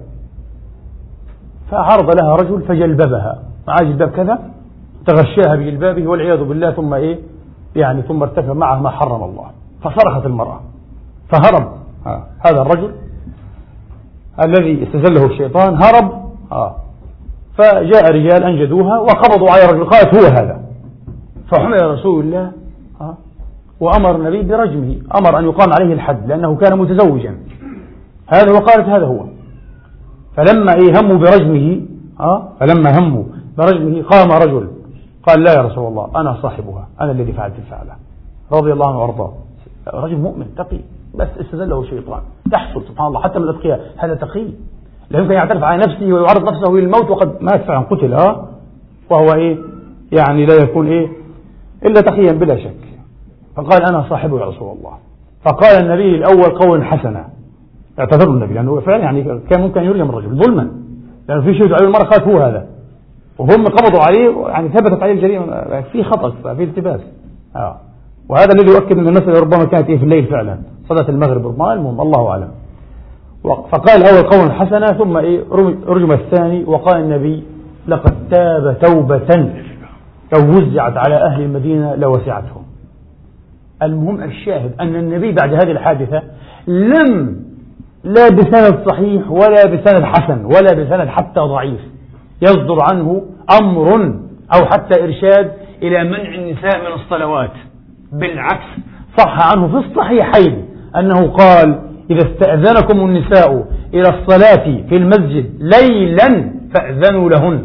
فعرض لها رجل فجلببها مع جلباب كذا، تغشاها بجلبابه والعياذ بالله، ثم ثم ارتكب معه ما حرم الله، فصرخت المرأة فهرب هذا الرجل الذي استزله الشيطان، هرب فجاء رجال أنجدوها وقبضوا على الرجل، قالت هو هذا، فحمل رسول الله وأمر النبي برجمه، أمر أن يقام عليه الحد لأنه كان متزوجا، هذا وقالت هذا هو. فلما هموا برجمه قام رجل قال لا يا رسول الله أنا صاحبها، أنا الذي فعلت الفعلة، رضي الله عنه وارضاه. رجل مؤمن تقي بس استزله الشيطان، يحصل سبحان الله حتى من الأتقياء، هذا تقي لا يمكن يعترف على نفسه ويعرض نفسه للموت وقد مات فعلا قتل وهو يعني لا يكون إلا تقيا بلا شك. فقال أنا صاحبه يا رسول الله. فقال النبي الأول قول حسنا، اعتذر النبي لأنه فعلا يعني كان ممكن يرجم الرجل ظلما، لأنه في شهد عليه المرة قالت هو هذا، وهم قبضوا عليه يعني ثبتت عليه الجريمة، في خطأ في التباس. وهذا الذي يؤكد أن المسألة ربما كانت في الليل فعلا، صلاة المغرب ربما، المهم الله أعلم. فقال أول قول حسنا ثم رجم الثاني، وقال النبي لقد تاب توبة لو وزعت على أهل المدينة لوسعتهم. المهم الشاهد أن النبي بعد هذه الحادثة لم لا بسند صحيح ولا بسند حسن ولا بسند حتى ضعيف يصدر عنه أمر أو حتى إرشاد إلى منع النساء من الصلوات، بالعكس صح عنه في الصحيحين أنه قال إذا استأذنكم النساء إلى الصلاة في المسجد ليلا فأذنوا لهن،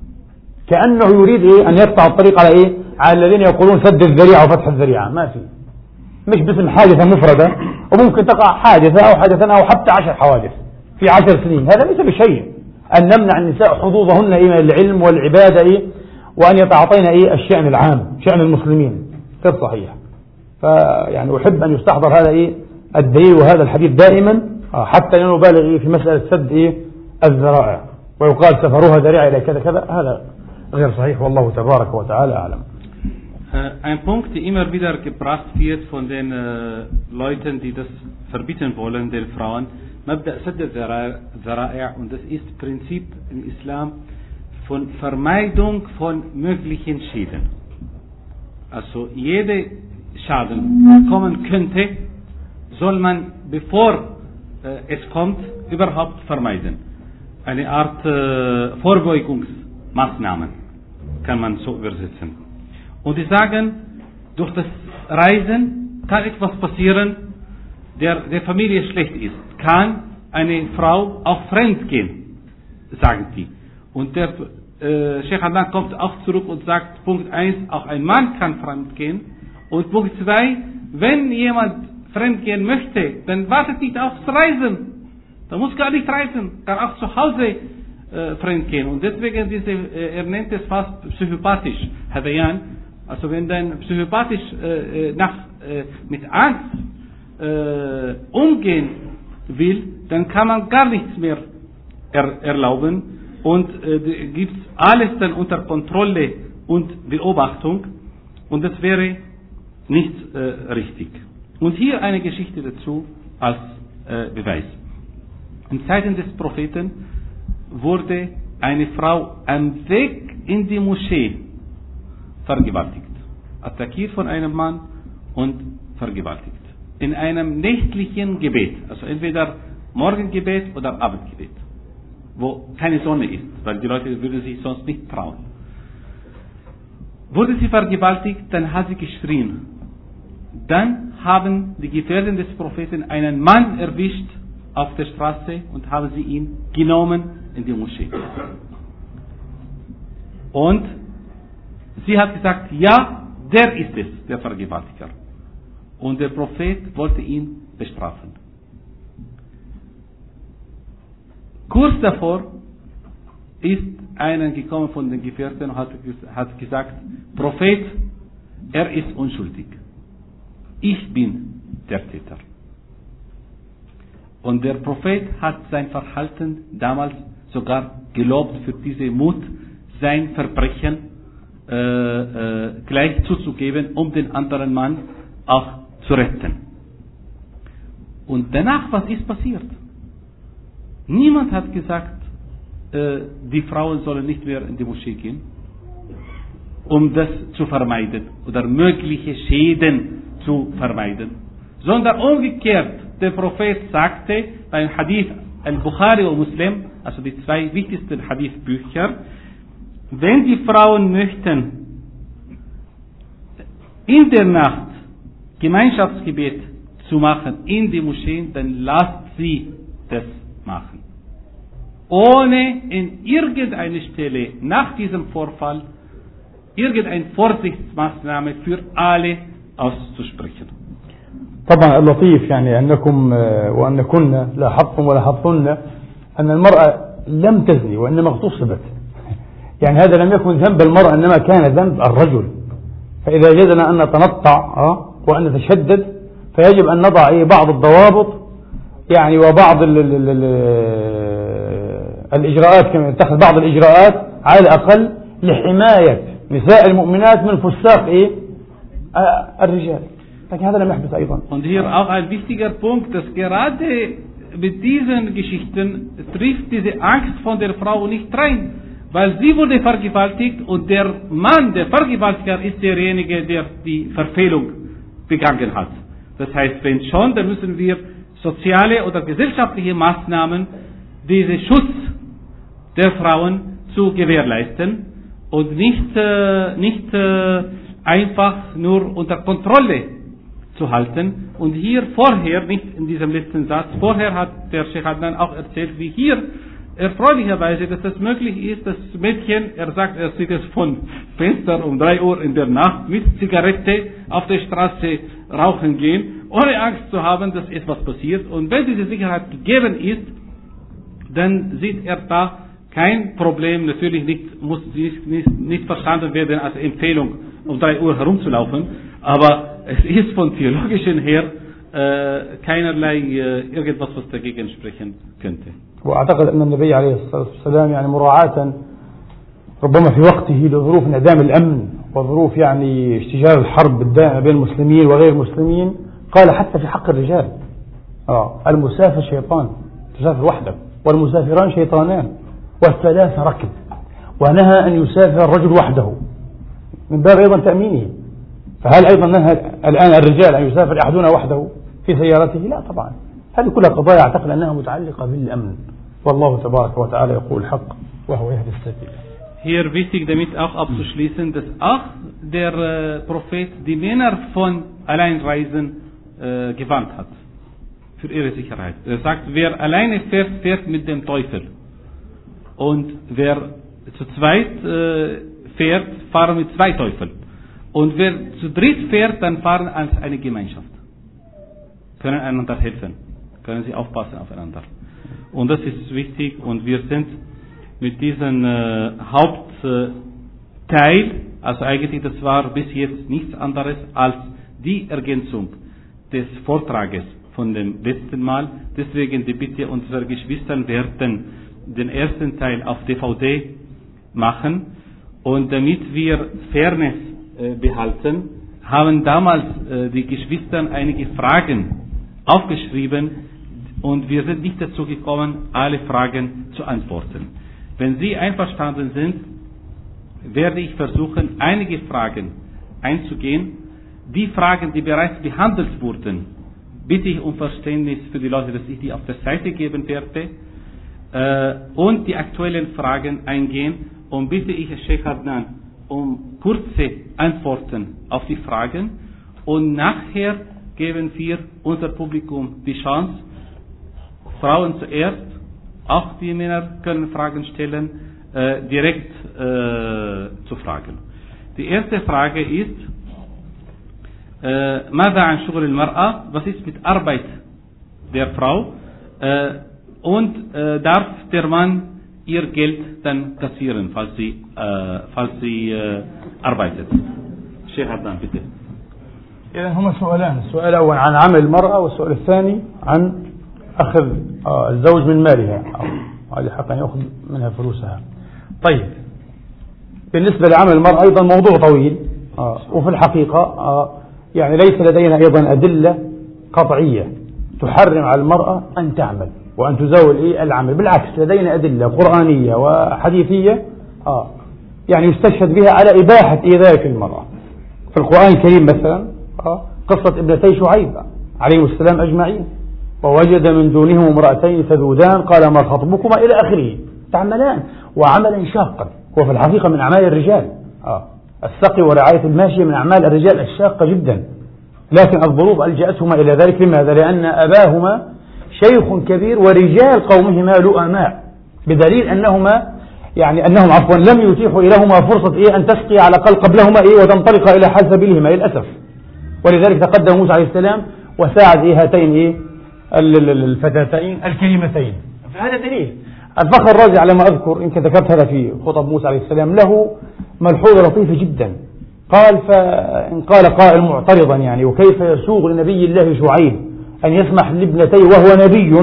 كأنه يريد أن يقطع الطريق على الذين يقولون سد الذريعة وفتح الذريعة. ما في، مش باسم حادثة مفردة، وممكن تقع حادثة أو حدثا أو حتى 10 حوادث في 10 سنين، هذا ليس بشيء. أن نمنع النساء حظوظهن من العلم والعبادة وأن يتعاطين الشأن العام شأن المسلمين غير صحيح. فيعني أحب أن يستحضر هذا الدليل وهذا الحديث دائما، حتى لا نبالغ في مسألة سد الذرائع ويقال سفروها ذريعة إلى كذا كذا، هذا غير صحيح والله تبارك وتعالى أعلم. Ein Punkt, der immer wieder gebracht wird von den Leuten, die das verbieten wollen, den Frauen, Mabda Sadd al-Dhara'i', und das ist Prinzip im Islam von Vermeidung von möglichen Schäden. Also jede Schaden kommen könnte, soll man, bevor es kommt, überhaupt vermeiden. Eine Art Vorbeugungsmaßnahmen kann man so übersetzen. Und die sagen, durch das Reisen kann etwas passieren, der Familie schlecht ist. Kann eine Frau auch fremd gehen, sagen die. Und der Sheikh Adnan kommt auch zurück und sagt, Punkt 1, auch ein Mann kann fremd gehen. Und Punkt 2, wenn jemand fremd gehen möchte, dann wartet nicht aufs Reisen. Da muss gar nicht reisen, kann auch zu Hause fremd gehen. Und deswegen er nennt es fast psychopathisch, Hadayan. Also wenn dann psychopathisch mit Angst umgehen will, dann kann man gar nichts mehr erlauben und gibt alles dann unter Kontrolle und Beobachtung und das wäre nicht richtig. Und hier eine Geschichte dazu als Beweis. In Zeiten des Propheten wurde eine Frau am Weg in die Moschee vergewaltigt, attackiert von einem Mann und vergewaltigt. In einem nächtlichen Gebet, also entweder Morgengebet oder Abendgebet, wo keine Sonne ist, weil die Leute würden sich sonst nicht trauen. Wurde sie vergewaltigt, dann hat sie geschrien. Dann haben die Gefährten des Propheten einen Mann erwischt auf der Straße und haben sie ihn genommen in die Moschee. Und sie hat gesagt, ja, der ist es, der Vergewaltiger. Und der Prophet wollte ihn bestrafen. Kurz davor ist einer gekommen von den Gefährten und hat gesagt, Prophet, er ist unschuldig. Ich bin der Täter. Und der Prophet hat sein Verhalten damals sogar gelobt für diese Mut, sein Verbrechen gleich zuzugeben, um den anderen Mann auch zu retten. Und danach, was ist passiert? Niemand hat gesagt, die Frauen sollen nicht mehr in die Moschee gehen, um das zu vermeiden oder mögliche Schäden zu vermeiden, sondern umgekehrt. Der Prophet sagte beim Hadith al-Bukhari und Muslim, also die zwei wichtigsten Hadith-Bücher, wenn die Frauen möchten in der Nacht Gemeinschaftsgebet zu machen in die Moscheen, dann lasst sie das machen. Ohne in irgendeiner Stelle nach diesem Vorfall irgendeine Vorsichtsmaßnahme für alle auszusprechen. طبعا اللطيف يعني أنكم وأن كنا لاحظتم ولاحظتن أن المرأة لم تزني وإنما اغتصبت. يعني هذا لم يكن ذنب المرأة إنما كان ذنب الرجل. فإذا جدنا أن نتنطع وأن نتشدد فيجب أن نضع بعض الضوابط يعني وبعض الإجراءات كما نتخذ بعض الإجراءات على الأقل لحماية نساء المؤمنات من فساق الرجال. Und hier auch ein wichtiger Punkt, dass gerade mit diesen Geschichten trifft diese Angst von der Frau nicht rein, weil sie wurde vergewaltigt und der Mann, der Vergewaltiger, ist derjenige, der die Verfehlung begangen hat. Das heißt, wenn schon, dann müssen wir soziale oder gesellschaftliche Maßnahmen, diesen Schutz der Frauen zu gewährleisten und nicht einfach nur unter Kontrolle zu halten. Und hier vorher, nicht in diesem letzten Satz, vorher hat der Sheikh Adnan auch erzählt, wie hier erfreulicherweise, dass das möglich ist, das Mädchen, er sagt, er sieht es von Fenster um 3 Uhr in der Nacht mit Zigarette auf der Straße rauchen gehen, ohne Angst zu haben, dass etwas passiert. Und wenn diese Sicherheit gegeben ist, dann sieht er da kein Problem. Natürlich muss nicht verstanden werden als Empfehlung, um 3 Uhr herumzulaufen, aber es ist von theologischen her keinerlei irgendwas, was dagegen sprechen könnte. وأعتقد أن النبي عليه الصلاة والسلام يعني مراعاة ربما في وقته لظروف انعدام الأمن وظروف يعني اشتجار الحرب الدائمة بين المسلمين وغير المسلمين قال حتى في حق الرجال المسافر شيطان تسافر وحدك والمسافران شيطانان والثلاثة ركب ونهى أن يسافر الرجل وحده من باب أيضا تأمينه. فهل أيضا نهى الآن الرجال أن يسافر أحدنا وحده في سيارته؟ لا طبعا. هذه كلها قضايا أعتقد أنها متعلقة بالأمن والله تبارك وتعالى يقول الحق وهو يهدي السبيل. Hier wichtig damit auch abzuschließen, dass auch der Prophet die Männer von Alleinreisen gewarnt hat für ihre Sicherheit. Er sagt, wer alleine fährt, fährt mit dem Teufel. Und wer zu zweit fährt, fahren mit 2 Teufeln. Und wer zu dritt fährt, dann fahren als eine Gemeinschaft. Können einander helfen. Können sie aufpassen aufeinander. Und das ist wichtig. Und wir sind mit diesem Hauptteil, also eigentlich das war bis jetzt nichts anderes als die Ergänzung des Vortrages von dem letzten Mal. Deswegen die Bitte unserer Geschwister werden den ersten Teil auf DVD machen. Und damit wir Fairness behalten, haben damals die Geschwister einige Fragen aufgeschrieben und wir sind nicht dazu gekommen, alle Fragen zu antworten. Wenn Sie einverstanden sind, werde ich versuchen, einige Fragen einzugehen. Die Fragen, die bereits behandelt wurden, bitte ich um Verständnis für die Leute, dass ich die auf der Seite geben werde, und die aktuellen Fragen eingehen, und bitte ich Sheikh Adnan um kurze Antworten auf die Fragen, und nachher geben wir unser Publikum die Chance, Frauen zuerst, auch die Männer können Fragen stellen, direkt zu fragen. Die erste Frage ist, ماذا عن شغل المرأة? Was ist mit Arbeit der Frau? Und darf der Mann ihr Geld dann kassieren, falls sie arbeitet? Sheikh Adnan, bitte. إذن هما سؤالان، السؤال الأول عن عمل المرأة والسؤال الثاني عن أخذ الزوج من مالها أو على حق أن يأخذ منها فلوسها. طيب، بالنسبة لعمل المرأة أيضا موضوع طويل، وفي الحقيقة يعني ليس لدينا أيضا أدلة قطعية تحرم على المرأة أن تعمل وأن تزاول العمل. بالعكس، لدينا أدلة قرآنية وحديثية يعني يستشهد بها على إباحة ذلك المرأة. في القرآن الكريم مثلا قصة ابنتي شعيب عليهم السلام أجمعين، ووجد من دونهم امرأتين تذودان قال ما خطبكما إلى آخره. تعملان وعملا شاقا، وفي الحقيقة من أعمال الرجال. السقي ورعاية الماشية من أعمال الرجال الشاقة جدا، لكن الظروف ألجأتهما إلى ذلك. لماذا؟ لأن أباهما شيخ كبير ورجال قومهما لؤماء، بدليل أنهم لم يتيحوا لهما فرصة أن تسقي على الأقل قبلهما وتنطلق إلى حال سبيلهما للأسف. ولذلك تقدم موسى عليه السلام وساعد هاتين الفتاتين الكريمتين. فهذا دليل. الفخر الرازي على ما أذكر، يمكن ذكرت هذا في خطب موسى عليه السلام، له ملحوظة لطيفة جدا. قال: فإن قال قائل معترضا يعني وكيف يسوغ لنبي الله شعيب أن يسمح لابنتيه وهو نبي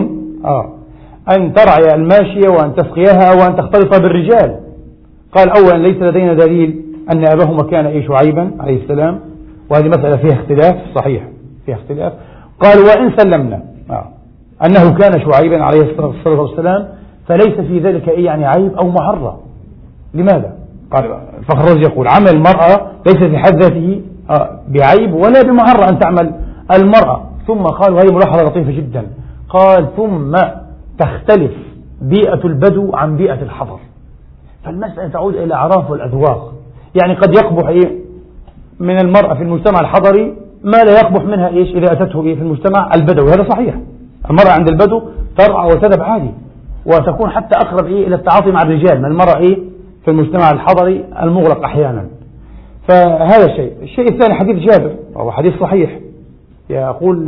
أن ترعى الماشية وأن تسقيها وأن تختلط بالرجال؟ قال: أولا ليس لدينا دليل أن أباهما كان شعيبا عليه السلام، وهذه مسألة فيها اختلاف، صحيح فيها اختلاف. قال: وإن سلمنا أنه كان شعيبا عليه الصلاة والسلام فليس في ذلك يعني عيب أو محرة. لماذا؟ قال الفخر الرازي يقول: عمل المرأة ليس في حد ذاته بعيب ولا بمحرة أن تعمل المرأة. ثم قال، وهي ملاحظة لطيفة جدا، قال: ثم تختلف بيئة البدو عن بيئة الحضر. فالمسألة تعود إلى الأعراف والأذواق. يعني قد يقبح من المرأة في المجتمع الحضري ما لا يقبح منها إذا أتته في المجتمع البدوي. هذا صحيح. المرأة عند البدو ترعى وتذهب عادي، وتكون حتى أقرب إلى التعاطي مع الرجال من المرأة في المجتمع الحضري المغلق أحيانا. فهذا الشيء الثاني حديث جابر، وهو حديث صحيح، يقول: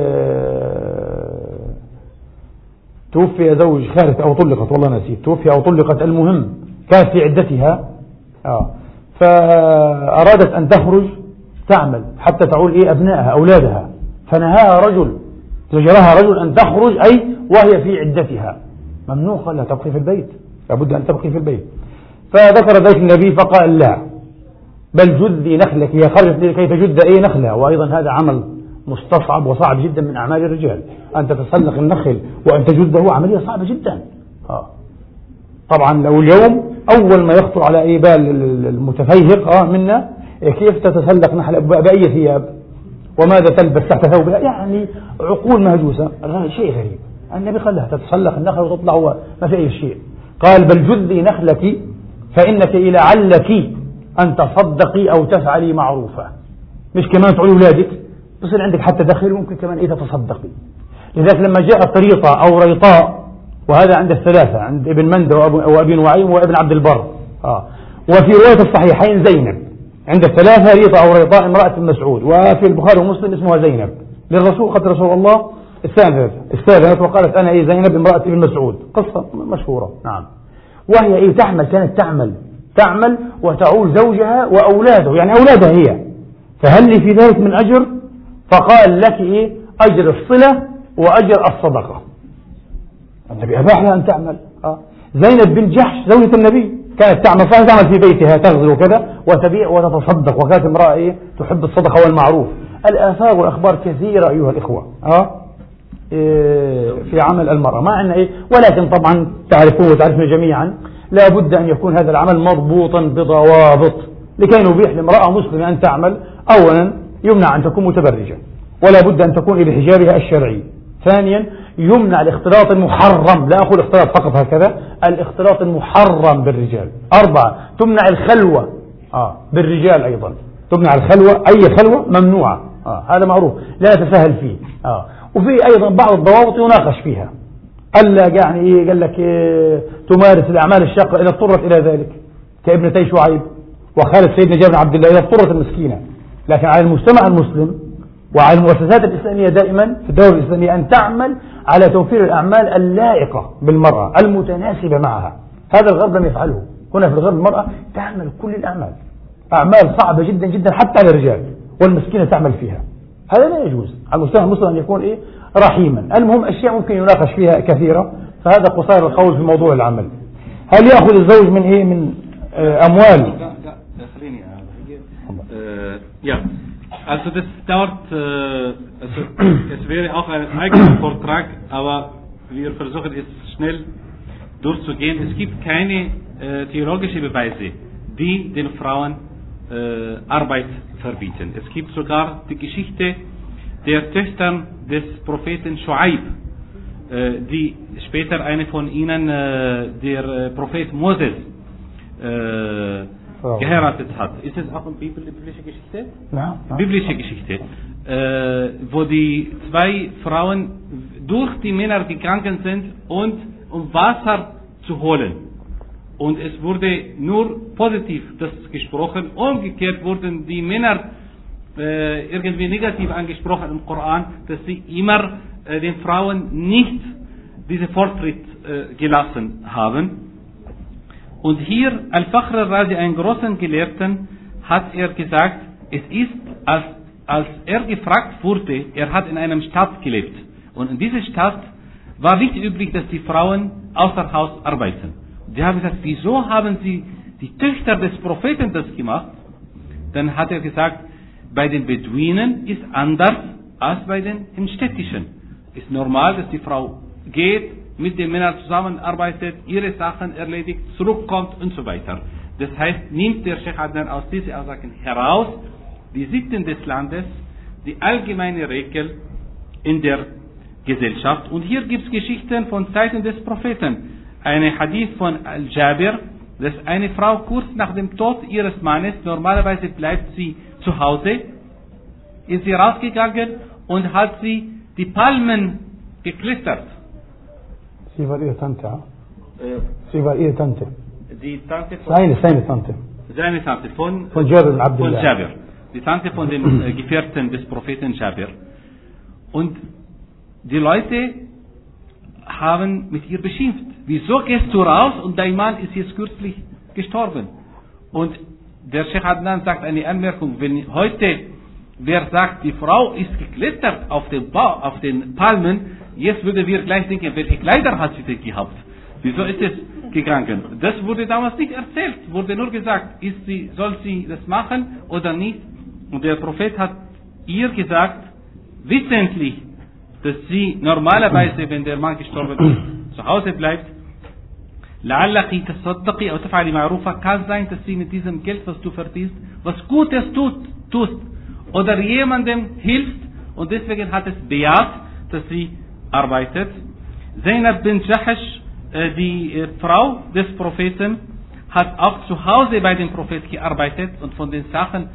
توفي زوج خالته أو طلقت، والله نسيت، توفي أو طلقت، المهم كانت في عدتها فأرادت أن تخرج تعمل حتى تعول أبنائها أولادها، فنهاها رجل، زجرها رجل أن تخرج وهي في عدتها. ممنوع، قال لها تبقي في البيت، لابد أن تبقي في البيت. فذكر ذلك النبي فقال: لا، بل جذي نخلك. هي خرجت لكي تجد نخلها، وأيضا هذا عمل مستصعب وصعب جدا من أعمال الرجال، أن تتسلق النخل وأن تجده عملية صعبة جدا. طبعا لو اليوم أول ما يخطر على بال المتفيهق منا كيف تتسلق نخلة بأي ثياب وماذا تلبس تحت ثوبها، يعني عقول مهجوسة، شيء غريب. النبي قال لها تتسلق النخل وتطلع ما في أي شيء. قال: بل جذي نخلك فإنك لعلك أن تصدقي أو تفعلي معروفة. مش كمان تعولي أولادك، بصير عندك حتى دخل، ممكن كمان تتصدقي. لذلك لما جاءت ريطة أو ريطاء، وهذا عند الثلاثة، عند ابن مندى وابن نعيم وابن عبد البر، وفي رواية الصحيحين زينب، عند الثلاثة ريطة أو ريطاء امرأة مسعود، وفي البخاري ومسلم اسمها زينب، للرسول قد رسول الله استاذنت وقالت: أنا زينب امرأة ابن مسعود. قصة مشهورة. نعم. وهي كانت تعمل وتعول زوجها وأولاده، يعني أولادها هي، فهل لي في ذلك من أجر؟ فقال: لك أجر الصلة وأجر الصدقة. النبي أباح لها أن تعمل. زينب بن جحش زوجة النبي كانت تعمل في بيتها تغزل وكذا وتبيع وتتصدق، وكانت امرأة تحب الصدقة والمعروف. الآثار والأخبار كثيرة أيها الإخوة في عمل المرأة، ما عندنا ولكن طبعا تعرفون وتعرفنا جميعا لا بد أن يكون هذا العمل مضبوطا بضوابط لكي نبيح لامرأة مسلمة أن تعمل. أولا يمنع أن تكون متبرجة ولا بد أن تكون بحجابها الشرعي. ثانيا يمنع الاختلاط المحرم، لا أقول اختلاط فقط هكذا، الاختلاط المحرم بالرجال. 4 تمنع الخلوة بالرجال أيضا، تمنع الخلوة، أي خلوة ممنوعة، هذا معروف لا نتساهل فيه. وفي أيضا بعض الضوابط يناقش فيها، ألا يعني قال لك تمارس الأعمال الشاقة إذا اضطرت إلى ذلك كابنتي شعيب وخالد سيدنا جابر بن عبد الله إذا اضطرت المسكينة. لكن على المجتمع المسلم وعلى المؤسسات الإسلامية دائما في الدولة الإسلامية أن تعمل على توفير الأعمال اللائقة بالمرأة المتناسبة معها. هذا الغرب لم يفعله. هنا في الغرب المرأة تعمل كل الأعمال، أعمال صعبة جدا جدا حتى على الرجال، والمسكينة تعمل فيها. هذا لا يجوز. على المجتمع المسلم أن يكون رحيما. المهم أشياء ممكن يناقش فيها كثيرة، فهذا قصير القول في موضوع العمل. هل يأخذ الزوج من أموال؟ Ja, also das dauert, es wäre auch ein eigener Vortrag, aber wir versuchen es schnell durchzugehen. Es gibt keine theologischen Beweise, die den Frauen Arbeit verbieten. Es gibt sogar die Geschichte der Töchter des Propheten Shu'aib, die später eine von ihnen der Prophet Moses geheiratet hat. Ist es auch eine biblische Geschichte? Ja. Biblische Geschichte, wo die 2 Frauen durch die Männer gegangen sind um Wasser zu holen. Und es wurde nur positiv das gesprochen. Umgekehrt wurden die Männer irgendwie negativ angesprochen im Koran, dass sie immer den Frauen nicht diesen Vortritt gelassen haben. Und hier Al-Fakhr al-Razi, einen großen Gelehrten, hat er gesagt, es ist, als er gefragt wurde, er hat in einer Stadt gelebt. Und in dieser Stadt war nicht üblich, dass die Frauen außer Haus arbeiten. Die haben gesagt, wieso haben sie die Töchter des Propheten das gemacht? Dann hat er gesagt, bei den Beduinen ist anders als bei den im Städtischen. Ist normal, dass die Frau geht, mit den Männern zusammenarbeitet, ihre Sachen erledigt, zurückkommt und so weiter. Das heißt, nimmt der Sheikh Adnan aus diesen Aussagen heraus die Sitten des Landes, die allgemeine Regel in der Gesellschaft. Und hier gibt es Geschichten von Zeiten des Propheten. Eine Hadith von Al-Jabir, dass eine Frau kurz nach dem Tod ihres Mannes, normalerweise bleibt sie zu Hause, ist sie rausgegangen und hat sie die Palmen geklettert. Sie war ihre Tante, Sie war ihre Tante. Die Tante von seine Tante. Seine Tante von Jabir bin Abdullah. Von Jabir. Die Tante von den Gefährten des Propheten Jabir. Und die Leute haben mit ihr beschimpft. Wieso gehst du raus und dein Mann ist jetzt kürzlich gestorben? Und der Sheikh Adnan sagt eine Anmerkung, wenn heute wer sagt, die Frau ist geklettert auf den Palmen, jetzt würden wir gleich denken, welche Kleider hat sie denn gehabt? Wieso ist es gegangen? Das wurde damals nicht erzählt, wurde nur gesagt, soll sie das machen oder nicht? Und der Prophet hat ihr gesagt, wissentlich, dass sie normalerweise, wenn der Mann gestorben ist, zu Hause bleibt. لعلك تصدقي أو تفعلي معروفا, kann sein, dass sie mit diesem Geld, was du verdienst, was Gutes tust oder jemandem hilft, und deswegen hat es bejaht, dass sie arbeitet. Zainab bin Jahash, die Frau des Propheten, hat auch zu Hause bei dem Propheten gearbeitet und von den Sachen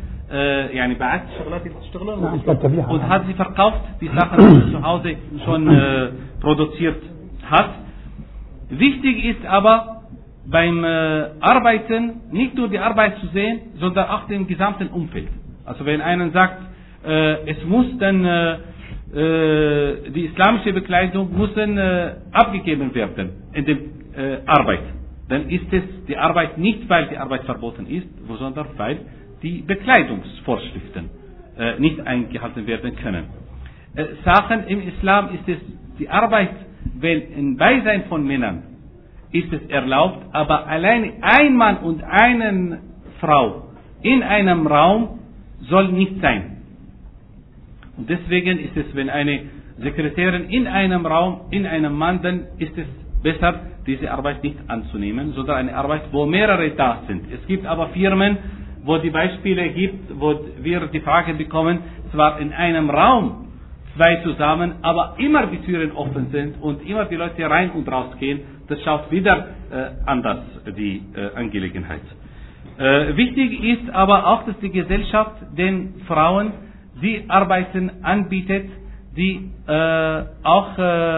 und hat sie verkauft, die Sachen, die sie zu Hause schon produziert hat. Wichtig ist aber beim Arbeiten nicht nur die Arbeit zu sehen, sondern auch den gesamten Umfeld. Also wenn einer sagt, es muss dann die islamische Bekleidung muss dann abgegeben werden in der Arbeit, dann ist es die Arbeit nicht, weil die Arbeit verboten ist, sondern weil die Bekleidungsvorschriften nicht eingehalten werden können. Sachen im Islam ist es die Arbeit, wenn im Beisein von Männern ist es erlaubt, aber allein ein Mann und eine Frau in einem Raum soll nicht sein. Und deswegen ist es, wenn eine Sekretärin in einem Raum, in einem Mann, dann ist es besser, diese Arbeit nicht anzunehmen, sondern eine Arbeit, wo mehrere da sind. Es gibt aber Firmen, wo die Beispiele gibt, wo wir die Frage bekommen, zwar in einem Raum 2 zusammen, aber immer die Türen offen sind und immer die Leute rein und raus gehen, das schaut wieder anders, die Angelegenheit. Wichtig ist aber auch, dass die Gesellschaft den Frauen die Arbeiten anbietet, die auch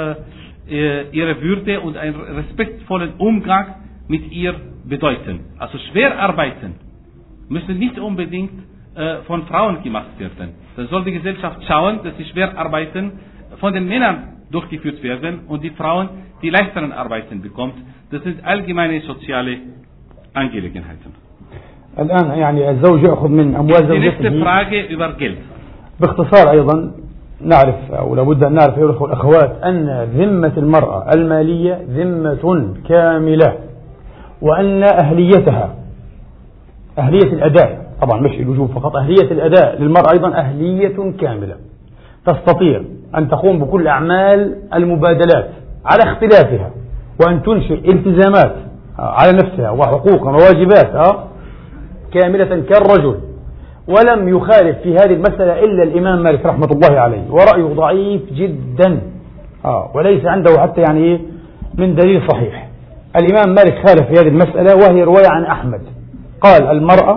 ihre Würde und einen respektvollen Umgang mit ihr bedeuten. Also Schwerarbeiten müssen nicht unbedingt von Frauen gemacht werden. Dann soll die Gesellschaft schauen, dass die Schwerarbeiten von den Männern durchgeführt werden und die Frauen die leichteren Arbeiten bekommt. Das sind allgemeine soziale Angelegenheiten. الآن يعني الزوج يأخذ من أموال Die letzte زوجته. Frage über Geld. باختصار أيضا نعرف أو لابد أن نعرف أيها الأخوة والأخوات أن ذمة المرأة المالية ذمة كاملة، وأن أهليتها أهلية الأداء، طبعا مش الوجوب فقط، أهلية الأداء للمرأة أيضا أهلية كاملة، تستطيع أن تقوم بكل أعمال المبادلات على اختلافها، وأن تنشئ التزامات على نفسها وحقوقا وواجبات كاملة كالرجل. ولم يخالف في هذه المسألة إلا الإمام مالك رحمة الله عليه، ورأيه ضعيف جدا وليس عنده حتى يعني من دليل صحيح. الإمام مالك خالف في هذه المسألة، وهي رواية عن أحمد، قال المرأة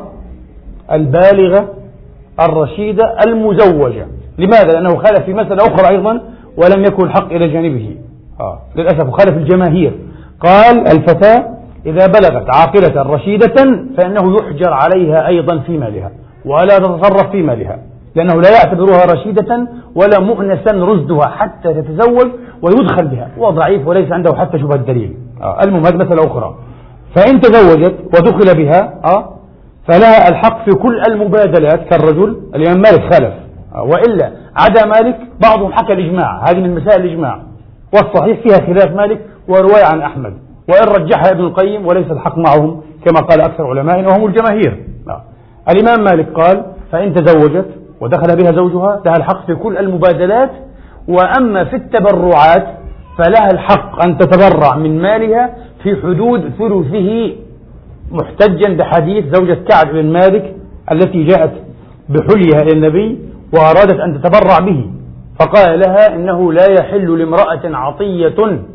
البالغة الرشيدة المزوجة. لماذا؟ لأنه خالف في مسألة أخرى أيضا ولم يكن الحق إلى جانبه، للأسف خالف الجماهير، قال الفتاة إذا بلغت عاقلة رشيدة فإنه يحجر عليها أيضا في مالها ولا تتصرف في مالها، لأنه لا يعتبرها رشيدة ولا مؤنسا رشدها حتى تتزوج ويدخل بها، وضعيف وليس عنده حتى شبه الدليل. المهم هذه مسألة أخرى. فإن تزوجت ودخل بها فلها الحق في كل المبادلات كالرجل. الإمام مالك خالف، وإلا عدا مالك بعضهم حكى الإجماع، هذه من مسائل الإجماع، والصحيح فيها خلاف مالك ورواية عن أحمد، وإن رجحها ابن القيم وليس الحق معهم كما قال أكثر علمائنا وهم الجماهير. الإمام مالك قال فإن تزوجت ودخل بها زوجها لها الحق في كل المبادلات، وأما في التبرعات فلها الحق أن تتبرع من مالها في حدود ثلثه، محتجا بحديث زوجة كعب بن مالك التي جاءت بحليها إلى النبي وأرادت أن تتبرع به، فقال لها إنه لا يحل لامرأة عطية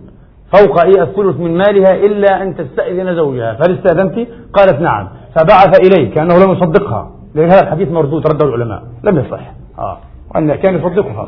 فوق الثلث من مالها إلا أن تستأذن زوجها، فهل استأذنت؟ قالت نعم، فبعث إليه كأنه لم يصدقها، لأن هذا الحديث مردود رده العلماء لم يصح، وأن كان يصدقها.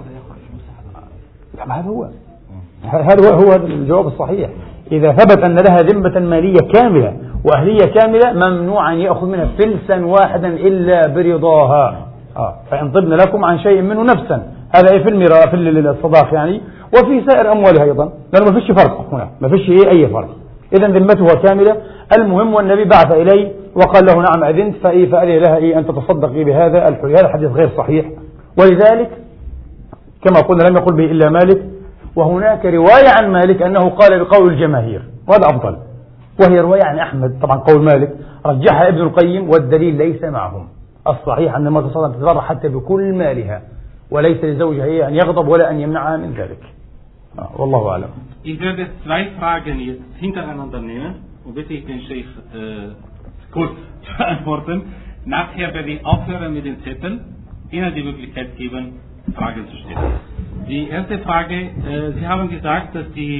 هذا هو الجواب الصحيح. إذا ثبت أن لها ذمة مالية كاملة وأهلية كاملة ممنوع أن يأخذ منها فلسا واحدا إلا برضاها، فإن طبن لكم عن شيء منه نفسا، هذا في الصداق يعني، وفي سائر أموالها أيضا، لأنه ما فيش فرق هنا، ما فيش أي فرق، إذا ذمتها كاملة. المهم والنبي بعث إليه وقال له نعم أذنت، فأذن لها أن تتصدقي بهذا الحلي. هذا الحديث غير صحيح، ولذلك كما قلنا لم يقل به إلا مالك، وهناك رواية عن مالك أنه قال بقول الجماهير وهذا أفضل، وهي رواية عن أحمد، طبعا قول مالك رجحها ابن القيم والدليل ليس معهم. الصحيح أن المرأة تصدق تتبرع حتى بكل مالها، وليس لزوجها هي أن يغضب ولا أن يمنعها من ذلك. والله أعلم. Ich werde 2 Fragen jetzt hintereinander nehmen und bitte ich den Sheikh kurz zu beantworten. Nachher werde ich aufhören mit den Zetteln, Ihnen die Möglichkeit geben, Fragen zu stellen. Die erste Frage, Sie haben gesagt, dass die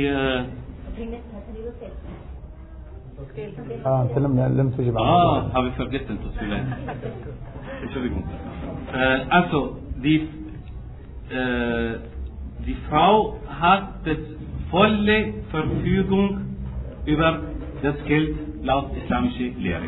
habe ich vergessen, tut mir leid. Entschuldigung. Also, die Frau hat die volle Verfügung über das Geld laut islamischer Lehre.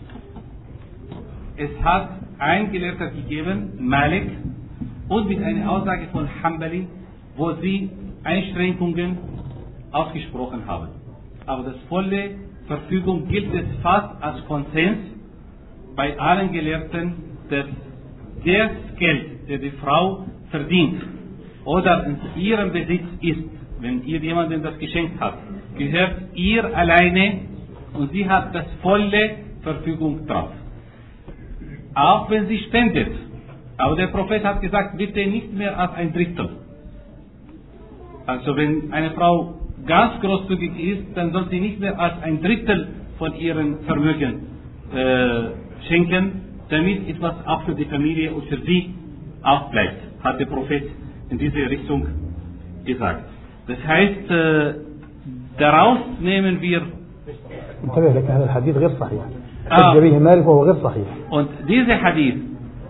Es hat ein Gelehrter gegeben, Malik, und mit einer Aussage von Hanbali, wo sie Einschränkungen ausgesprochen haben. Aber das volle Verfügung gilt es fast als Konsens bei allen Gelehrten, dass das Geld, das die Frau verdient oder in ihrem Besitz ist, wenn ihr jemandem das geschenkt hat, gehört ihr alleine und sie hat das volle Verfügung drauf. Auch wenn sie spendet. Aber der Prophet hat gesagt, bitte nicht mehr als ein Drittel. Also wenn eine Frau ganz großzügig ist, dann soll sie nicht mehr als ein Drittel von ihrem Vermögen schenken, damit etwas auch für die Familie und für sie auch bleibt, hat der Prophet in diese Richtung gesagt. Das heißt, daraus nehmen wir انتبه لك هذا الحديث غير صحيح احتج به مالك وهو غير صحيح und diese Hadith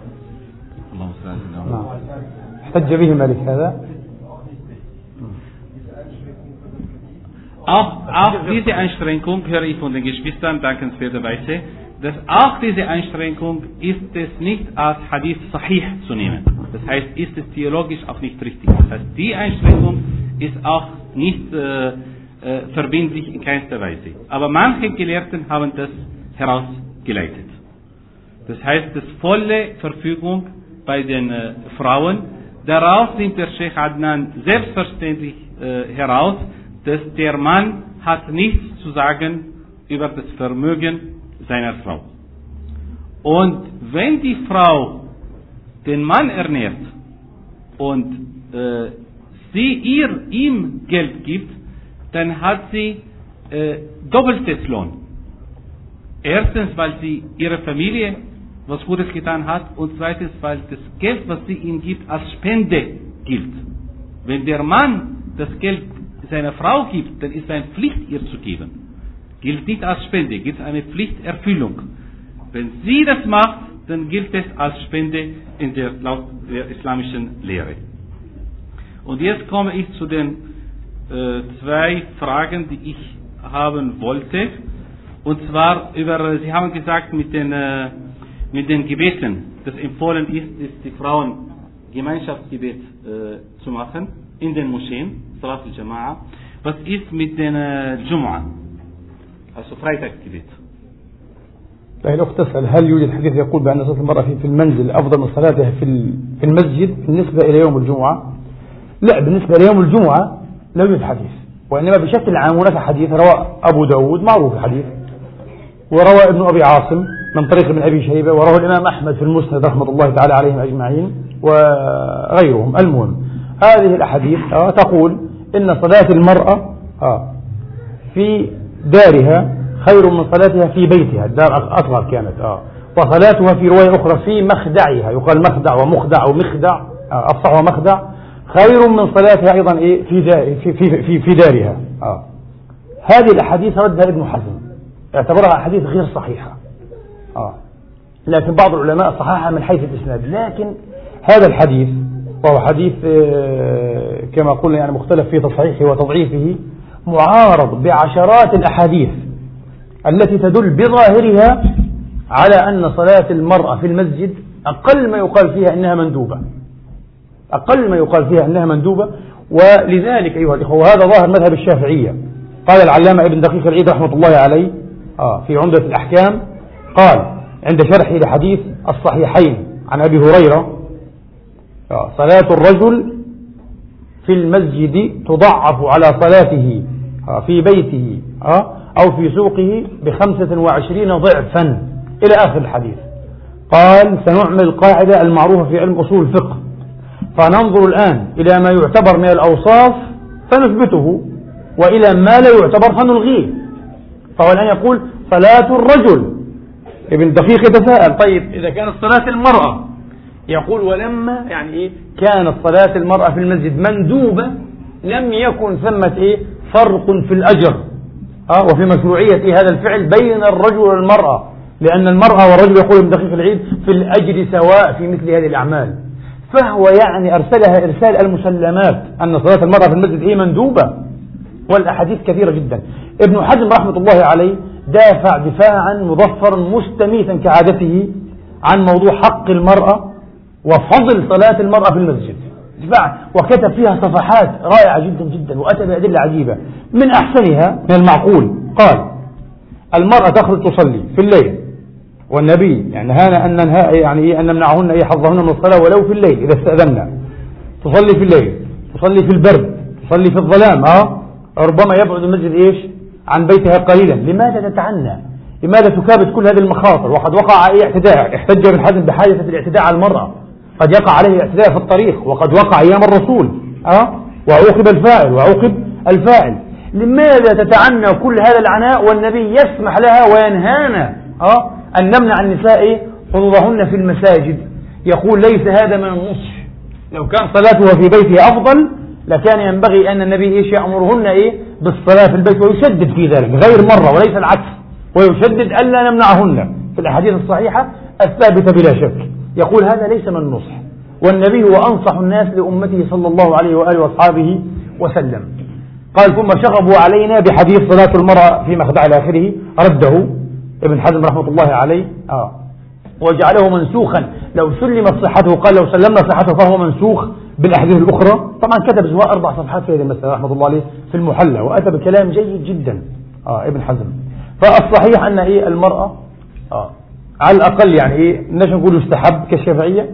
احتج به مالك هذا auch diese Einschränkung höre ich von den Geschwistern dankenswerterweise, dass auch diese Einschränkung ist es nicht als Hadith Sahih zu nehmen. Das heißt, ist es theologisch auch nicht richtig. Das heißt, die Einschränkung ist auch nicht verbindlich in keinster Weise. Aber manche Gelehrten haben das herausgeleitet. Das heißt, das volle Verfügung bei den Frauen. Daraus nimmt der Sheikh Adnan selbstverständlich heraus, dass der Mann hat nichts zu sagen über das Vermögen seiner Frau. Und wenn die Frau den Mann ernährt und sie ihm Geld gibt, dann hat sie doppeltes Lohn. Erstens, weil sie ihrer Familie was Gutes getan hat und zweitens, weil das Geld, was sie ihm gibt, als Spende gilt. Wenn der Mann das Geld seiner Frau gibt, dann ist es eine Pflicht, ihr zu geben. Gilt nicht als Spende, gilt eine Pflichterfüllung. Wenn sie das macht, dann gilt es als Spende laut der islamischen Lehre. Und jetzt komme ich zu den zwei Fragen, die ich haben wollte. Und zwar Sie haben gesagt, mit den Gebeten, das empfohlen ist die Frauen Gemeinschaftsgebet zu machen in den Moscheen, Salat al-Jama'a. Was ist mit den Jum'a, also Freitagsgebet? الأخت تسأل هل يوجد حديث يقول بأن صلاة المرأة في المنزل أفضل من صلاتها في المسجد بالنسبة إلى يوم الجمعة؟ لا، بالنسبة ليوم الجمعة لا يوجد حديث، وإنما بشكل عام هناك حديث روى أبو داود معروف الحديث، وروى ابن أبي عاصم من طريق ابن أبي شيبة، وروى الإمام أحمد في المسند رحمة الله تعالى عليهم أجمعين وغيرهم. المهم هذه الأحاديث تقول إن صلاة المرأة في دارها خير من صلاتها في بيتها، الدار أصغر كانت وصلاتها في رواية أخرى في مخدعها، يقال مخدع ومخدع ومخدع، أفصح ومخدع، خير من صلاتها أيضا في دارها. هذه الأحاديث ردها ابن حزم، اعتبرها أحاديث غير صحيحة، لكن بعض العلماء صححها من حيث الإسناد. لكن هذا الحديث وهو حديث كما قلنا يعني مختلف في تصحيحه وتضعيفه، معارض بعشرات الأحاديث التي تدل بظاهرها على أن صلاة المرأة في المسجد أقل ما يقال فيها إنها مندوبة، أقل ما يقال فيها إنها مندوبة. ولذلك أيها الإخوة هذا ظاهر مذهب الشافعية. قال العلامة ابن دقيق العيد رحمة الله عليه في عمدة الأحكام، قال عند شرحه لحديث الصحيحين عن أبي هريرة: صلاة الرجل في المسجد تضعف على صلاته في بيته أو في سوقه ب25 ضعفا إلى آخر الحديث. قال: سنعمل القاعدة المعروفة في علم أصول الفقه، فننظر الآن إلى ما يعتبر من الأوصاف فنثبته، وإلى ما لا يعتبر فنلغيه. فهو الآن يقول صلاة الرجل، ابن دقيق يتساءل: طيب إذا كانت صلاة المرأة، يقول: ولما يعني كانت صلاة المرأة في المسجد مندوبة لم يكن ثمة فرق في الأجر وفي مشروعية هذا الفعل بين الرجل والمرأة، لأن المرأة والرجل يقول ابن دقيق العيد في الأجر سواء في مثل هذه الأعمال. فهو يعني أرسلها إرسال المسلمات أن صلاة المرأة في المسجد مندوبة، والأحاديث كثيرة جدا. ابن حزم رحمة الله عليه دافع دفاعا مظفرا مستميتا كعادته عن موضوع حق المرأة وفضل صلاة المرأة في المسجد، وكتب فيها صفحات رائعة جدا جدا، وأتى بأدلة عجيبة. من أحسنها من المعقول قال: المرأة تخرج تصلي في الليل، والنبي يعني نهانا أن نمنعهن حظهن من الصلاة ولو في الليل إذا استأذنا. تصلي في الليل، تصلي في البرد، تصلي في الظلام، ربما يبعد المسجد إيش عن بيتها قليلا. لماذا تتعنى؟ لماذا تكابد كل هذه المخاطر؟ وقد وقع أي اعتداء. احتج ابن حزم بحادثة الاعتداء على المرأة، قد يقع عليه اعتداء في الطريق، وقد وقع أيام الرسول وعوقب الفاعل وعوقب الفاعل. لماذا تتعنى كل هذا العناء والنبي يسمح لها وينهانا أن نمنع النساء حضورهن في المساجد؟ يقول ليس هذا من النصح. لو كان صلاتها في بيته أفضل لكان ينبغي أن النبي يأمرهن بالصلاة في البيت ويشدد في ذلك، غير مرة وليس العكس، ويشدد ألا نمنعهن في الأحاديث الصحيحة الثابتة بلا شك. يقول هذا ليس من النصح، والنبي هو أنصح الناس لأمته صلى الله عليه وآله وأصحابه وسلم. قال ثم شغبوا علينا بحديث صلاة المرأة في مخدع إلى آخره، رده ابن حزم رحمة الله عليه وجعله منسوخا. لو سلمت صحته، قال لو سلمنا صحته فهو منسوخ بالأحاديث الأخرى. طبعا كتب زواء 4 صفحات في هذه المسألة رحمة الله عليه في المحلى، وأتى بكلام جيد جدا ابن حزم. فالصحيح أن المرأة على الأقل نحن نقول يستحب كالشافعية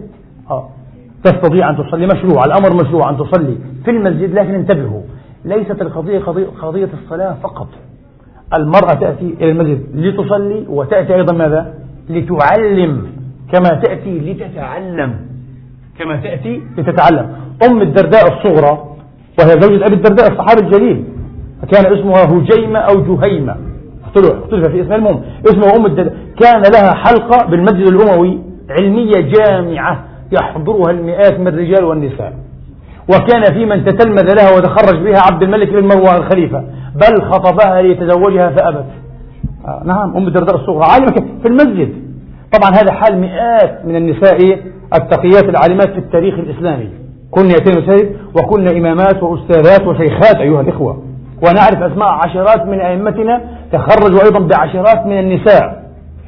تستطيع أن تصلي، مشروع، الأمر مشروع أن تصلي في المسجد. لكن انتبهوا، ليست القضية قضية الصلاة فقط. المرأة تأتي إلى المسجد لتصلي، وتأتي أيضا ماذا؟ لتعلم، كما تأتي لتتعلم، كما تأتي لتتعلم. أم الدرداء الصغرى وهي زوجة أبي الدرداء الصحابي الجليل، كان اسمها هجيمة أو جهيمة، اختلف في اسمها، المهم اسمها أم الدرداء، كان لها حلقة بالمسجد الأموي علمية جامعة يحضرها المئات من الرجال والنساء، وكان في من تتلمذ لها وتخرج بها عبد الملك بن مروان الخليفة، بل خطبها ليتزوجها فأبت. نعم، أم الدرداء الصغرى عالمة في المسجد. طبعا هذا حال مئات من النساء التقيات العالمات في التاريخ الإسلامي، كن يأتين المساجد وكن إمامات وأستاذات وشيخات أيها الإخوة، ونعرف أسماء عشرات من أئمتنا تخرجوا أيضا بعشرات من النساء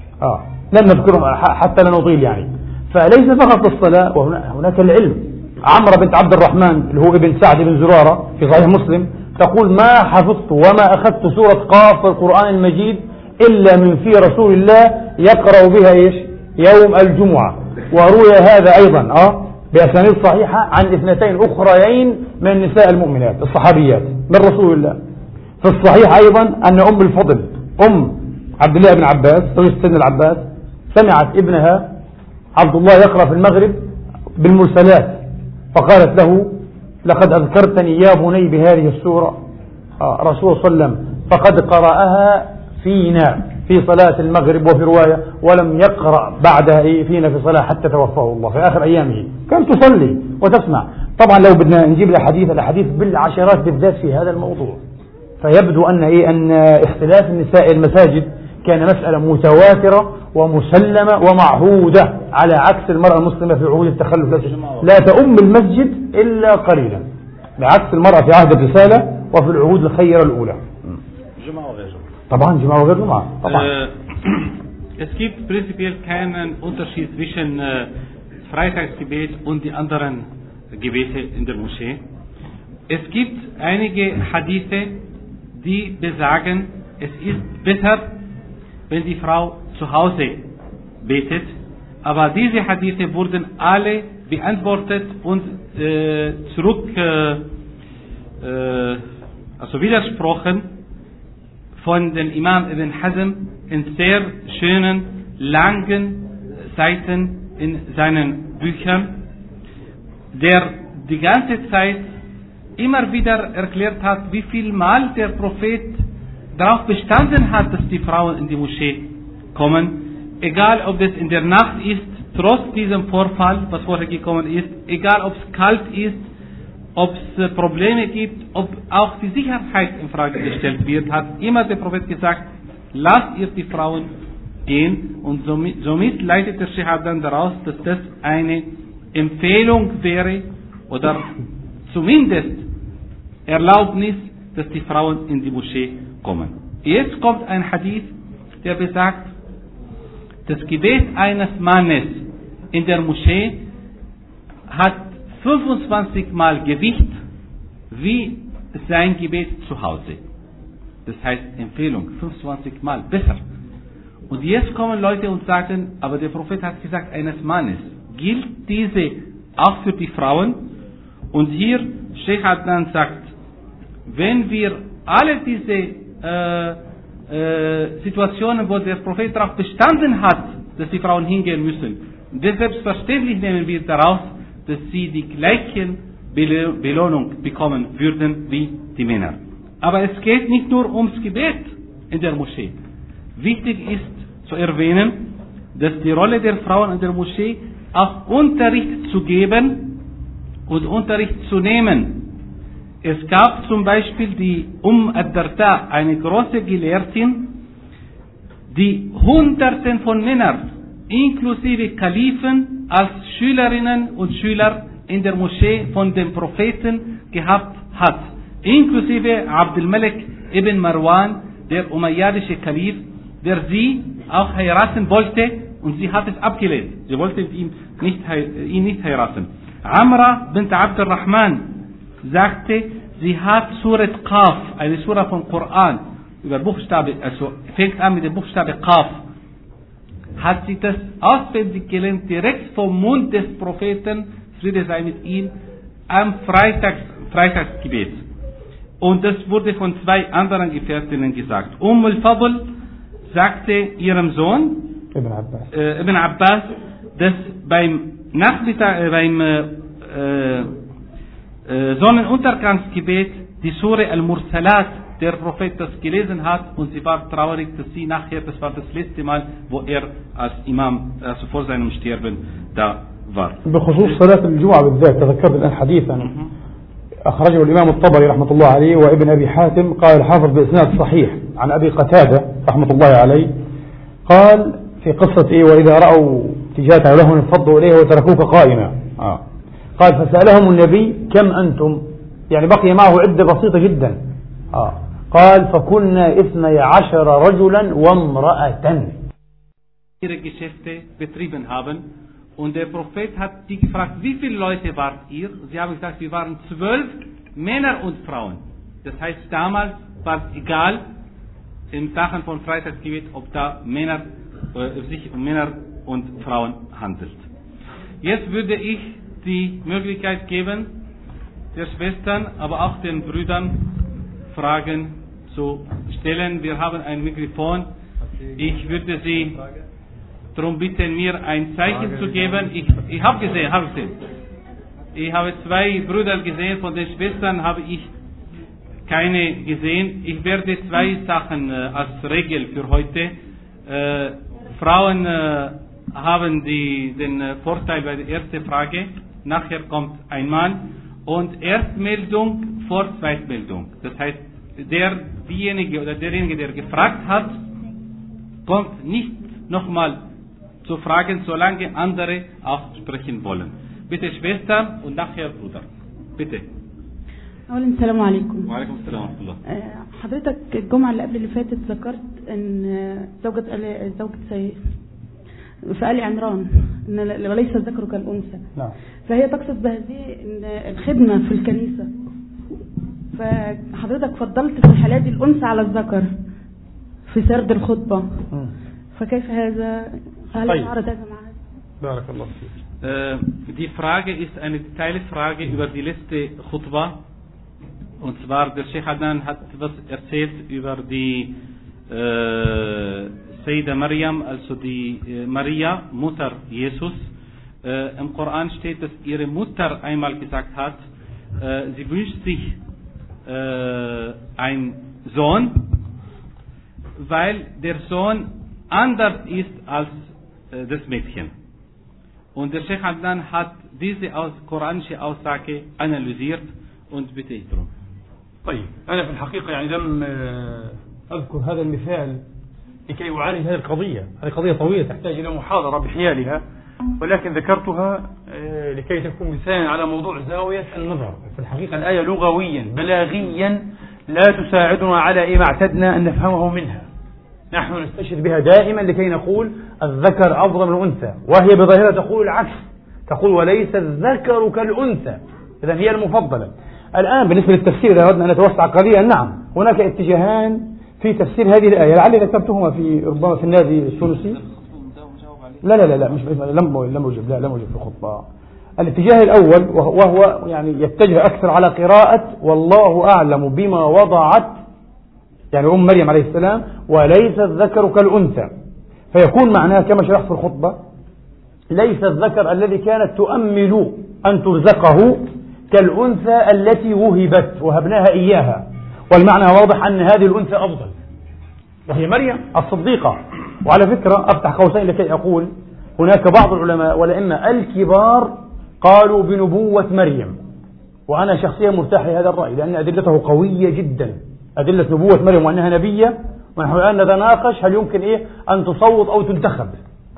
لن نذكرهم حتى لا نطيل فليس فقط الصلاة، وهناك العلم. عمرو بنت عبد الرحمن اللي هو ابن سعد بن زرارة في صحيح مسلم تقول ما حفظت وما أخذت سورة قاف في القرآن المجيد إلا من في رسول الله يقرأ بها يوم الجمعة. وروي هذا أيضا بأسانيد صحيحة عن 2 أخريين من النساء المؤمنات الصحابيات من رسول الله. في الصحيح أيضا أن أم الفضل أم عبد الله بن عباس زوج سيدنا العباس سمعت ابنها عبد الله يقرأ في المغرب بالمرسلات، فقالت له لقد أذكرتني يا بني بهذه السورة رسول صلى الله عليه وسلم، فقد قرأها فينا في صلاة المغرب، وفي رواية ولم يقرأ بعدها فينا في صلاة حتى توفاه الله في آخر أيامه. كانت تصلي وتسمع. طبعا لو بدنا نجيب الأحاديث بالعشرات بالذات في هذا الموضوع، فيبدو أن اختلاف النساء المساجد كان مسألة متواترة ومسلمة ومعهودة، على عكس المرأة المسلمة في عهود التخلف لا تؤم المسجد إلا قليلا، بعكس المرأة في عهد الرسالة وفي العهود الخيرة الأولى. جمعة وغير جمعة. طبعا جمعة وغير جمعة طبعا. Es gibt prinzipiell keinen Unterschied zwischen Freitagsgebet und die anderen Gebete in der Moschee. Es gibt einige Hadithe, die besagen, es ist besser, wenn die Frau zu Hause betet, aber diese Hadithe wurden alle beantwortet und widersprochen von dem Imam Ibn Hazm in sehr schönen, langen Seiten in seinen Büchern, der die ganze Zeit immer wieder erklärt hat, wie viel Mal der Prophet darauf bestanden hat, dass die Frauen in die Moschee kommen, egal ob das in der Nacht ist, trotz diesem Vorfall, was vorher gekommen ist, egal ob es kalt ist, ob es Probleme gibt, ob auch die Sicherheit in Frage gestellt wird, hat immer der Prophet gesagt, lasst ihr die Frauen gehen, und somit leitet der Sheikh dann daraus, dass das eine Empfehlung wäre oder zumindest Erlaubnis, dass die Frauen in die Moschee kommen. Jetzt kommt ein Hadith, der besagt, das Gebet eines Mannes in der Moschee hat 25 Mal Gewicht wie sein Gebet zu Hause. Das heißt Empfehlung, 25 Mal besser. Und jetzt kommen Leute und sagen, aber der Prophet hat gesagt, eines Mannes. Gilt diese auch für die Frauen? Und hier Sheikh Adnan sagt, wenn wir alle diese Situationen, wo der Prophet darauf bestanden hat, dass die Frauen hingehen müssen. Und selbstverständlich nehmen wir daraus, dass sie die gleichen Belohnung bekommen würden wie die Männer. Aber es geht nicht nur ums Gebet in der Moschee. Wichtig ist zu erwähnen, dass die Rolle der Frauen in der Moschee auch Unterricht zu geben und Unterricht zu nehmen. Es gab zum Beispiel die ad-Darda, eine große Gelehrtin, die Hunderten von Männern, inklusive Kalifen, als Schülerinnen und Schüler in der Moschee von dem Propheten gehabt hat. Inklusive Abdul Malik ibn Marwan, der umayyadische Kalif, der sie auch heiraten wollte und sie hat es abgelehnt. Sie wollte ihn nicht heiraten. Amra bint Abd al-Rahman sagte, sie hat Surat Qaf, eine Surah vom Koran, über Buchstabe, also fängt an mit dem Buchstabe Qaf, hat sie das auswendig gelernt, direkt vom Mund des Propheten, Friede sei mit ihm, am Freitagsgebet. Und das wurde von 2 anderen Gefährtinnen gesagt. al-Fadl sagte ihrem Sohn, Ibn Abbas, dass beim Sonnenuntergangsgebet die Sure Al-Mursalat der Prophet das gelesen hat und sie war traurig, dass sie nachher, das war das letzte Mal, wo er als Imam, also vor seinem Sterben da war. بخصوص صلاة الجمعة بالذات تذكرت الآن حديثا أخرجه الإمام الطبري رحمة الله عليه وابن أبي حاتم قال الحافظ بإسناد صحيح عن أبي قتادة رحمة الله عليه قال في قصة وإذا رأوا تجارة لهم انفضوا إليه وتركوك قائما قال فسألهم النبي كم أنتم يعني بقي معه عدة بسيطة جدا قال فكنا 12 رجلا وامرأة. Ihre Geschäfte betrieben haben und der Prophet hat sie gefragt, wie viele Leute wart ihr? Sie haben gesagt, wir waren 12 Männer und Frauen. Das heißt, damals war es egal, in Sachen von Freitagsgebet, ob da sich um Männer und Frauen handelt. Jetzt würde ich die Möglichkeit geben, der Schwestern, aber auch den Brüdern Fragen zu stellen. Wir haben ein Mikrofon. Ich würde Sie darum bitten, mir ein Zeichen zu geben. Ich habe gesehen. Ich habe 2 Brüder gesehen, von den Schwestern habe ich keine gesehen. Ich werde 2 Sachen als Regel für heute. Frauen haben den Vorteil bei der ersten Frage. Nachher kommt ein Mann und Erstmeldung vor Zweitmeldung. Das heißt, derjenige, der gefragt hat, kommt nicht nochmal zu fragen, solange andere auch sprechen wollen. Bitte Schwester und nachher Bruder. Bitte. أولا السلام عليكم. وعليكم السلام ورحمة الله. حضرتك الجمعة اللي قبل اللي فاتت ذكرت ان زوجة فآل عمران ان وليس الذكر كالأنثى. نعم. فهي تقصد بهذه ان الخدمة في الكنيسة. فحضرتك فضلت في الحالات دي الأنثى على الذكر في سرد الخطبة. فكيف هذا؟ هل يعرض هذا معنا؟ بارك الله فيك. Die Frage ist eine Teilfrage über die letzte Khutbah. Und zwar, der Sheikh Adnan hat was erzählt über die Sayyida Maryam, also die Maria, Mutter Jesus. Im Koran steht, dass ihre Mutter einmal gesagt hat, sie wünscht sich einen Sohn, weil der Sohn anders ist als das Mädchen. Und der Sheikh Adnan hat diese koranische Aussage analysiert und bitte ich darum. طيب أنا في الحقيقة يعني لم أذكر هذا المثال لكي أعالج هذه القضية. هذه قضية طويلة تحتاج إلى محاضرة بحيالها، ولكن ذكرتها لكي تكون مثالا على موضوع زاوية النظر. في الحقيقة الآية لغويا بلاغيا لا تساعدنا على ما اعتدنا أن نفهمه منها. نحن نستشهد بها دائما لكي نقول الذكر أفضل من الأنثى، وهي بظاهرها تقول العكس، تقول وليس الذكر كالأنثى، إذا هي المفضلة. الآن بالنسبة للتفسير إذا أردنا أن نتوسع قليلا، نعم هناك اتجاهان في تفسير هذه الآية لعلي ذكرتهما ربما في النادي التونسي. لا مش لم أجب في الخطبة. الاتجاه الأول وهو يعني يتجه أكثر على قراءة والله أعلم بما وضعت يعني أم مريم عليه السلام وليس الذكر كالأنثى، فيكون معناه كما شرحت في الخطبة ليس الذكر الذي كانت تؤمل أن ترزقه كالأنثى التي وهبناها إياها، والمعنى واضح أن هذه الأنثى أفضل وهي مريم الصديقة. وعلى فكرة أفتح قوسين لكي أقول هناك بعض العلماء والأئمة الكبار قالوا بنبوة مريم، وأنا شخصيا مرتاح لهذا الرأي لأن أدلته قوية جدا، أدلة نبوة مريم وأنها نبية. ونحن الآن نتناقش هل يمكن أن تصوت أو تنتخب،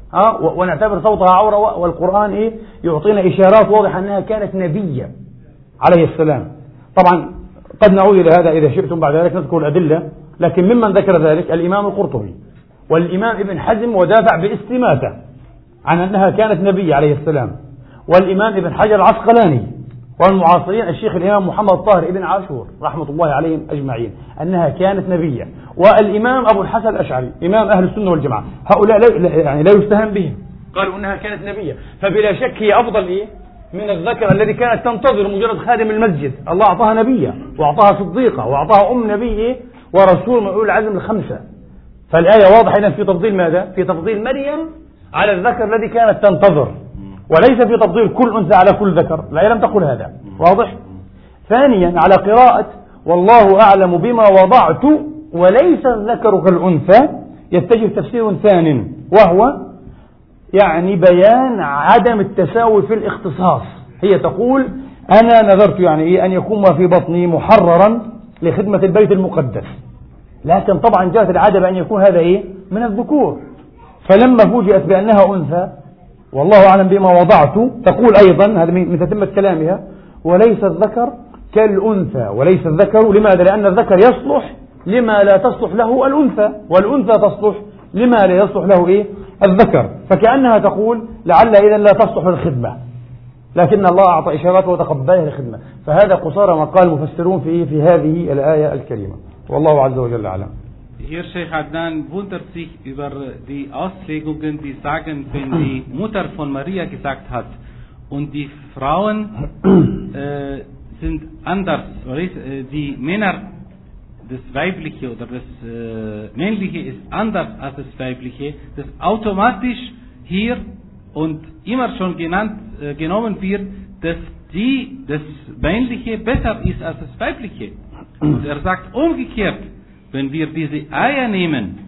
ونعتبر صوتها عورة، والقرآن يعطينا إشارات واضحة أنها كانت نبية عليه السلام. طبعا قد نعود إلى هذا إذا شئتم بعد ذلك نذكر الأدلة، لكن ممن ذكر ذلك الإمام القرطبي والإمام ابن حزم ودافع باستماتة عن أنها كانت نبية عليه السلام، والإمام ابن حجر العسقلاني، والمعاصرين الشيخ الإمام محمد الطاهر ابن عاشور رحمة الله عليهم أجمعين أنها كانت نبية، والإمام أبو الحسن الأشعري إمام أهل السنة والجماعة، هؤلاء لا يستهان بهم، قالوا أنها كانت نبية. فبلا شك هي أفضل من الذكر الذي كانت تنتظر مجرد خادم المسجد. الله أعطاها نبية وأعطاها صديقة وأعطاها أم نبي ورسول من أولي العزم الخمسة. فالآية واضحة في تفضيل ماذا؟ في تفضيل مريم على الذكر الذي كانت تنتظر، وليس في تفضيل كل أنثى على كل ذكر، لا لم تقل هذا. واضح؟ ثانيا على قراءة والله أعلم بما وضعت وليس الذكر كالأنثى يتجه تفسير ثان، وهو يعني بيان عدم التساوي في الاختصاص. هي تقول أنا نذرت أن يكون ما في بطني محررا لخدمة البيت المقدس، لكن طبعا جاءت العادة بأن يكون هذا من الذكور، فلما فوجئت بأنها أنثى والله أعلم بما وضعت تقول أيضا هذا من تتمة كلامها وليس الذكر كالأنثى. وليس الذكر لماذا؟ لأن الذكر يصلح لما لا تصلح له الأنثى، والأنثى تصلح لما لا يصلح له الذكر، فكأنها تقول لعل إذا لا تصلح للخدمة، لكن الله أعطى إشارات وتقبلها للخدمة. فهذا قصارى ما قال المفسرون في هذه الآية الكريمة، والله عز وجل أعلم. Hier Sheikh Adnan wundert sich über die Auslegungen, die sagen, wenn die Mutter von Maria gesagt hat und die Frauen sind anders, die Männer, das Weibliche oder das Männliche ist anders als das Weibliche, das automatisch hier und immer schon genommen wird, dass das Männliche besser ist als das Weibliche. Und er sagt umgekehrt, wenn wir diese Eier nehmen,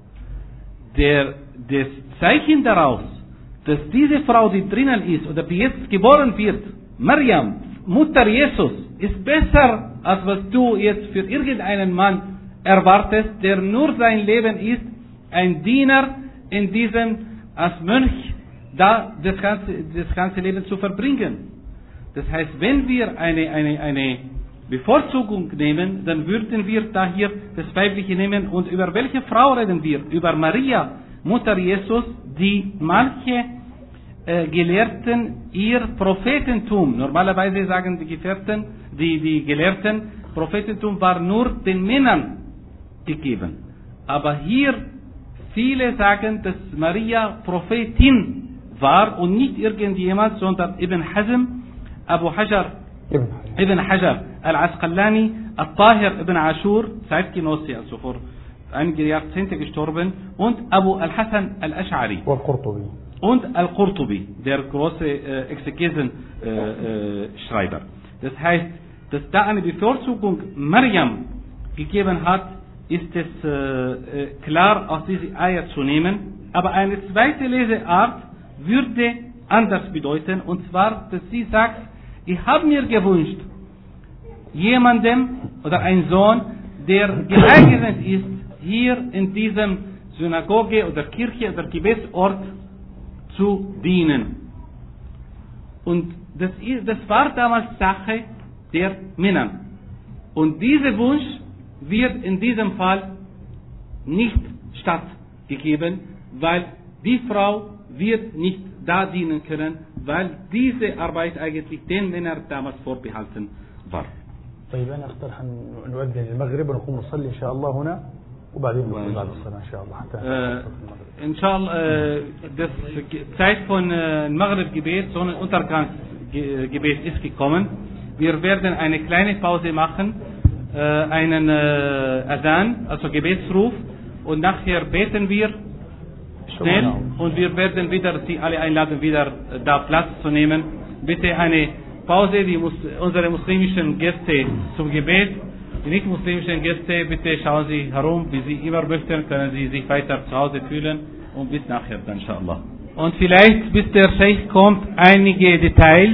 das Zeichen daraus, dass diese Frau, die drinnen ist oder die jetzt geboren wird, Maryam, Mutter Jesus, ist besser, als was du jetzt für irgendeinen Mann erwartest, der nur sein Leben ist, ein Diener in diesem, als Mönch, da das ganze Leben zu verbringen. Das heißt, wenn wir eine Bevorzugung nehmen, dann würden wir da hier das Weibliche nehmen. Und über welche Frau reden wir? Über Maria, Mutter Jesus, die manche Gelehrten ihr Prophetentum, normalerweise sagen die Gefährten, die Gelehrten, Prophetentum war nur den Männern gegeben. Aber hier viele sagen, dass Maria Prophetin war und nicht irgendjemand, sondern Ibn Hazm, Abu Hajar, Ibn Hajar al-Asqalani, al-Tahir ibn Ashur, Zeitgenosse, also vor einige Jahrzehnte gestorben, und Abu al-Hasan al-Ash'ari und al-Qurtubi, der große Exegesenschreiber. Das heißt, dass da eine Bevorzugung Maryam gegeben hat, ist es klar aus dieser Eier zu nehmen. Aber eine zweite Leseart würde anders bedeuten, und zwar, dass sie sagt, ich habe mir gewünscht, jemandem oder ein Sohn, der geeignet ist, hier in diesem Synagoge oder Kirche oder Gebetsort zu dienen. Und das war damals Sache der Männer. Und dieser Wunsch wird in diesem Fall nicht stattgegeben, weil die Frau wird nicht da dienen können, weil diese Arbeit eigentlich den Männern damals vorbehalten war. طيب أنا أقترح أن نؤذن المغرب ونقوم نصلي إن شاء الله هنا وبعدين نصلي بعد الصلاة إن شاء الله حتى إن شاء الله das Zeit von Maghrib-Gebet, Sonnenuntergangsgebet ist gekommen. Wir werden eine kleine Pause machen einen Adhan, also Gebetsruf, und nachher beten wir schnell und wir werden wieder Sie alle einladen, wieder da Platz zu nehmen. Bitte eine Pause, unsere muslimischen Gäste zum Gebet. Die nicht-muslimischen Gäste, bitte schauen Sie herum, wie Sie immer möchten, können Sie sich weiter zu Hause fühlen und bis nachher dann, inshallah. Und vielleicht, bis der Sheikh kommt, einige Details.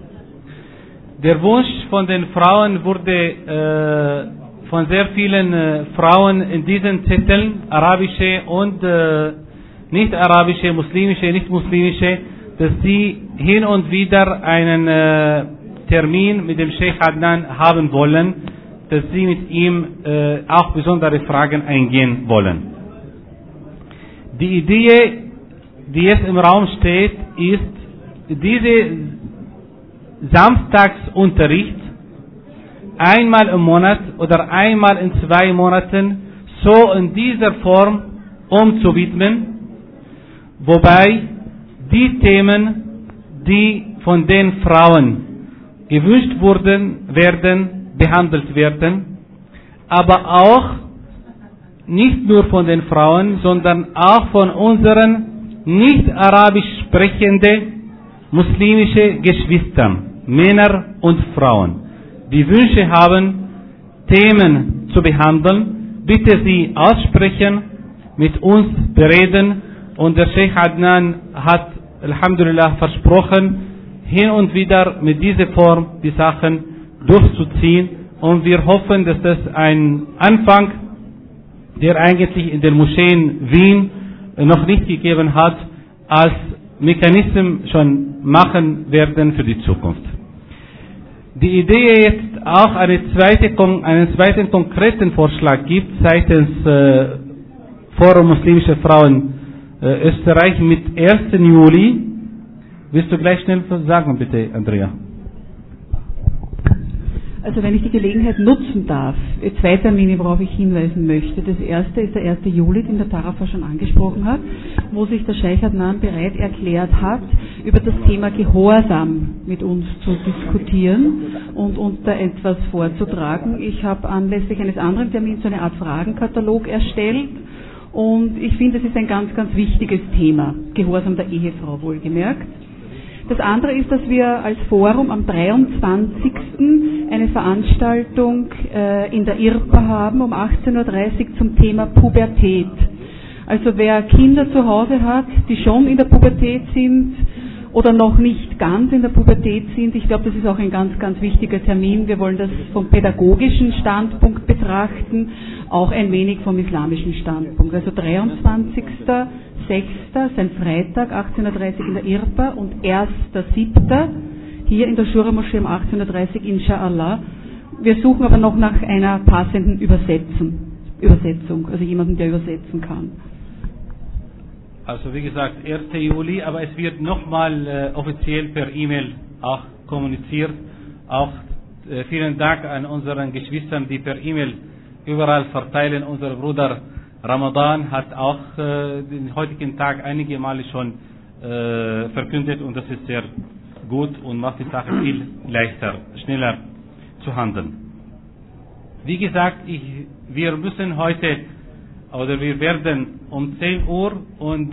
Der Wunsch von den Frauen wurde von sehr vielen Frauen in diesen Zetteln, arabische und nicht-arabische, muslimische, nicht-muslimische, dass sie hin und wieder einen Termin mit dem Sheikh Adnan haben wollen, dass sie mit ihm auch besondere Fragen eingehen wollen. Die Idee, die jetzt im Raum steht, ist, diese Samstagsunterricht einmal im Monat oder einmal in 2 Monaten so in dieser Form umzuwidmen, wobei die Themen, die von den Frauen gewünscht werden, behandelt werden, aber auch nicht nur von den Frauen, sondern auch von unseren nicht arabisch sprechenden muslimische Geschwistern, Männer und Frauen, die Wünsche haben, Themen zu behandeln. Bitte sie aussprechen, mit uns bereden, und der Sheikh Adnan hat Alhamdulillah versprochen, hin und wieder mit dieser Form die Sachen durchzuziehen, und wir hoffen, dass das ein Anfang, der eigentlich in den Moscheen Wien noch nicht gegeben hat, als Mechanismus schon machen werden für die Zukunft. Die Idee jetzt auch einen zweiten konkreten Vorschlag gibt seitens Forum Muslimische Frauen Österreich mit 1. Juli. Willst du gleich schnell was sagen, bitte, Andrea? Also wenn ich die Gelegenheit nutzen darf, 2 Termine, worauf ich hinweisen möchte. Das erste ist der 1. Juli, den der Tarafa schon angesprochen hat, wo sich der Sheikh Adnan bereit erklärt hat, über das Thema Gehorsam mit uns zu diskutieren und uns da etwas vorzutragen. Ich habe anlässlich eines anderen Termins so eine Art Fragenkatalog erstellt, und ich finde, es ist ein ganz, ganz wichtiges Thema, Gehorsam der Ehefrau wohlgemerkt. Das andere ist, dass wir als Forum am 23. eine Veranstaltung in der IRPA haben um 18:30 Uhr zum Thema Pubertät. Also wer Kinder zu Hause hat, die schon in der Pubertät sind oder noch nicht ganz in der Pubertät sind, ich glaube, das ist auch ein ganz, ganz wichtiger Termin. Wir wollen das vom pädagogischen Standpunkt betrachten, auch ein wenig vom islamischen Standpunkt. Also 23.06. ist ein Freitag, 18:30 Uhr in der IRPA, und 1.07. hier in der Shura-Moschee um 18:30 Uhr, inshallah. Wir suchen aber noch nach einer passenden Übersetzung, also jemanden, der übersetzen kann. Also wie gesagt, 1. Juli, aber es wird nochmal offiziell per E-Mail auch kommuniziert. Auch vielen Dank an unseren Geschwistern, die per E-Mail überall verteilen. Unser Bruder Ramadan hat auch den heutigen Tag einige Male schon verkündet, und das ist sehr gut und macht die Sache viel leichter, schneller zu handeln. Wie gesagt, wir müssen heute, oder wir werden um 10 Uhr und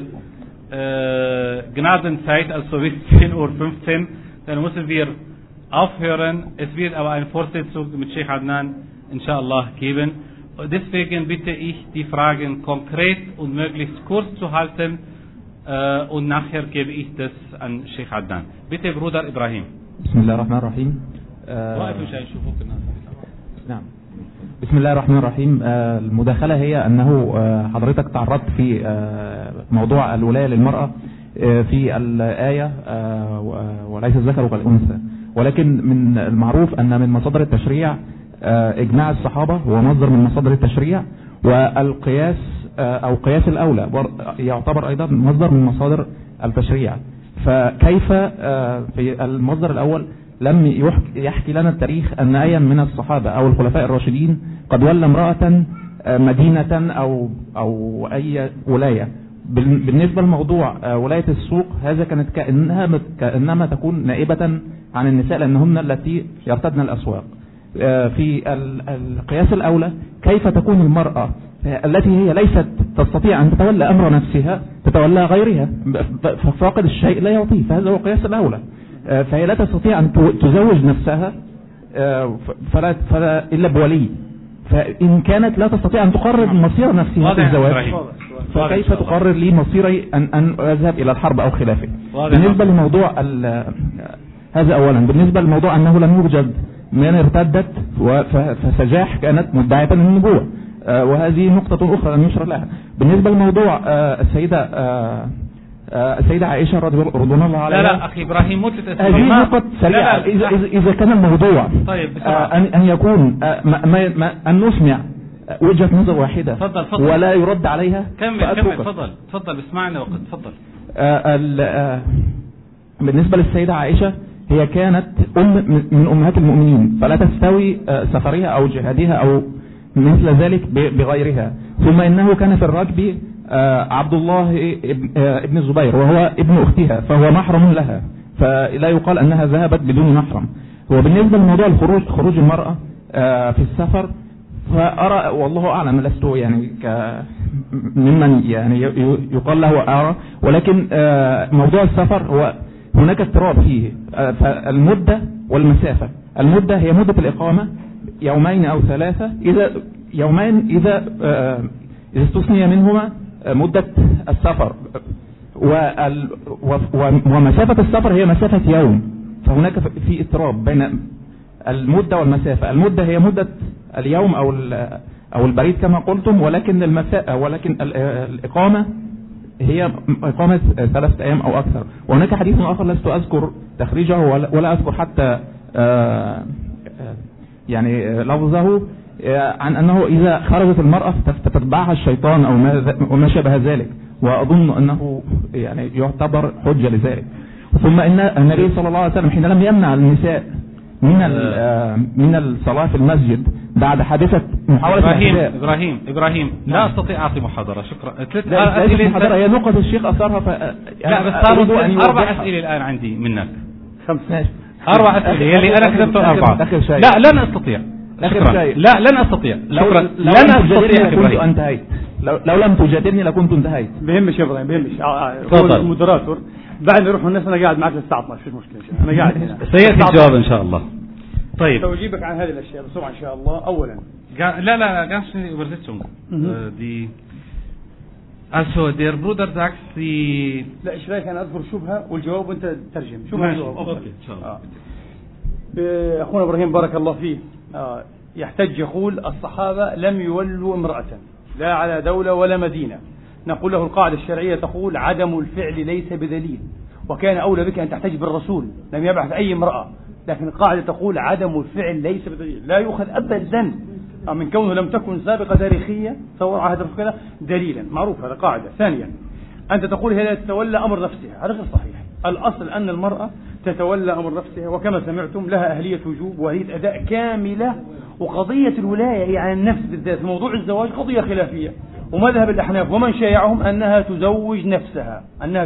Gnadenzeit, also bis 10:15 Uhr, dann müssen wir aufhören. Es wird aber eine Fortsetzung mit Sheikh Adnan inshallah geben. Deswegen bitte ich, die Fragen konkret und möglichst kurz zu halten, und nachher gebe ich das an Sheikh Adnan. Bitte, Bruder Ibrahim. Bismillahirrahmanirrahim. نعم. بسم الله الرحمن الرحيم. المداخلة هي أنه حضرتك تعرضت في موضوع الولاية للمرأة في الآية وليس الذكر كالأنثى، ولكن من المعروف أن من مصادر التشريع إجماع الصحابة هو مصدر من مصادر التشريع، والقياس أو قياس الأولى يعتبر أيضا مصدر من مصادر التشريع. فكيف في المصدر الأول لم يحكي لنا التاريخ أن أي من الصحابة أو الخلفاء الراشدين قد ولى امرأة مدينة أو أي ولاية؟ بالنسبة لموضوع ولاية السوق، هذا كانت كأنما تكون نائبة عن النساء لأنهن التي يرتدن الأسواق. في القياس الأولى كيف تكون المرأة التي هي ليست تستطيع أن تتولى أمر نفسها تتولى غيرها، ففاقد الشيء لا يعطيه، فهذا هو القياس الأولى. فهي لا تستطيع أن تزوج نفسها فلا إلا بولي، فإن كانت لا تستطيع أن تقرر مصير نفسها في الزواج فكيف تقرر لي مصيري أن أذهب إلى الحرب أو خلافه. بالنسبة لموضوع هذا أولا. بالنسبة لموضوع أنه لم يوجد من ارتدت فسجاح كانت مدعية النبوة، وهذه نقطة أخرى لم يشرع لها. بالنسبة لموضوع السيدة عائشة رضوان الله عليها. لا أخي إبراهيم هذه نقطة سريعة. إذا كان الموضوع أن يكون أن نسمع وجهة نظر واحدة فضل. ولا يرد عليها. كمل فضل اسمعنا وقت فضل. بالنسبة للسيدة عائشة هي كانت من أمهات المؤمنين، فلا تستوي سفرها أو جهادها أو مثل ذلك بغيرها. ثم إنه كان في الركب عبد الله ابن الزبير وهو ابن أختها، فهو محرم لها، فلا يقال أنها ذهبت بدون محرم. وبالنسبة لموضوع خروج المرأة في السفر، فأرى والله أعلم، لست يعني ممن يعني يقال له أرى، ولكن موضوع السفر هو هناك اضطراب فيه. فالمدة والمسافة، المدة هي مدة الإقامة 2 أو 3، إذا يومين إذا استثني منهما مدة السفر، ومسافة السفر هي مسافة يوم، فهناك في اضطراب بين المدة والمسافة. المدة هي مدة اليوم أو البريد كما قلتم، ولكن الإقامة هي إقامة 3 أيام أو أكثر. وهناك حديث آخر لست أذكر تخريجه ولا أذكر حتى يعني لفظه، عن أنه إذا خرجت المرأة تتبعها الشيطان أو ما شابه ذلك، وأظن أنه يعني يعتبر حجة لذلك. ثم إن النبي صلى الله عليه وسلم حين لم يمنع النساء من الصلاة في المسجد بعد حادثة محاولة إبراهيم لا أستطيع أعطي محاضرة. شكرا. 3 أسئلة محاضرة هي نقطة الشيخ أثرها. لا بس صاروا 4 أسئلة الآن عندي منك. 5 4 أسئلة يلي أنا كتبت 4. لا لن أستطيع. لا لن أستطيع. شكرا. لن أستطيع. كنت انتهيت. لو لم تجادلني لكنت انتهيت. بهمش يا إبراهيم بهمش. هو المودراتور بعد يروح الناس أنا قاعد معك للساعة 12 مش مشكلة. أنا قاعد هنا. سيأتي الجواب إن شاء الله. طيب. توجيبك عن هذه الأشياء بسرعة إن شاء الله. أولا. لا ganz Übersetzung. Die also der Bruder sagt sie. لا إيش رأيك أنا أذكر شبهة والجواب وأنت ترجم. شبهة الجواب. أوكي إن شاء الله. أخونا إبراهيم بارك الله فيه يحتج يقول الصحابة لم يولوا امرأة لا على دولة ولا مدينة. نقول له القاعدة الشرعية تقول عدم الفعل ليس بدليل، وكان أولى بك أن تحتج بالرسول لم يبعث أي امرأة، لكن القاعدة تقول عدم الفعل ليس بدليل، لا يؤخذ أبدا من كونه لم تكن سابقة تاريخية تصور عهد الرسول دليلا، معروف هذا قاعدة. ثانيا أنت تقول هي لا تتولى أمر نفسها، هذا غير صحيح. الأصل أن المرأة تتولى أمر نفسها، وكما سمعتم لها أهلية وجوب وأهلية أداء كاملة، وقضية الولاية هي على النفس بالذات. موضوع الزواج قضية خلافية، ومذهب الأحناف ومن شايعهم أنها تزوج نفسها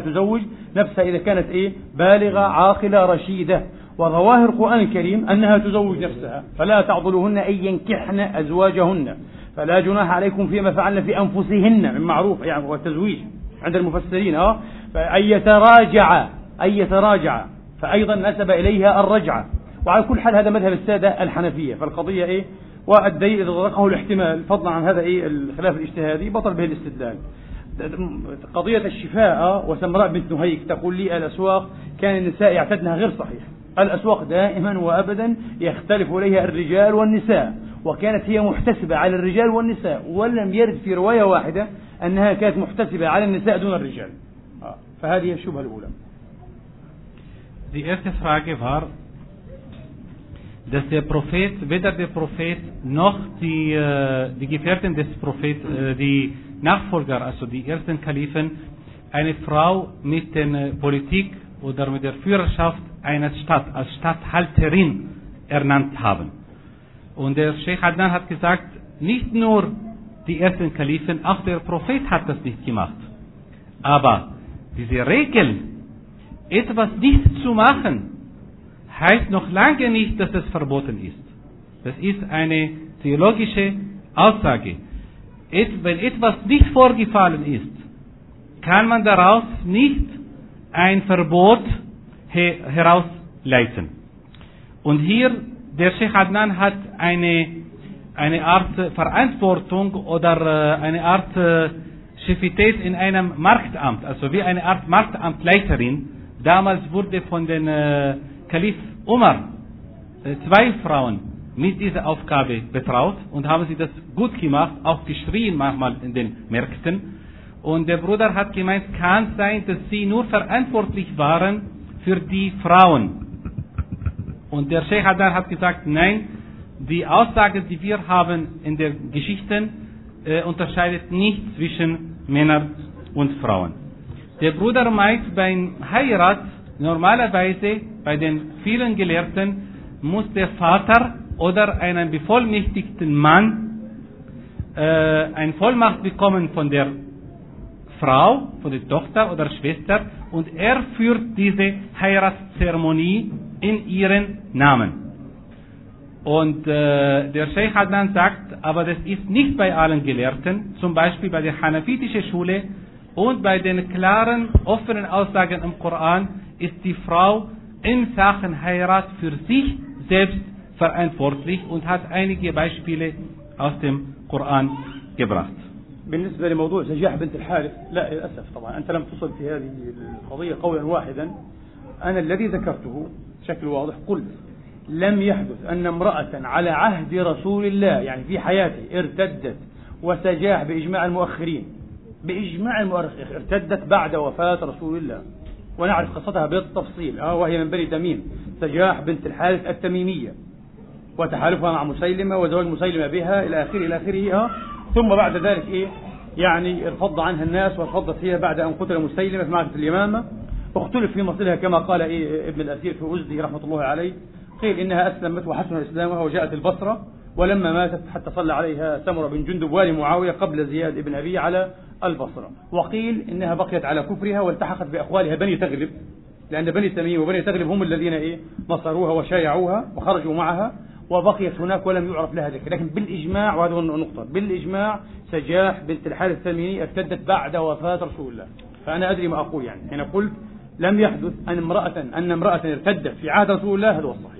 إذا كانت بالغة عاقلة رشيدة، وظواهر القرآن الكريم أنها تزوج نفسها، فلا تعضلوهن أن ينكحن أزواجهن، فلا جناح عليكم فيما فعلن في أنفسهن من معروف، يعني هو التزويج عند المفسرين أن يتراجع فأيضا نسب إليها الرجعة. وعلى كل حال هذا مذهب السادة الحنفية، فالقضية والدليل إذا ضرقه الاحتمال فضلا عن هذا الخلاف الاجتهادي بطل به الاستدلال. قضية الشفاء وسمراء بنت نهيك تقول لي الأسواق كان النساء يعتدنها غير صحيح. الأسواق دائما وأبدا يختلف إليها الرجال والنساء، وكانت هي محتسبة على الرجال والنساء، ولم يرد في رواية واحدة أنها كانت محتسبة على النساء دون الرجال. فهذه الشبهة الأولى. Die erste Frage war, dass weder der Prophet noch die Gefährten des Propheten, die Nachfolger, also die ersten Kalifen, eine Frau mit der Politik oder mit der Führerschaft einer Stadt als Statthalterin ernannt haben. Und der Sheikh Adnan hat gesagt, nicht nur die ersten Kalifen, auch der Prophet hat das nicht gemacht. Aber diese Regel, etwas nicht zu machen, heißt noch lange nicht, dass es verboten ist. Das ist eine theologische Aussage. Wenn etwas nicht vorgefallen ist, kann man daraus nicht ein Verbot herausleiten. Und hier, der Sheikh Adnan hat eine Art Verantwortung oder eine Art Chefität in einem Marktamt, also wie eine Art Marktamtleiterin. Damals wurde von den Kalif Umar 2 Frauen mit dieser Aufgabe betraut und haben sie das gut gemacht, auch geschrien manchmal in den Märkten. Und der Bruder hat gemeint, kann sein, dass sie nur verantwortlich waren für die Frauen. Und der Sheikh Adnan hat gesagt, nein, die Aussage, die wir haben in der Geschichte, unterscheidet nicht zwischen Männern und Frauen. Der Bruder meint, beim Heirat, normalerweise bei den vielen Gelehrten, muss der Vater oder einen bevollmächtigten Mann eine Vollmacht bekommen von der Frau, von der Tochter oder Schwester, und er führt diese Heiratszeremonie in ihren Namen. Und der Sheikh Adnan sagt, aber das ist nicht bei allen Gelehrten, zum Beispiel bei der hanafitischen Schule und bei den klaren, offenen Aussagen im Koran ist die Frau in Sachen Heirat für sich selbst verantwortlich und hat einige Beispiele aus dem Koran gebracht. بالنسبة لموضوع سجاح بنت الحارث، لا للأسف طبعا أنت لم تصل في هذه القضية قولا واحدا. أنا الذي ذكرته بشكل واضح قلت لم يحدث أن امرأة على عهد رسول الله يعني في حياته ارتدت وسجاح بإجماع المؤخرين، بإجماع المؤخرين ارتدت بعد وفاة رسول الله، ونعرف قصتها بالتفصيل. وهي من بني تميم، سجاح بنت الحارث التميمية، وتحالفها مع مسيلمة وزواج مسيلمة بها إلى آخره إلى آخره. ثم بعد ذلك يعني ارتض عنها الناس وارتضت هي بعد أن قتل مسيلمة في معركة اليمامة. اختلف في مصيرها كما قال ابن الأثير في وجده رحمة الله عليه، قيل إنها أسلمت وحسن إسلامها وجاءت البصرة، ولما ماتت حتى صلى عليها سمرة بن جندب والي معاوية قبل زياد بن أبي على البصرة. وقيل إنها بقيت على كفرها والتحقت بأخوالها بني تغلب، لأن بني تميم وبني تغلب هم الذين نصروها وشايعوها وخرجوا معها، وبقيت هناك ولم يعرف لها ذكر. لكن بالإجماع، وهذا هو النقطة، بالإجماع سجاح بنت الحارث التميمية ارتدت بعد وفاة رسول الله. فأنا أدري ما أقول، يعني أنا قلت لم يحدث أن امرأة ارتدت في عهد رسول الله، هذا هو الصحيح.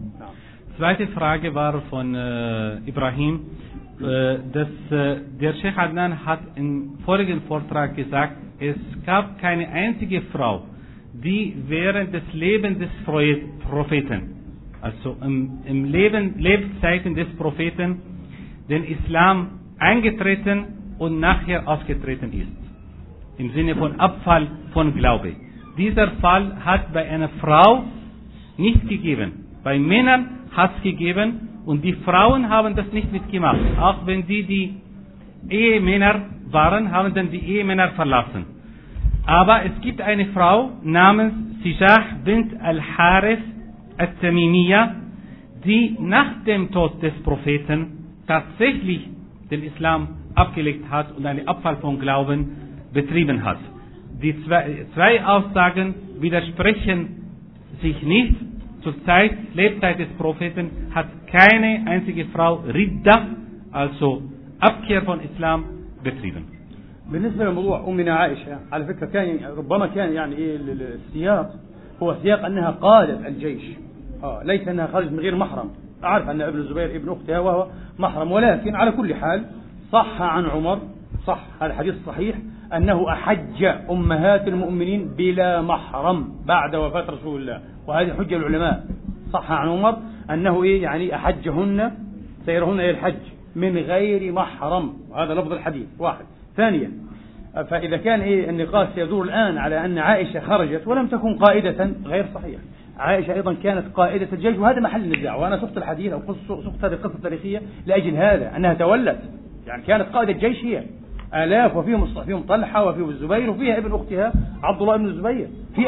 Zweite Frage war von Ibrahim, dass der Sheikh Adnan hat im vorigen Vortrag gesagt, es gab keine einzige Frau, die während des Lebens des Propheten, also im Lebenszeiten des Propheten, den Islam eingetreten und nachher ausgetreten ist. Im Sinne von Abfall von Glaube. Dieser Fall hat bei einer Frau nicht gegeben. Bei Männern hat es gegeben und die Frauen haben das nicht mitgemacht. Auch wenn die Ehemänner waren, haben dann die Ehemänner verlassen. Aber es gibt eine Frau namens Sijah bint al-Harith al-Tamimiyya, die nach dem Tod des Propheten tatsächlich den Islam abgelegt hat und einen Abfall von Glauben betrieben hat. Die zwei Aussagen widersprechen sich nicht. Zur Lebzeit des Propheten hat keine einzige Frau Ridda, also Abkehr von Islam, betrieben. بالنسبة لموضوع أمنا عائشة، على فكرة كان ربما كان يعني السياق هو سياق أنها قادت الجيش، ليس أنها خرجت من غير محرم. أعرف أن ابن الزبير ابن أختها وهو محرم، ولكن على كل حال صح عن عمر، صح هذا الحديث صحيح، أنه أحج أمهات المؤمنين بلا محرم بعد وفاة رسول الله، وهذه حجة العلماء. صح عن عمر أنه يعني أحجهن سيرهن إلى الحج من غير محرم، وهذا لفظ الحديث واحد. ثانيا، فإذا كان النقاش يدور الآن على أن عائشة خرجت ولم تكن قائدة، غير صحيح. عائشة أيضا كانت قائدة الجيش، وهذا محل النزاع، وأنا سقت الحديث أو سقت هذه القصة التاريخية لأجل هذا، أنها تولت، يعني كانت قائدة الجيش هي آلاف، وفيهم طلحة وفيهم الزبير وفيها ابن أختها عبد الله بن الزبير، في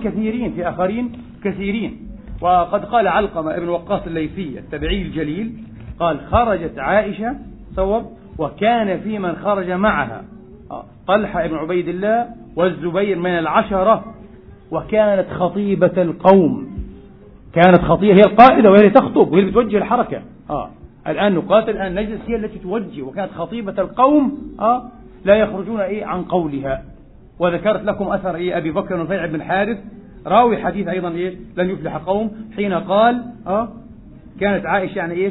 آخرين كثيرين. وقد قال علقمة ابن وقاص الليثي التبعي الجليل، قال خرجت عائشة صوب وكان في من خرج معها طلحة ابن عبيد الله والزبير من 10، وكانت خطيبة القوم، كانت خطية، هي القائدة وهي اللي تخطب وهي اللي بتوجه الحركة. الآن نقاتل، الآن نجلس، هي التي توجه، وكانت خطيبة القوم لا يخرجون عن قولها. وذكرت لكم أثر أبي بكر نفيع بن حارث راوي حديث أيضا لن يفلح قوم، حين قال كانت عائشة يعني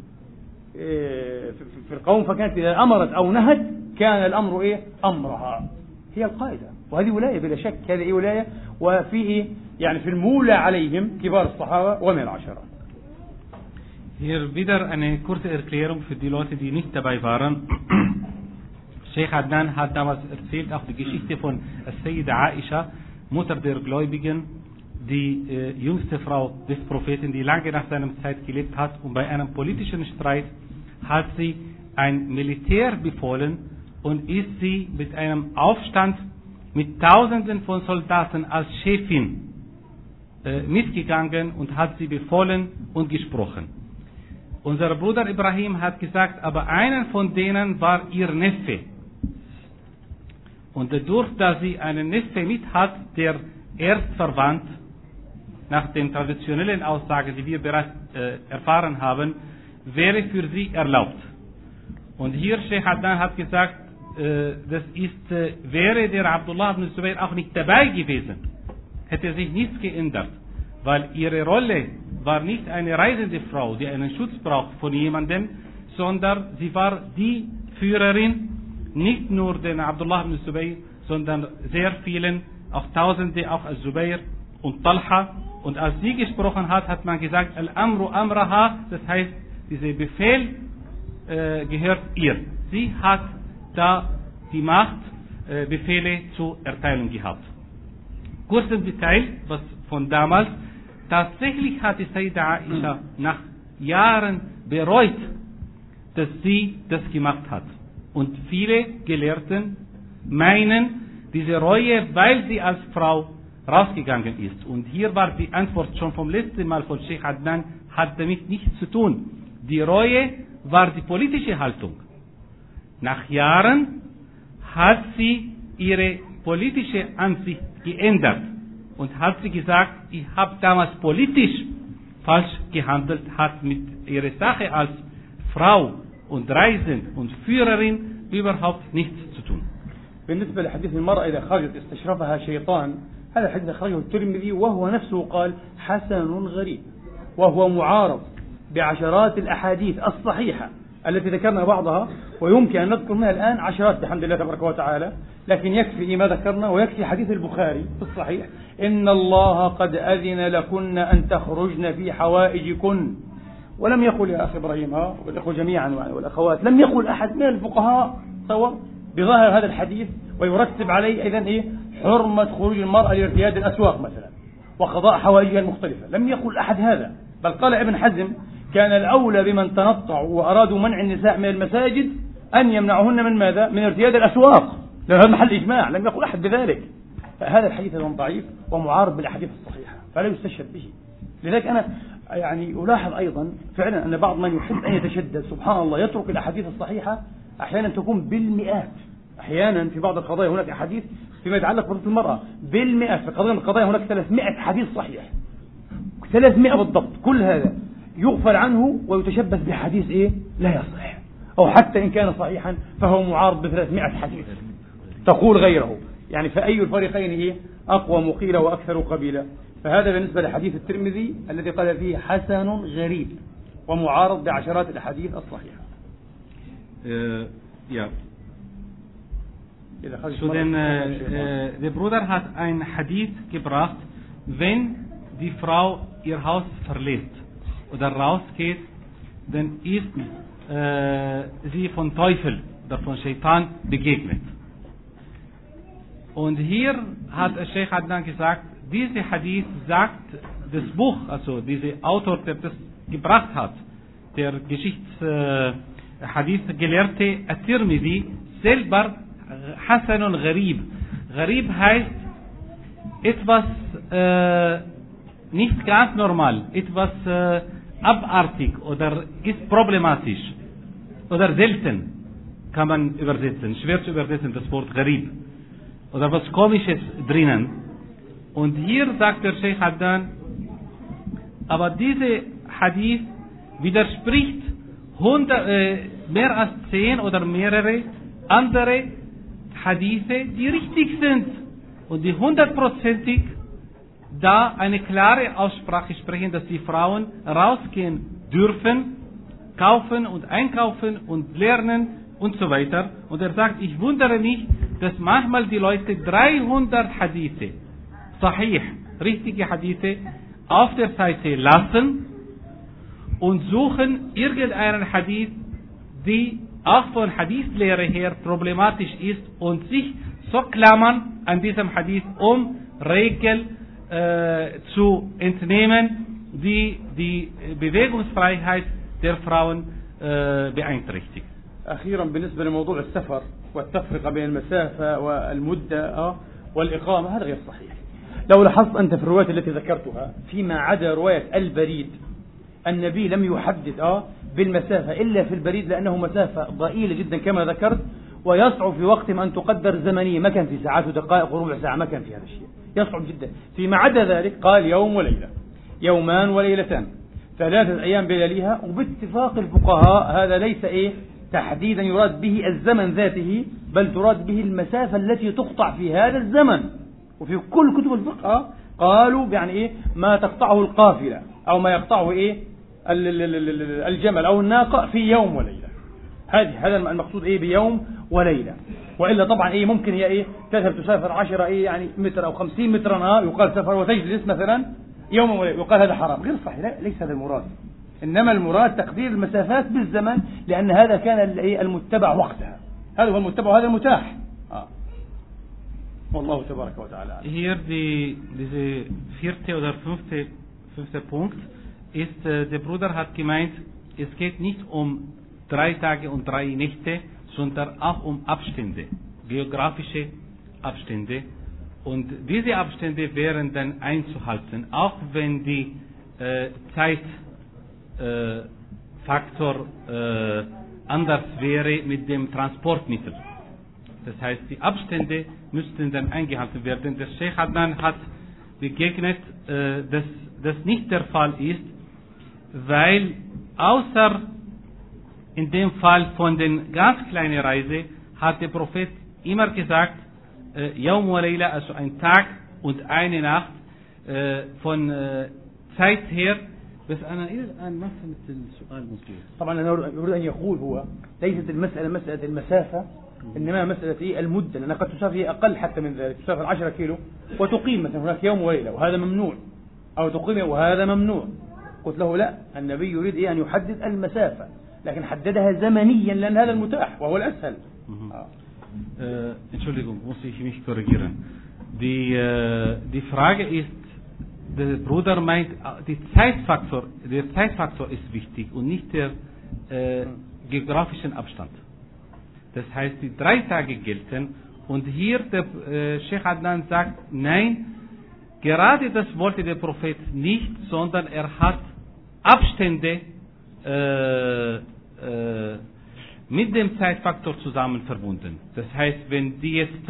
في القوم، فكانت إذا أمرت أو نهت كان الأمر أمرها، هي القائدة. وهذه ولاية بلا شك، هذه ولاية، وفيه يعني في المولى عليهم كبار الصحابة ومن العشرة. Hier wieder eine kurze Erklärung für die Leute, die nicht dabei waren. Sheikh Adnan hat damals erzählt auch die Geschichte von Sayyida Aisha, Mutter der Gläubigen, die jüngste Frau des Propheten, die lange nach seiner Zeit gelebt hat, und bei einem politischen Streit hat sie ein Militär befohlen und ist sie mit einem Aufstand mit Tausenden von Soldaten als Chefin mitgegangen und hat sie befohlen und gesprochen. Unser Bruder Ibrahim hat gesagt, aber einer von denen war ihr Neffe. Und dadurch, dass sie einen Neffe mit hat, der erstverwandt, nach den traditionellen Aussagen, die wir bereits erfahren haben, wäre für sie erlaubt. Und hier Sheikh Adnan hat gesagt, wäre der Abdullah ibn Zubayr auch nicht dabei gewesen, hätte sich nichts geändert, weil ihre Rolle war nicht eine reisende Frau, die einen Schutz braucht von jemandem, sondern sie war die Führerin, nicht nur den Abdullah ibn Zubayr, sondern sehr vielen, auch Tausende, auch Zubayr und Talha. Und als sie gesprochen hat, hat man gesagt, Al-Amru Amraha, das heißt, dieser Befehl gehört ihr. Sie hat da die Macht, Befehle zu erteilen gehabt. Kurzes Detail, was von damals, tatsächlich hat die Sayyida Aisha nach Jahren bereut, dass sie das gemacht hat. Und viele Gelehrten meinen, diese Reue, weil sie als Frau rausgegangen ist. Und hier war die Antwort schon vom letzten Mal von Sheikh Adnan, hat damit nichts zu tun. Die Reue war die politische Haltung. Nach Jahren hat sie ihre politische Ansicht geändert und hat sie gesagt, ich habe damals politisch falsch gehandelt, hat mit ihrer Sache als Frau und Reisend und Führerin überhaupt nichts zu tun. بالنسبة لحديث المرأة إذا خرجت استشرفها شيطان، هذا الحديث أخرجه الترمذي وهو نفسه قال حسن غريب، وهو معارض بعشرات الأحاديث الصحيحة التي ذكرنا بعضها، ويمكن أن نذكر منها الآن عشرات بحمد الله تبارك وتعالى، لكن يكفي ما ذكرنا، ويكفي حديث البخاري في الصحيح: إن الله قد أذن لكن أن تخرجن في حوائجكن. ولم يقل يا أخي إبراهيم والأخوة جميعا والأخوات، لم يقل أحد من الفقهاء سواء بظاهر هذا الحديث ويرتب عليه أيضا حرمة خروج المرأة لارتياد الأسواق مثلا وقضاء حوائجها المختلفة. لم يقل أحد هذا، بل قال ابن حزم: كان الأولى بمن تنطعوا وأرادوا منع النساء من المساجد أن يمنعهن من ماذا؟ من ارتياد الأسواق، لأن هذا محل إجماع. لم يقل أحد بذلك. هذا الحديث ضعيف ومعارض بالأحاديث الصحيحة، فلا يستشهد به. لذلك أنا يعني ألاحظ أيضا فعلا أن بعض من يحب أن يتشدد سبحان الله يترك الأحاديث الصحيحة أحيانا تكون بالمئات. أحيانا في بعض القضايا هناك أحاديث فيما يتعلق بحقوق المرأة بالمئات، في قضايا من القضايا هناك 300 حديث صحيح، 300 بالضبط. كل هذا يغفل عنه ويتشبث بحديث لا يصح، أو حتى إن كان صحيحا فهو معارض ب300 حديث تقول غيره. يعني فأي الفريقين أقوى مقيلة وأكثر قبيلة؟ فهذا بالنسبة لحديث الترمذي الذي قال فيه حسن غريب ومعارض بعشرات الأحاديث الصحيحة. Ja. Zu den, der Bruder hat ein Hadith gebracht, wenn die Frau ihr Haus verlässt oder rausgeht, dann ist sie von Teufel oder von Shaitan begegnet. Und hier hat Sheikh Adnan gesagt, dieser Hadith sagt das Buch, also dieser Autor, der das gebracht hat, der Hadith-Gelehrte At-Tirmidhi, selber Hasanun Gharib. Gharib heißt etwas nicht ganz normal, etwas abartig oder ist problematisch oder selten, kann man übersetzen, schwer zu übersetzen das Wort Gharib, oder was Komisches drinnen. Und hier sagt der Sheikh Adnan, Aber diese Hadith widerspricht mehr als 10 oder mehrere andere Hadithe, die richtig sind und die 100%ig da eine klare Aussprache sprechen, dass die Frauen rausgehen dürfen, kaufen und einkaufen und lernen und so weiter. Und er sagt, ich wundere mich, dass manchmal die Leute 300 Hadithe, Sahih, richtige Hadithe, auf der Seite lassen und suchen irgendeinen Hadith, die auch von Hadithlehre her problematisch ist und sich so klammern an diesem Hadith, um Regeln zu entnehmen, die die Bewegungsfreiheit der Frauen beeinträchtigt. أخيرا بالنسبة لموضوع السفر والتفرقة بين المسافة والمدة والإقامة، هذا غير صحيح. لو لاحظت أنت في الروايات التي ذكرتها فيما عدا رواية البريد، النبي لم يحدد بالمسافة إلا في البريد، لأنه مسافة ضئيلة جدا كما ذكرت، ويصعب في وقت أن تقدر زمنيا، ما كان في ساعات ودقائق وربع ساعة، ما كان في هذا الشيء، يصعب جدا. فيما عدا ذلك قال يوم وليلة، يومان وليلتان، 3 أيام بلياليها. وباتفاق الفقهاء هذا ليس تحديدا يراد به الزمن ذاته، بل تراد به المسافة التي تقطع في هذا الزمن. وفي كل كتب الفقه قالوا يعني ما تقطعه القافلة أو ما يقطعه الجمل أو الناقة في يوم وليلة. هذا المقصود بيوم وليلة. وإلا طبعا ممكن هي تذهب تسافر 10 يعني متر أو 50 مترا، يقال سفر، وتجلس مثلا يوم وليلة، يقال هذا حرام. غير صحيح، ليس هذا المراد. إنما المراد تقدير المسافات بالزمن، لأن هذا كان المتبع وقتها، هذا هو المتبع وهذا المتاح. والله تبارك وتعالى. Hier diese 4. oder 5. Punkt ist, der Bruder hat gemeint, es geht nicht um 3 Tage und 3 Nächte, sondern auch um Abstände, geografische Abstände. Und diese Abstände wären dann einzuhalten, auch wenn die Zeitfaktor anders wäre mit dem Transportmittel. Das heißt, die Abstände müssten dann eingehalten werden. Der Sheikh Adnan hat begegnet, dass das nicht der Fall ist, weil außer in dem Fall von den ganz kleinen Reise hat der Prophet immer gesagt, Yawm wa Layla, also ein Tag und eine Nacht, von Zeit her. بس أنا إلى الآن ما فهمت السؤال مصير. طبعا أنا أريد أن يقول هو ليست المسألة مسألة المسافة، إنما مسألة المدة، لأن قد تسافر أقل حتى من ذلك، تسافر 10 كيلو وتقيم مثلا هناك يوم وليلة وهذا ممنوع، أو تقيم وهذا ممنوع. قلت له لا، النبي يريد أن يحدد المسافة، لكن حددها زمنيا لأن هذا المتاح وهو الأسهل. Entschuldigung, muss ich mich korrigieren. Die Frage ist, der Bruder meint, der Zeitfaktor ist wichtig und nicht der geografische Abstand. Das heißt, die 3 Tage gelten und hier der Sheikh Adnan sagt, nein, gerade das wollte der Prophet nicht, sondern er hat Abstände mit dem Zeitfaktor zusammen verbunden. Das heißt, wenn die jetzt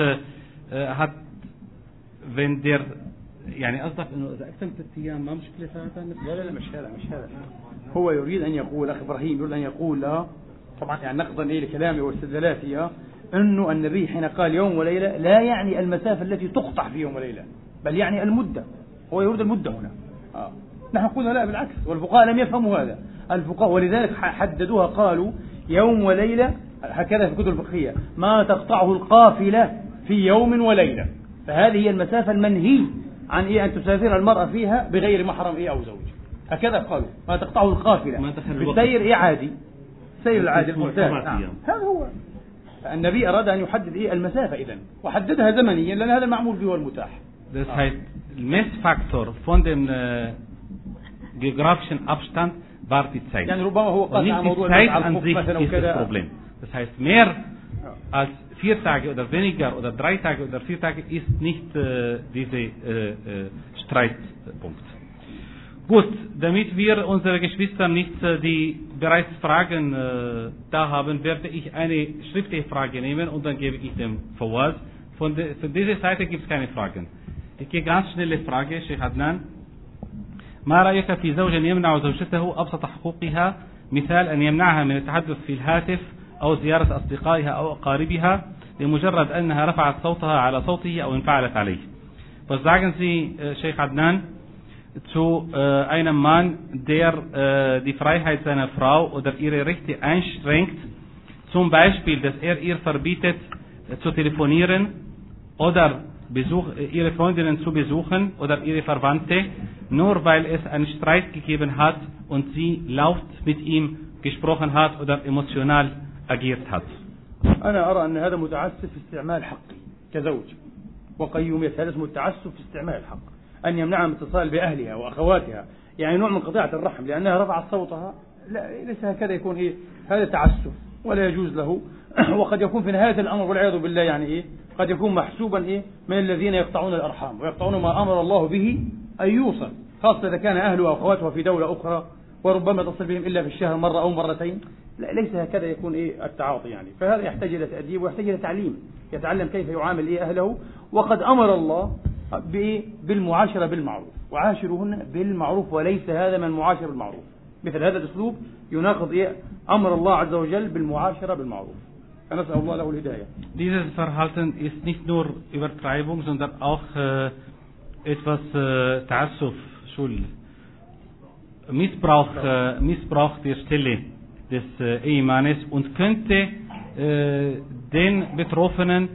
wenn der يعني قصدك انه اذا اكثر من 3 ايام ما مشكله في هذا؟ لا مش هذا. هو يريد ان يقول، اخ ابراهيم يريد ان يقول طبعا يعني نقضا لكلامي واستدلالاتي، انه النبي حين قال يوم وليله لا يعني المسافه التي تقطع في يوم وليله، بل يعني المده، هو يريد المده هنا. نحن قلنا لا بالعكس، والفقهاء لم يفهموا هذا. الفقهاء ولذلك حددوها، قالوا يوم وليله هكذا في الكتب الفقهيه، ما تقطعه القافله في يوم وليله، فهذه هي المسافه المنهي عن أن تسافر المرأة فيها بغير محرم أو زوج. هكذا قالوا، ما تقطعه القافلة بالسير عادي، سير العادي المعتاد. هذا هو. النبي أراد أن يحدد المسافة إذن، وحددها زمنيا لأن هذا المعمول به والمتاح. Das heißt, Messfaktor von dem geografischen Abstand war die Zeit. يعني ربما هو قال nicht die Zeit an sich ist das Problem. Das heißt, mehr als 4 Tage oder weniger oder 3 Tage oder 4 Tage ist nicht dieser Streitpunkt. Gut, damit wir unsere Geschwister nicht, die bereits Fragen da haben, werde ich eine schriftliche Frage nehmen und dann gebe ich dem Fawaz. Von dieser Seite gibt es keine Fragen. Ich gehe ganz schnelle Frage, Sheikh Adnan. ما رأيك في زوج يمنع زوجته أبسط حقوقها، مثال أن يمنعها من التحدث في الهاتف أو زيارة أصدقائها أو أقاربها لمجرد أنها رفعت صوتها على صوته أو انفعلت عليه. Was sagen Sie, Sheikh Adnan, zu einem Mann, der die Freiheit seiner Frau oder ihre Rechte einschränkt, zum Beispiel, dass er ihr verbietet zu telefonieren oder ihre Freundinnen zu besuchen oder ihre Verwandte, nur weil es einen Streit gegeben hat und sie laut mit ihm gesprochen hat oder emotional agiert hat. أنا أرى أن هذا متعسف في استعمال حقي كزوج وقيومية. هذا اسمه التعسف في استعمال الحق، أن يمنعها من اتصال بأهلها وأخواتها، يعني نوع من قطيعة الرحم لأنها رفعت صوتها. لا، ليس هكذا يكون هذا تعسف ولا يجوز له. وقد يكون في نهاية الأمر والعياذ بالله يعني قد يكون محسوبا من الذين يقطعون الأرحام ويقطعون ما أمر الله به أن يوصل، خاصة إذا كان أهلها وأخواتها في دولة أخرى وربما تصل بهم إلا في الشهر مرة أو مرتين. لا، ليس هكذا يكون التعاطي يعني. فهذا يحتاج إلى تأديب ويحتاج إلى تعليم، يتعلم كيف يعامل أهله. وقد أمر الله بالمعاشرة بالمعروف، وعاشروهن بالمعروف، وليس هذا من المعاشرة بالمعروف. مثل هذا الأسلوب يناقض أمر الله عز وجل بالمعاشرة بالمعروف. فنسأل الله له الهداية. Dieses Verhalten ist nicht nur Übertreibung, sondern auch etwas Ta'assuf, Missbrauch der Stelle des Ehemannes und könnte den Betroffenen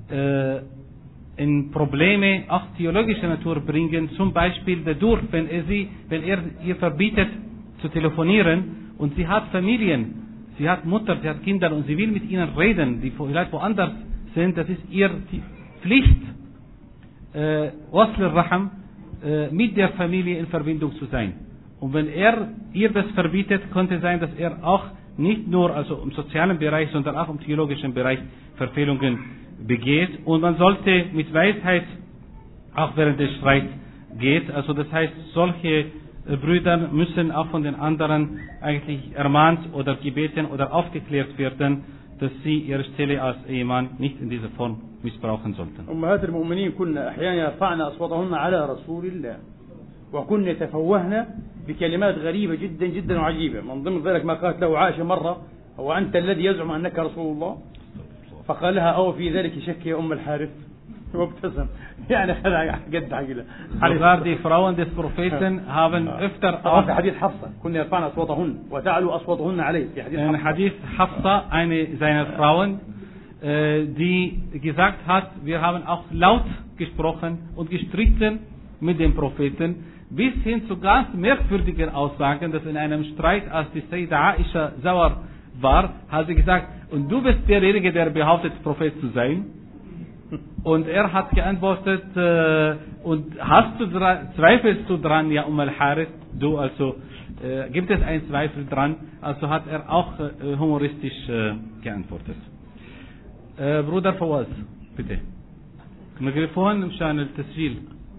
in Probleme auch theologischer Natur bringen, zum Beispiel dadurch, wenn er ihr verbietet zu telefonieren und sie hat Familien, sie hat Mutter, sie hat Kinder und sie will mit ihnen reden, die vielleicht woanders sind, das ist ihr Pflicht, Wasl al-Raham, mit der Familie in Verbindung zu sein. Und wenn er ihr das verbietet, könnte sein, dass er auch nicht nur also im sozialen Bereich, sondern auch im theologischen Bereich Verfehlungen begeht. Und man sollte mit Weisheit auch während des Streits geht. Also das heißt, solche Brüder müssen auch von den anderen eigentlich ermahnt oder gebeten oder aufgeklärt werden, dass sie ihre Stelle als Ehemann nicht in dieser Form missbrauchen sollten. أمهات المؤمنين كنا أحيانا يرفعن أصواتهن على رسول الله وكن يتفوهن بكلمات غريبة جدا جدا وعجيبة. من ضمن ذلك ما قالت له عائشة مرة: هو أنت الذي يزعم أنك رسول الله؟ فقال لها: أو في ذلك شك يا أم الحارث؟ وابتسم. يعني هذا قد حقيقة. Sogar die Frauen des Propheten haben öfter auch في حديث حفصة كنا يرفعن أصواتهن وتعلو أصواتهن عليه. In Hadith Hafsa, eine seiner Frauen, die gesagt hat, wir haben auch laut gesprochen und gestritten mit dem Propheten, bis hin zu ganz merkwürdigen Aussagen, dass in einem Streit, als die Sayyida Aisha sauer war, hat sie gesagt: und du bist derjenige, der behauptet, Prophet zu sein? Und er hat geantwortet: und zweifelst du dran, ja al-Harith? Du, also gibt es einen Zweifel dran? Also hat er auch humoristisch geantwortet. Bruder Fawaz, bitte. Mikrofon مشان التسجيل.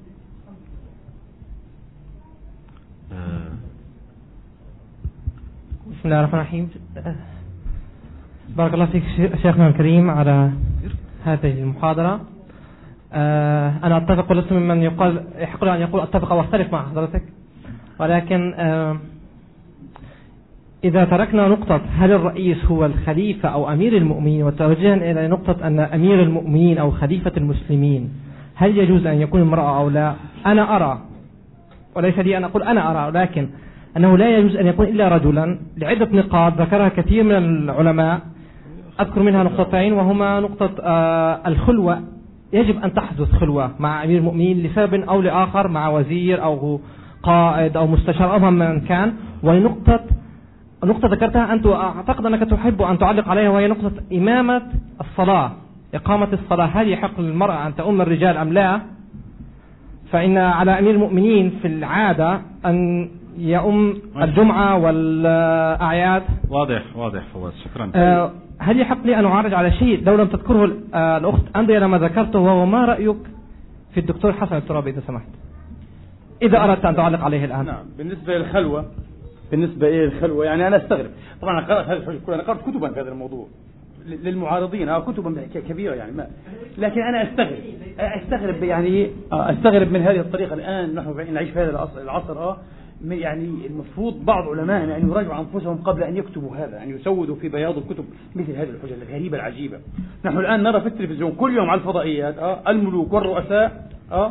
بسم الله الرحمن الرحيم. بارك الله فيك شيخنا الكريم على هذه المحاضرة. أنا أتفق ولست ممن يحق له أن يقول أتفق أو أختلف مع حضرتك، ولكن إذا تركنا نقطة هل الرئيس هو الخليفة أو أمير المؤمنين وتوجهنا إلى نقطة أن أمير المؤمنين أو خليفة المسلمين هل يجوز أن يكون امرأة أو لا، أنا أرى، وليس لي أن أقول أنا أرى، ولكن أنه لا يجوز أن يكون إلا رجلا لعدة نقاط ذكرها كثير من العلماء. أذكر منها نقطتين، وهما نقطة الخلوة، يجب أن تحدث خلوة مع أمير المؤمنين لسبب أو لآخر، مع وزير أو قائد أو مستشار أو من كان. ونقطة ذكرتها أنت أعتقد أنك تحب أن تعلق عليها، وهي نقطة إمامة الصلاة، إقامة الصلاة. هل يحق للمرأة أن تؤم الرجال أم لا؟ فإن على أمير المؤمنين في العادة أن يؤم الجمعة والأعياد. واضح فواز، شكرا. هل يحق لي أن أعرج على شيء لو لم تذكره الأخت أندية لما ذكرته، وهو ما رأيك في الدكتور حسن الترابي إذا سمحت، إذا أردت أن تعلق عليه الآن؟ نعم. بالنسبة للخلوة يعني أنا أستغرب. طبعا أنا قرأت كتبا في هذا الموضوع للمعارضين، كتبا كبيرة يعني لكن أنا أستغرب يعني أستغرب من هذه الطريقة. الآن نحن نعيش في هذا العصر يعني المفروض بعض علمائنا أن يراجعوا أنفسهم قبل أن يكتبوا هذا، أن يسودوا في بياض الكتب مثل هذه الحجج الغريبة العجيبة. نحن الآن نرى في التلفزيون كل يوم على الفضائيات الملوك والرؤساء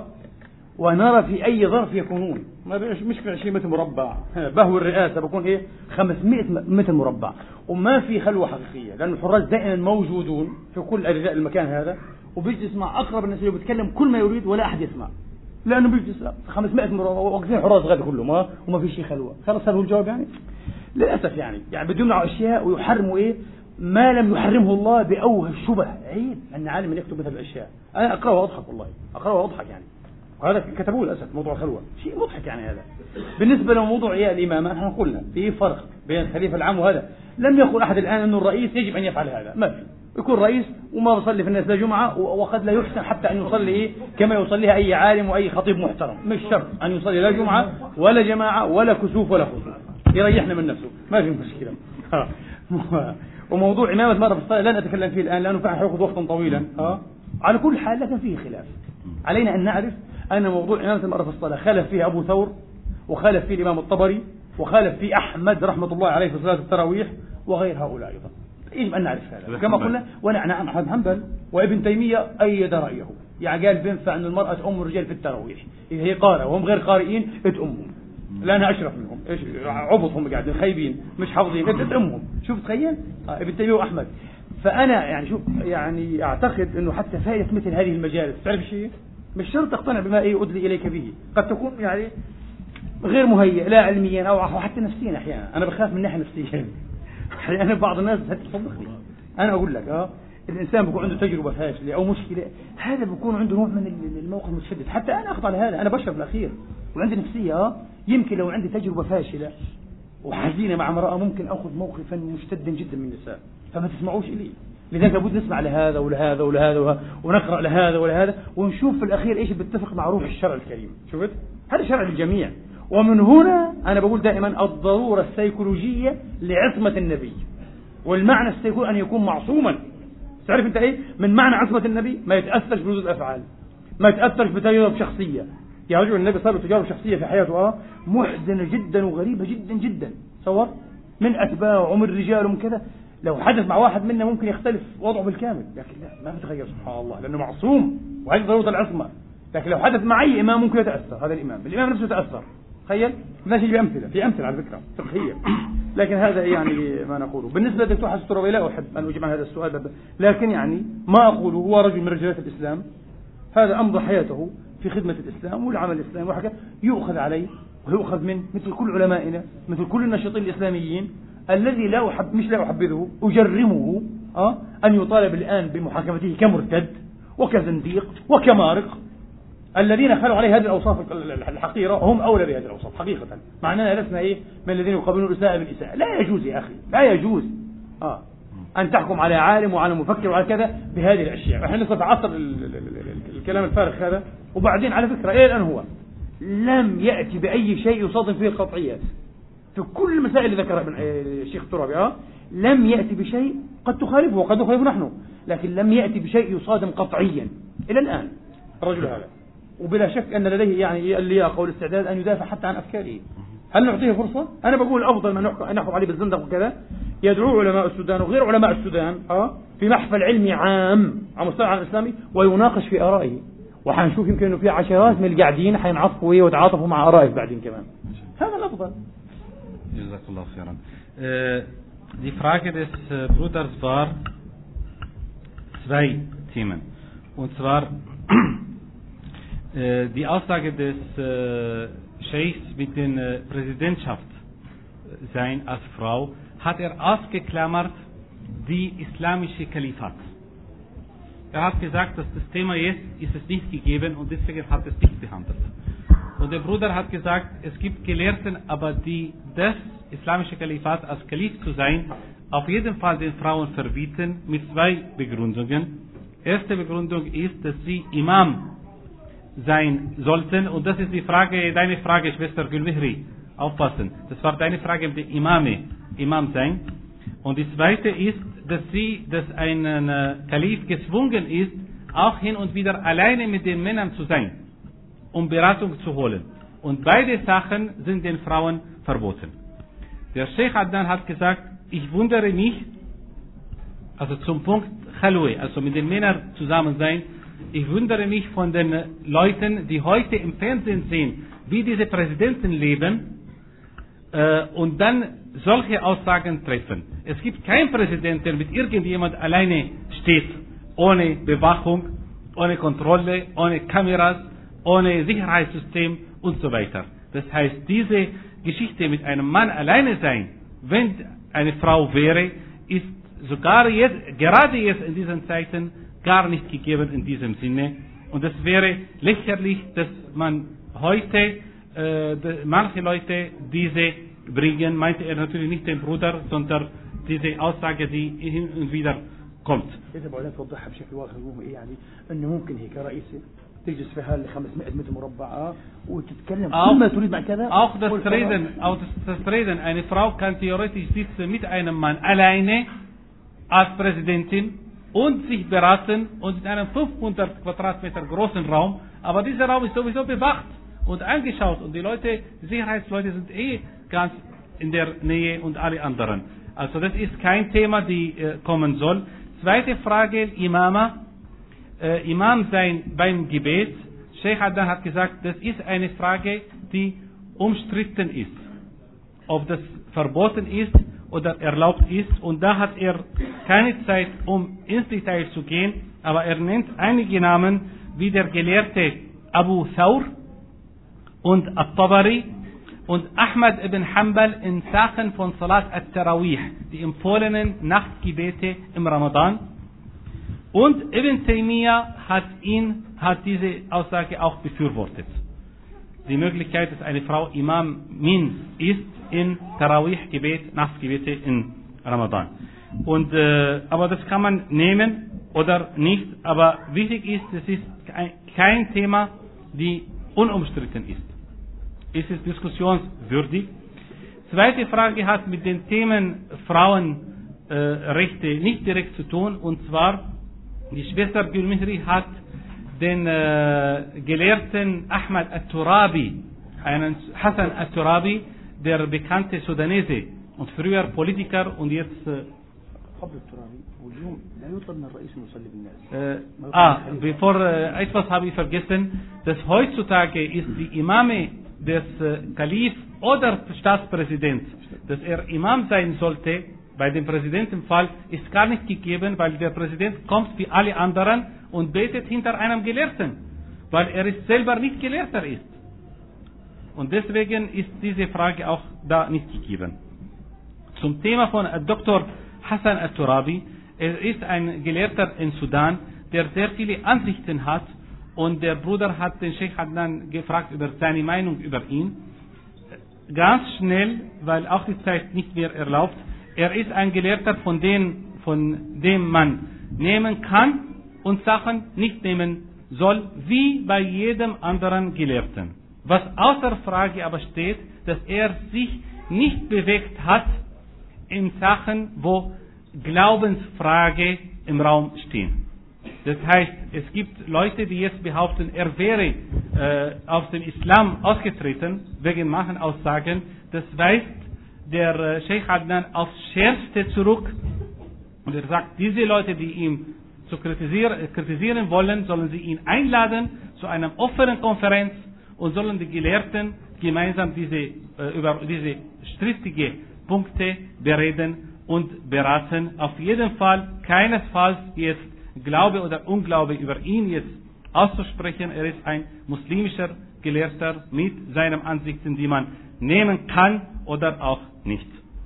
ونرى في أي ظرف يكونون، ما مش في 20 متر مربع، بهو الرئاسة بكون 500 متر مربع، وما في خلوة حقيقية، لأن الحراس دائما موجودون في كل أجزاء المكان هذا، وبيجلس مع أقرب الناس اللي بيتكلم كل ما يريد ولا أحد يسمع، لأنه بيجلس 500 مربع وواقفين حراس غادي كلهم وما في شيء خلوة. خلاص هذا هو الجواب يعني. للأسف يعني بدون أشياء ويحرموا ما لم يحرمه الله بأوه الشبه. عيب أن عالم يكتب مثل الأشياء. أنا أقرأ وأضحك، والله أقرأ وأضحك يعني. وهذا كتبوه للأسف موضوع الخلوة، شيء مضحك يعني. هذا بالنسبة لموضوع الإمامة نحن قلنا في فرق بين الخليفة العام وهذا. لم يقل أحد الآن أنه الرئيس يجب أن يفعل هذا، ما في. يكون رئيس وما بيصلي في الناس لا جمعة، وقد لا يحسن حتى أن يصلي كما يصليها أي عالم وأي خطيب محترم. مش شرط أن يصلي لا جمعة ولا جماعة ولا كسوف ولا خسوف، يريحنا من نفسه، ما في مشكلة. وموضوع إمامة مرة في الصلاة لن أتكلم فيه الآن لأنه فعلا يأخذ وقتا طويلا. على كل حال لكن فيه خلاف. علينا أن نعرف أن موضوع إمامة المرأة في الصلاة خالف فيه أبو ثور، وخالف فيه الإمام الطبري، وخالف فيه أحمد رحمة الله عليه في صلاة التراويح، وغير هؤلاء أيضا. يجب أن نعرف هذا كما قلنا. ونعم أحمد حنبل وابن تيمية أيد رأيه، يعني قال بينفع أن المرأة تأم الرجال في التراويح إذا هي قارئة وهم غير قارئين، تأمهم لأنها أشرف منهم. إيش عبطهم قاعدين خايبين مش حافظين، تأمهم. شوف تخيل ابن تيمية وأحمد. فأنا يعني شوف يعني أعتقد أنه حتى فائدة مثل هذه المجالس تعرف شيء مش شرط تقتنع بما أدلي إليك به، قد تكون يعني غير مهيئ لا علميا أو حتى نفسيا. أحيانا أنا بخاف من ناحية نفسية، أحيانا بعض الناس هتصدقني. أنا أقول لك الإنسان بيكون عنده تجربة فاشلة أو مشكلة، هذا بيكون عنده نوع من الموقف المتشدد. حتى أنا أخضع لهذا، أنا بشر في الأخير وعندي نفسية. يمكن لو عندي تجربة فاشلة وحزينة مع امرأة ممكن أخذ موقفا مشتدا جدا من النساء، فما تسمعوش إلي. لذلك لابد نسمع لهذا ولهذا ولهذا ونقرأ لهذا ولهذا ونشوف في الأخير إيش بيتفق مع روح الشرع الكريم. شفت؟ هذا شرع للجميع. ومن هنا أنا بقول دائما الضرورة السيكولوجية لعصمة النبي، والمعنى السيكولوجي أن يكون معصوما. تعرف أنت من معنى عصمة النبي؟ ما يتأثرش بردود الأفعال، ما يتأثرش بتجارب شخصية. يا رجل النبي صار له تجارب شخصية في حياته محزنة جدا وغريبة جدا جدا، صور من أتباع ومن رجال ومن كذا. لو حدث مع واحد منا ممكن يختلف وضعه بالكامل، لكن لا، ما بتغير سبحان الله لأنه معصوم، وهذه ضرورة العصمة. لكن لو حدث مع أي إمام ممكن يتأثر، هذا الإمام نفسه يتأثر. تخيل، ماشي بأمثلة، في أمثلة على فكرة فقهية. لكن هذا يعني ما نقوله. بالنسبة للدكتور حسن الترابي لا أحب أن أجيب عن هذا السؤال، لكن يعني ما أقوله هو رجل من رجالات الإسلام، هذا أمضى حياته في خدمة الإسلام والعمل الإسلامي وحكى، يؤخذ عليه ويؤخذ من مثل كل علمائنا، مثل كل الناشطين الإسلاميين. الذي لا أحبذه أجرمه أن يطالب الآن بمحاكمته كمرتد وكزنديق وكمارق. الذين خلوا عليه هذه الأوصاف الحقيرة هم أولى بهذه الأوصاف حقيقة، مع أننا لسنا من الذين يقابلون الإساءة بالإساءة. لا يجوز يا أخي، لا يجوز أن تحكم على عالم وعلى مفكر وعلى كذا بهذه الأشياء. احنا لسه في عصر الكلام الفارغ هذا. وبعدين على فكرة الآن هو لم يأتي بأي شيء يصادم فيه القطعيات في كل المسائل اللي ذكرها ابن الشيخ الترابي. لم يأتي بشيء، قد تخالفه وقد نخالفه نحن، لكن لم يأتي بشيء يصادم قطعيا إلى الآن الرجل هذا. وبلا شك أن لديه يعني اللياقة والاستعداد أن يدافع حتى عن أفكاره. هل نعطيه فرصة؟ أنا بقول أفضل ما نحكم عليه بالزندق وكذا يدعو علماء السودان وغير علماء السودان في محفل علمي عام على مستوى العالم الإسلامي ويناقش في آرائه، وحنشوف يمكن إنه في عشرات من القاعدين حينعطفوا ويتعاطفوا مع آرائه بعدين كمان. هذا الأفضل. Jazakallah khairan. Die Frage des Bruders war zwei Themen. Und zwar die Aussage des Scheichs mit der Präsidentschaft sein als Frau hat ausgeklammert die islamische Kalifat. Hat gesagt, dass das Thema jetzt ist es nicht gegeben und deswegen hat es nicht behandelt. Und der Bruder hat gesagt, es gibt Gelehrten, aber die das islamische Kalifat als Kalif zu sein, auf jeden Fall den Frauen verbieten mit zwei Begründungen. Erste Begründung ist, dass sie Imam sein sollten, und das ist die Frage, deine Frage, Schwester Gülmihri, aufpassen. Das war deine Frage mit dem Imam sein. Und die zweite ist, dass ein Kalif gezwungen ist, auch hin und wieder alleine mit den Männern zu sein, um Beratung zu holen. Und beide Sachen sind den Frauen verboten. Der Sheikh Adnan hat gesagt, ich wundere mich, also zum Punkt Khalwe, also mit den Männern zusammen sein, ich wundere mich von den Leuten, die heute im Fernsehen sehen, wie diese Präsidenten leben, und dann solche Aussagen treffen. Es gibt keinen Präsidenten, der mit irgendjemand alleine steht, ohne Bewachung, ohne Kontrolle, ohne Kameras, ohne Sicherheitssystem und so weiter. Das heißt, diese Geschichte mit einem Mann alleine sein, wenn eine Frau wäre, ist sogar jetzt, gerade jetzt in diesen Zeiten, gar nicht gegeben in diesem Sinne. Und es wäre lächerlich, dass man heute manche Leute diese bringen, meinte er natürlich nicht den Bruder, sondern diese Aussage, die hin und wieder kommt. يجب علينا توضحها بشكل واضح ونقول ايه يعني انه ممكن هيك رئيسة تجلس في هال 500 متر مربعة وتتكلم كل ما تريد مع كذا. Auch das Reden, eine Frau kann theoretisch sitzen mit einem Mann alleine als Präsidentin und sich beraten und in einem 500 Quadratmeter großen Raum, aber dieser Raum ist sowieso bewacht und angeschaut und die Leute, die Sicherheitsleute sind ganz in der Nähe und alle anderen. Also das ist kein Thema, die kommen soll. Zweite Frage, Imam sein beim Gebet. Sheikh Adnan hat gesagt, das ist eine Frage, die umstritten ist. Ob das verboten ist oder erlaubt ist. Und da hat er keine Zeit, um ins Detail zu gehen, aber er nennt einige Namen, wie der Gelehrte Abu Thawr und At-Tabari und Ahmad ibn Hanbal in Sachen von Salat al-Tarawih, die empfohlenen Nachtgebete im Ramadan. Und Ibn Taymiyyah hat diese Aussage auch befürwortet. Die Möglichkeit, dass eine Frau Imamin ist in Tarawih-Gebet, Nachtgebete in Ramadan. Und, aber das kann man nehmen oder nicht. Aber wichtig ist, es ist kein Thema, die unumstritten ist. Es ist diskussionswürdig. Zweite Frage hat mit den Themen Frauenrechte nicht direkt zu tun. Und zwar, die Schwester Gülmihri hat den Gelehrten Ahmad al-Turabi, einen Hassan al-Turabi, der bekannte Sudanese und früher Politiker und jetzt bevor etwas habe ich vergessen, dass heutzutage ist die Imame des Kalif oder Staatspräsident, dass er Imam sein sollte, bei dem Präsidentenfall ist gar nicht gegeben, weil der Präsident kommt wie alle anderen und betet hinter einem Gelehrten, weil er ist selber nicht Gelehrter ist. Und deswegen ist diese Frage auch da nicht gegeben. Zum Thema von Dr. Hassan al-Turabi, er ist ein Gelehrter in Sudan, der sehr viele Ansichten hat und der Bruder hat den Sheikh Adnan gefragt über seine Meinung über ihn. Ganz schnell, weil auch die Zeit nicht mehr erlaubt, er ist ein Gelehrter, von dem man nehmen kann und Sachen nicht nehmen soll, wie bei jedem anderen Gelehrten. Was außer Frage aber steht, dass er sich nicht bewegt hat in Sachen, wo Glaubensfrage im Raum stehen. Das heißt, es gibt Leute, die jetzt behaupten, er wäre aus dem Islam ausgetreten, wegen manchen Aussagen. Das weist der Sheikh Adnan aufs Schärfste zurück. Und er sagt, diese Leute, die ihn zu kritisieren wollen, sollen sie ihn einladen zu einer offenen Konferenz und sollen die Gelehrten gemeinsam über diese strittige Punkte bereden und beraten. Auf jeden Fall keinesfalls jetzt Glaube oder Unglaube über ihn jetzt auszusprechen. Er ist ein muslimischer Gelehrter mit seinen Ansichten, die man nehmen kann oder auch nicht.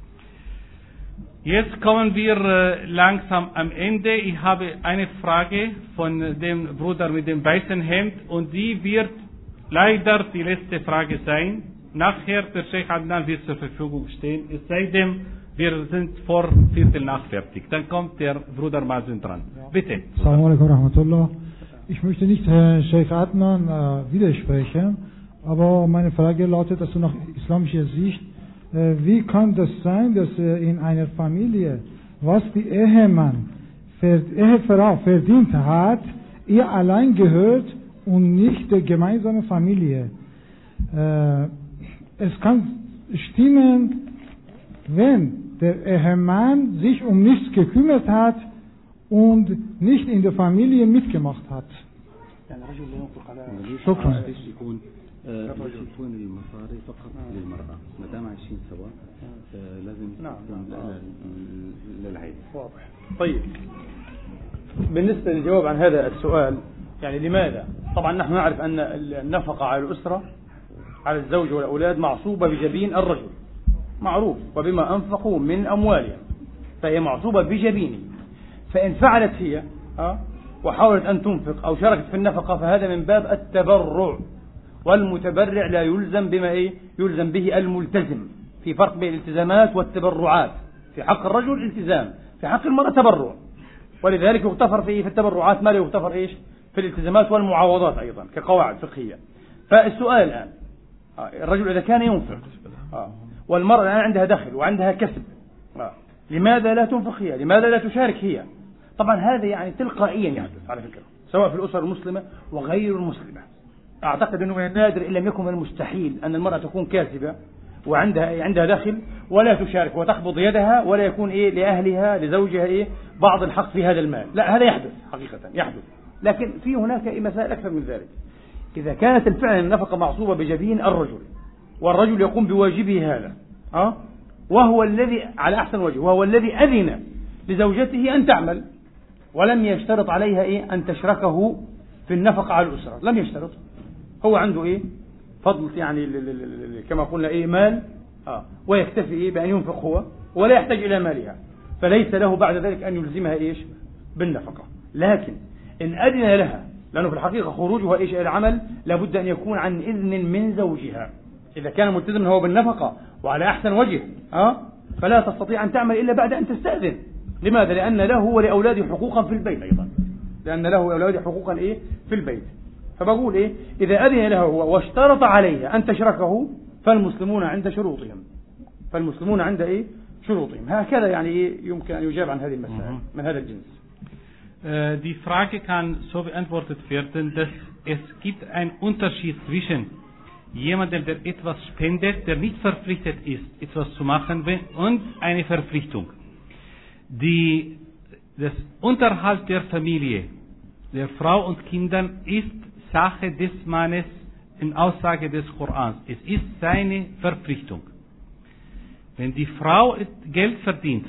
Jetzt kommen wir langsam am Ende. Ich habe eine Frage von dem Bruder mit dem weißen Hemd und die wird leider die letzte Frage sein. Nachher der Sheikh Adnan wird zur Verfügung stehen, es sei denn, wir sind vor 7:45 fertig. Dann kommt der Bruder Mazen dran. Bitte. Assalamu alaikum rahmatullah. Ich möchte nicht Herrn Sheikh Adnan widersprechen, aber meine Frage lautet, dass nach islamischer Sicht, wie kann das sein, dass in einer Familie, was die Ehefrau verdient hat, ihr allein gehört und nicht der gemeinsamen Familie? Es kann stimmen, wenn der Ehemann sich um nichts gekümmert hat und nicht in der Familie mitgemacht hat. شكرا. يكون المصاري فقط للمرأة ما دام عايشين سوا لازم للعيب. واضح. طيب بالنسبة للجواب عن هذا السؤال يعني لماذا؟ طبعا نحن نعرف أن النفقة على الأسرة على الزوج والأولاد معصوبة بجبين الرجل معروف وبما أنفقوا من أموالهم فهي معصوبة بجبينه فإن فعلت هي وحاولت أن تنفق أو شاركت في النفقة فهذا من باب التبرع والمتبرع لا يلزم بما يلزم به الملتزم في فرق بين الالتزامات والتبرعات في حق الرجل التزام في حق المرأة تبرع ولذلك يغتفر في التبرعات ما لا يغتفر في الالتزامات والمعاوضات أيضا كقواعد فقهية. فالسؤال الآن الرجل إذا كان ينفق والمرأة الآن عندها دخل وعندها كسب لماذا لا تنفق هي؟ لماذا لا تشارك هي؟ طبعا هذا يعني تلقائيا يحدث على فكرة سواء في الأسر المسلمة وغير المسلمة. أعتقد أنه من النادر إن لم يكن من المستحيل أن المرأة تكون كاسبة وعندها دخل ولا تشارك وتقبض يدها ولا يكون لأهلها لزوجها بعض الحق في هذا المال. لا هذا يحدث حقيقة يحدث لكن في هناك مسائل أكثر من ذلك. إذا كانت الفعل النفقة معصوبة بجبين الرجل والرجل يقوم بواجبه هذا وهو الذي على أحسن وجه وهو الذي أذن لزوجته أن تعمل ولم يشترط عليها أن تشركه في النفقة على الأسرة لم يشترط هو عنده فضل يعني كما قلنا مال ويكتفي بأن ينفق هو ولا يحتاج إلى مالها فليس له بعد ذلك أن يلزمها بالنفقة. لكن إن أذن لها لأنه في الحقيقة خروجها إلى العمل لابد أن يكون عن إذن من زوجها إذا كان ملتزما هو بالنفقة وعلى أحسن وجه فلا تستطيع أن تعمل إلا بعد أن تستأذن. لماذا؟ لأن له ولأولاده حقوقا في البيت أيضا لأن له ولأولاده حقوقا في البيت. فبقول إذا أذن له هو واشترط عليها أن تشركه فالمسلمون عند شروطهم شروطهم. هكذا يعني يمكن أن يجاب عن هذه المسائل من هذا الجنس. Die Frage kann so beantwortet werden, dass es gibt einen Unterschied zwischen jemandem, der etwas spendet, der nicht verpflichtet ist, etwas zu machen, und eine Verpflichtung. Das Unterhalt der Familie, der Frau und Kindern ist Sache des Mannes in Aussage des Korans. Es ist seine Verpflichtung. Wenn die Frau Geld verdient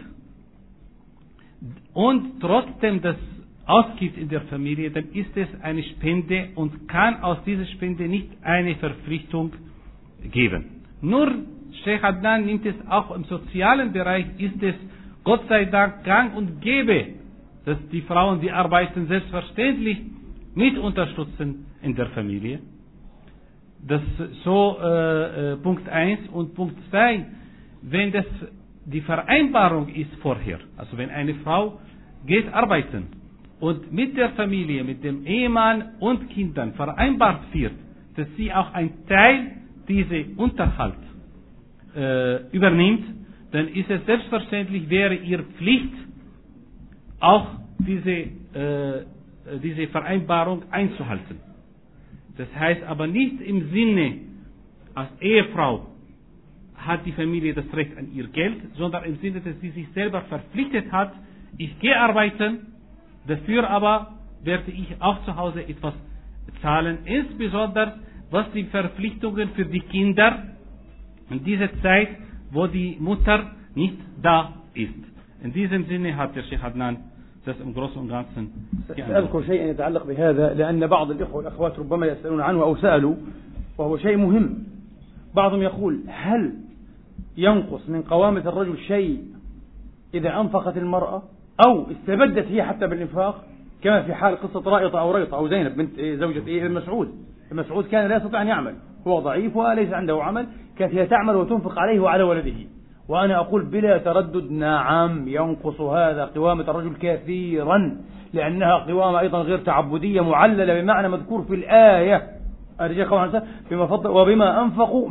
und trotzdem das ausgibt in der Familie, dann ist es eine Spende und kann aus dieser Spende nicht eine Verpflichtung geben. Nur Sheikh Adnan nimmt es auch im sozialen Bereich, ist es Gott sei Dank gang und gäbe, dass die Frauen, die arbeiten, selbstverständlich mit unterstützen in der Familie. Das so Punkt 1 und Punkt 2, wenn das die Vereinbarung ist vorher, also wenn eine Frau geht arbeiten und mit der Familie, mit dem Ehemann und Kindern vereinbart wird, dass sie auch einen Teil dieser Unterhalt übernimmt, dann ist es selbstverständlich, wäre ihre Pflicht, auch diese Vereinbarung einzuhalten. Das heißt aber nicht im Sinne, als Ehefrau hat die Familie das Recht an ihr Geld, sondern im Sinne, dass sie sich selber verpflichtet hat, ich gehe arbeiten, dafür aber werde ich auch zu Hause etwas zahlen, insbesondere was die Verpflichtungen für die Kinder in dieser Zeit, wo die Mutter nicht da ist. In diesem Sinne hat der Sheikh Adnan das im Großen und Ganzen سأذكر شيئا يتعلق بهذا لأن بعض الإخوة والأخوات ربما يسألون عنه أو سألوا وهو شيء مهم. بعضهم يقول هل ينقص من قوامة الرجل شيء إذا أنفقت المرأة أو استبدت هي حتى بالإنفاق كما في حال قصة رائطة أو زينب بنت زوجة ابن مسعود. ابن مسعود كان لا يستطيع أن يعمل هو ضعيف وليس عنده عمل كانت هي تعمل وتنفق عليه وعلى ولده وأنا أقول بلا تردد نعم ينقص هذا قوامة الرجل كثيرا لأنها قوامة أيضا غير تعبدية معللة بمعنى مذكور في الآية الرجال قوامة وبما أنفقوا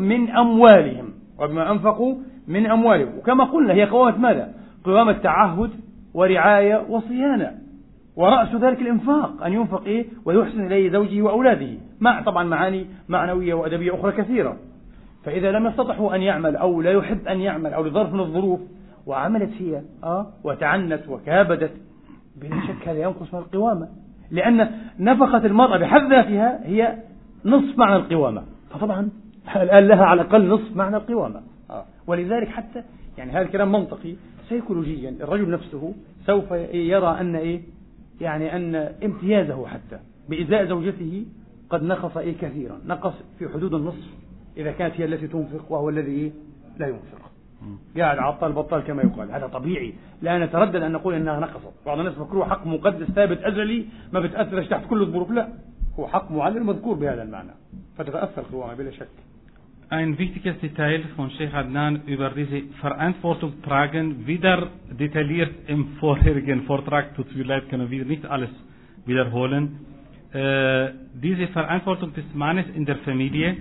من أموالهم وكما قلنا هي قوامة ماذا؟ قوامة تعهد ورعاية وصيانة ورأس ذلك الإنفاق، أن ينفق إيه ويحسن إليه زوجه وأولاده، مع طبعا معاني معنوية وأدبية أخرى كثيرة. فإذا لم يستطع هو أن يعمل أو لا يحب أن يعمل أو لظرف من الظروف وعملت هي وتعنت وكابدت، بلا شك هذا ينقص من القوامة، لأن نفقة المرأة بحد ذاتها هي نصف معنى القوامة، فطبعا الآن لها على الأقل نصف معنى القوامة. ولذلك حتى يعني هذا الكلام منطقي سيكولوجيا، الرجل نفسه سوف يرى أن يعني أن امتيازه حتى بإزاء زوجته قد نقص كثيرا، نقص في حدود النصف إذا كانت هي التي تنفق وهو الذي لا ينفق، قاعد عطال بطال كما يقال. هذا طبيعي، لا نتردد أن نقول أنها نقصت. بعض الناس فكروه حق مقدس ثابت أزلي ما بتأثرش تحت كل الظروف، لا، هو حق معلل مذكور بهذا المعنى، فتتأثر القوامة بلا شك. Ein wichtiges Detail von Sheikh Adnan über diese Verantwortung tragen, wieder detailliert im vorherigen Vortrag, tut mir leid, können wir nicht alles wiederholen. Diese Verantwortung des Mannes in der Familie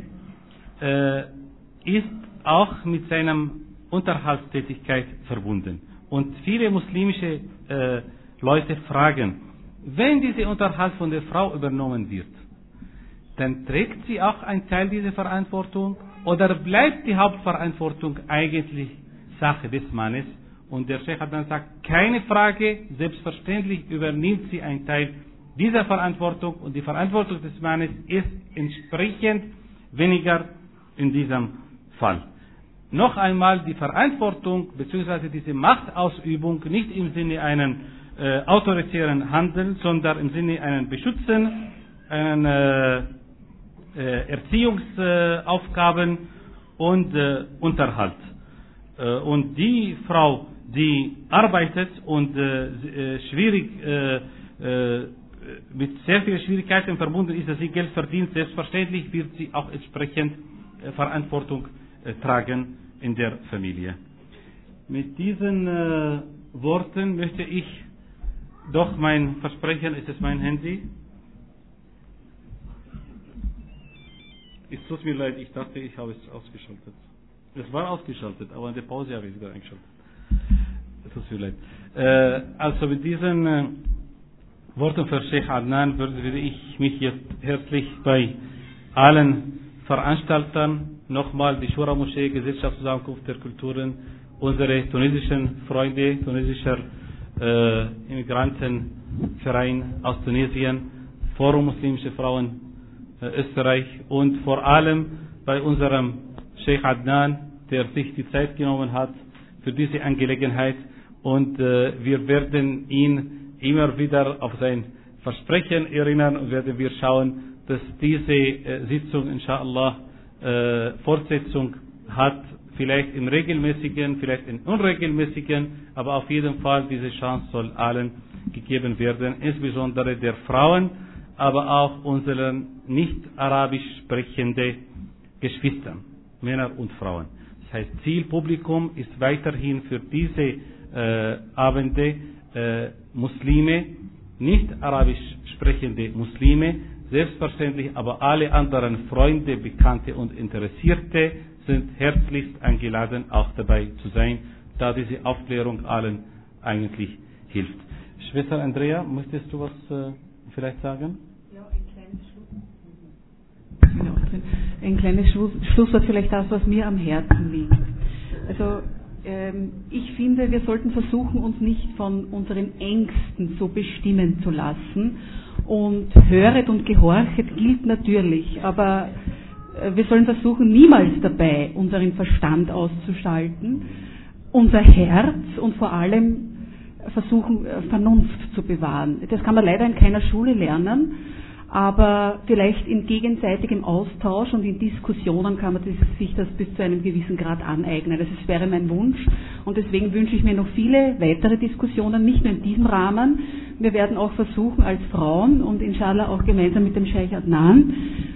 ist auch mit seiner Unterhaltstätigkeit verbunden. Und viele muslimische Leute fragen, wenn dieser Unterhalt von der Frau übernommen wird, dann trägt sie auch einen Teil dieser Verantwortung oder bleibt die Hauptverantwortung eigentlich Sache des Mannes? Und der Sheikh hat dann gesagt, keine Frage, selbstverständlich übernimmt sie einen Teil dieser Verantwortung und die Verantwortung des Mannes ist entsprechend weniger in diesem Fall. Noch einmal die Verantwortung bzw. diese Machtausübung nicht im Sinne einen autoritären Handeln, sondern im Sinne einen Beschützen, einen Erziehungsaufgaben und Unterhalt. Und die Frau, die arbeitet und mit sehr vielen Schwierigkeiten verbunden ist, dass sie Geld verdient, selbstverständlich wird sie auch entsprechend Verantwortung tragen in der Familie. Mit diesen Worten möchte ich doch mein Versprechen, ist es mein Handy? Es tut mir leid, ich dachte, ich habe es ausgeschaltet. Es war ausgeschaltet, aber in der Pause habe ich es wieder eingeschaltet. Es tut mir leid. Also mit diesen Worten für Sheikh Adnan würde ich mich jetzt herzlich bei allen Veranstaltern, nochmal die Shura-Moschee, Gesellschaftszusammenkunft der Kulturen, unsere tunesischen Freunde, tunesischer Immigrantenverein aus Tunesien, Forum Muslimische Frauen Österreich und vor allem bei unserem Sheikh Adnan, der sich die Zeit genommen hat für diese Angelegenheit, und wir werden ihn immer wieder auf sein Versprechen erinnern und werden wir schauen, dass diese Sitzung inshallah Fortsetzung hat, vielleicht im regelmäßigen, vielleicht im unregelmäßigen, aber auf jeden Fall diese Chance soll allen gegeben werden, insbesondere der Frauen, aber auch unseren nicht arabisch sprechenden Geschwistern, Männer und Frauen. Das heißt, Zielpublikum ist weiterhin für diese Abende Muslime, nicht arabisch sprechende Muslime, selbstverständlich, aber alle anderen Freunde, Bekannte und Interessierte sind herzlichst eingeladen, auch dabei zu sein, da diese Aufklärung allen eigentlich hilft. Schwester Andrea, möchtest du was vielleicht sagen? Ja, ein kleines Schlusswort, vielleicht das, was mir am Herzen liegt. Also ich finde, wir sollten versuchen, uns nicht von unseren Ängsten so bestimmen zu lassen. Und höret und gehorchet gilt natürlich, aber wir sollen versuchen, niemals dabei unseren Verstand auszuschalten, unser Herz und vor allem versuchen, Vernunft zu bewahren. Das kann man leider in keiner Schule lernen, aber vielleicht in gegenseitigem Austausch und in Diskussionen kann man sich das bis zu einem gewissen Grad aneignen. Das wäre mein Wunsch und deswegen wünsche ich mir noch viele weitere Diskussionen, nicht nur in diesem Rahmen. Wir werden auch versuchen, als Frauen und inshallah auch gemeinsam mit dem Sheikh Adnan,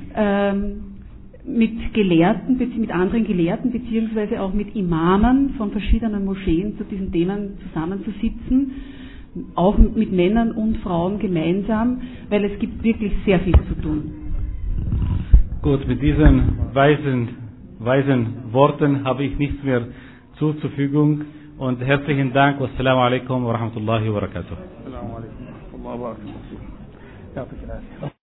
mit anderen Gelehrten beziehungsweise auch mit Imamen von verschiedenen Moscheen zu diesen Themen zusammenzusitzen, auch mit Männern und Frauen gemeinsam, weil es gibt wirklich sehr viel zu tun. Gut, mit diesen weisen Worten habe ich nichts mehr zuzufügen und herzlichen Dank. Wassalamu alaikum wa rahmatullahi wa barakatuh. الله، بارك الله فيك، يعطيك العافية.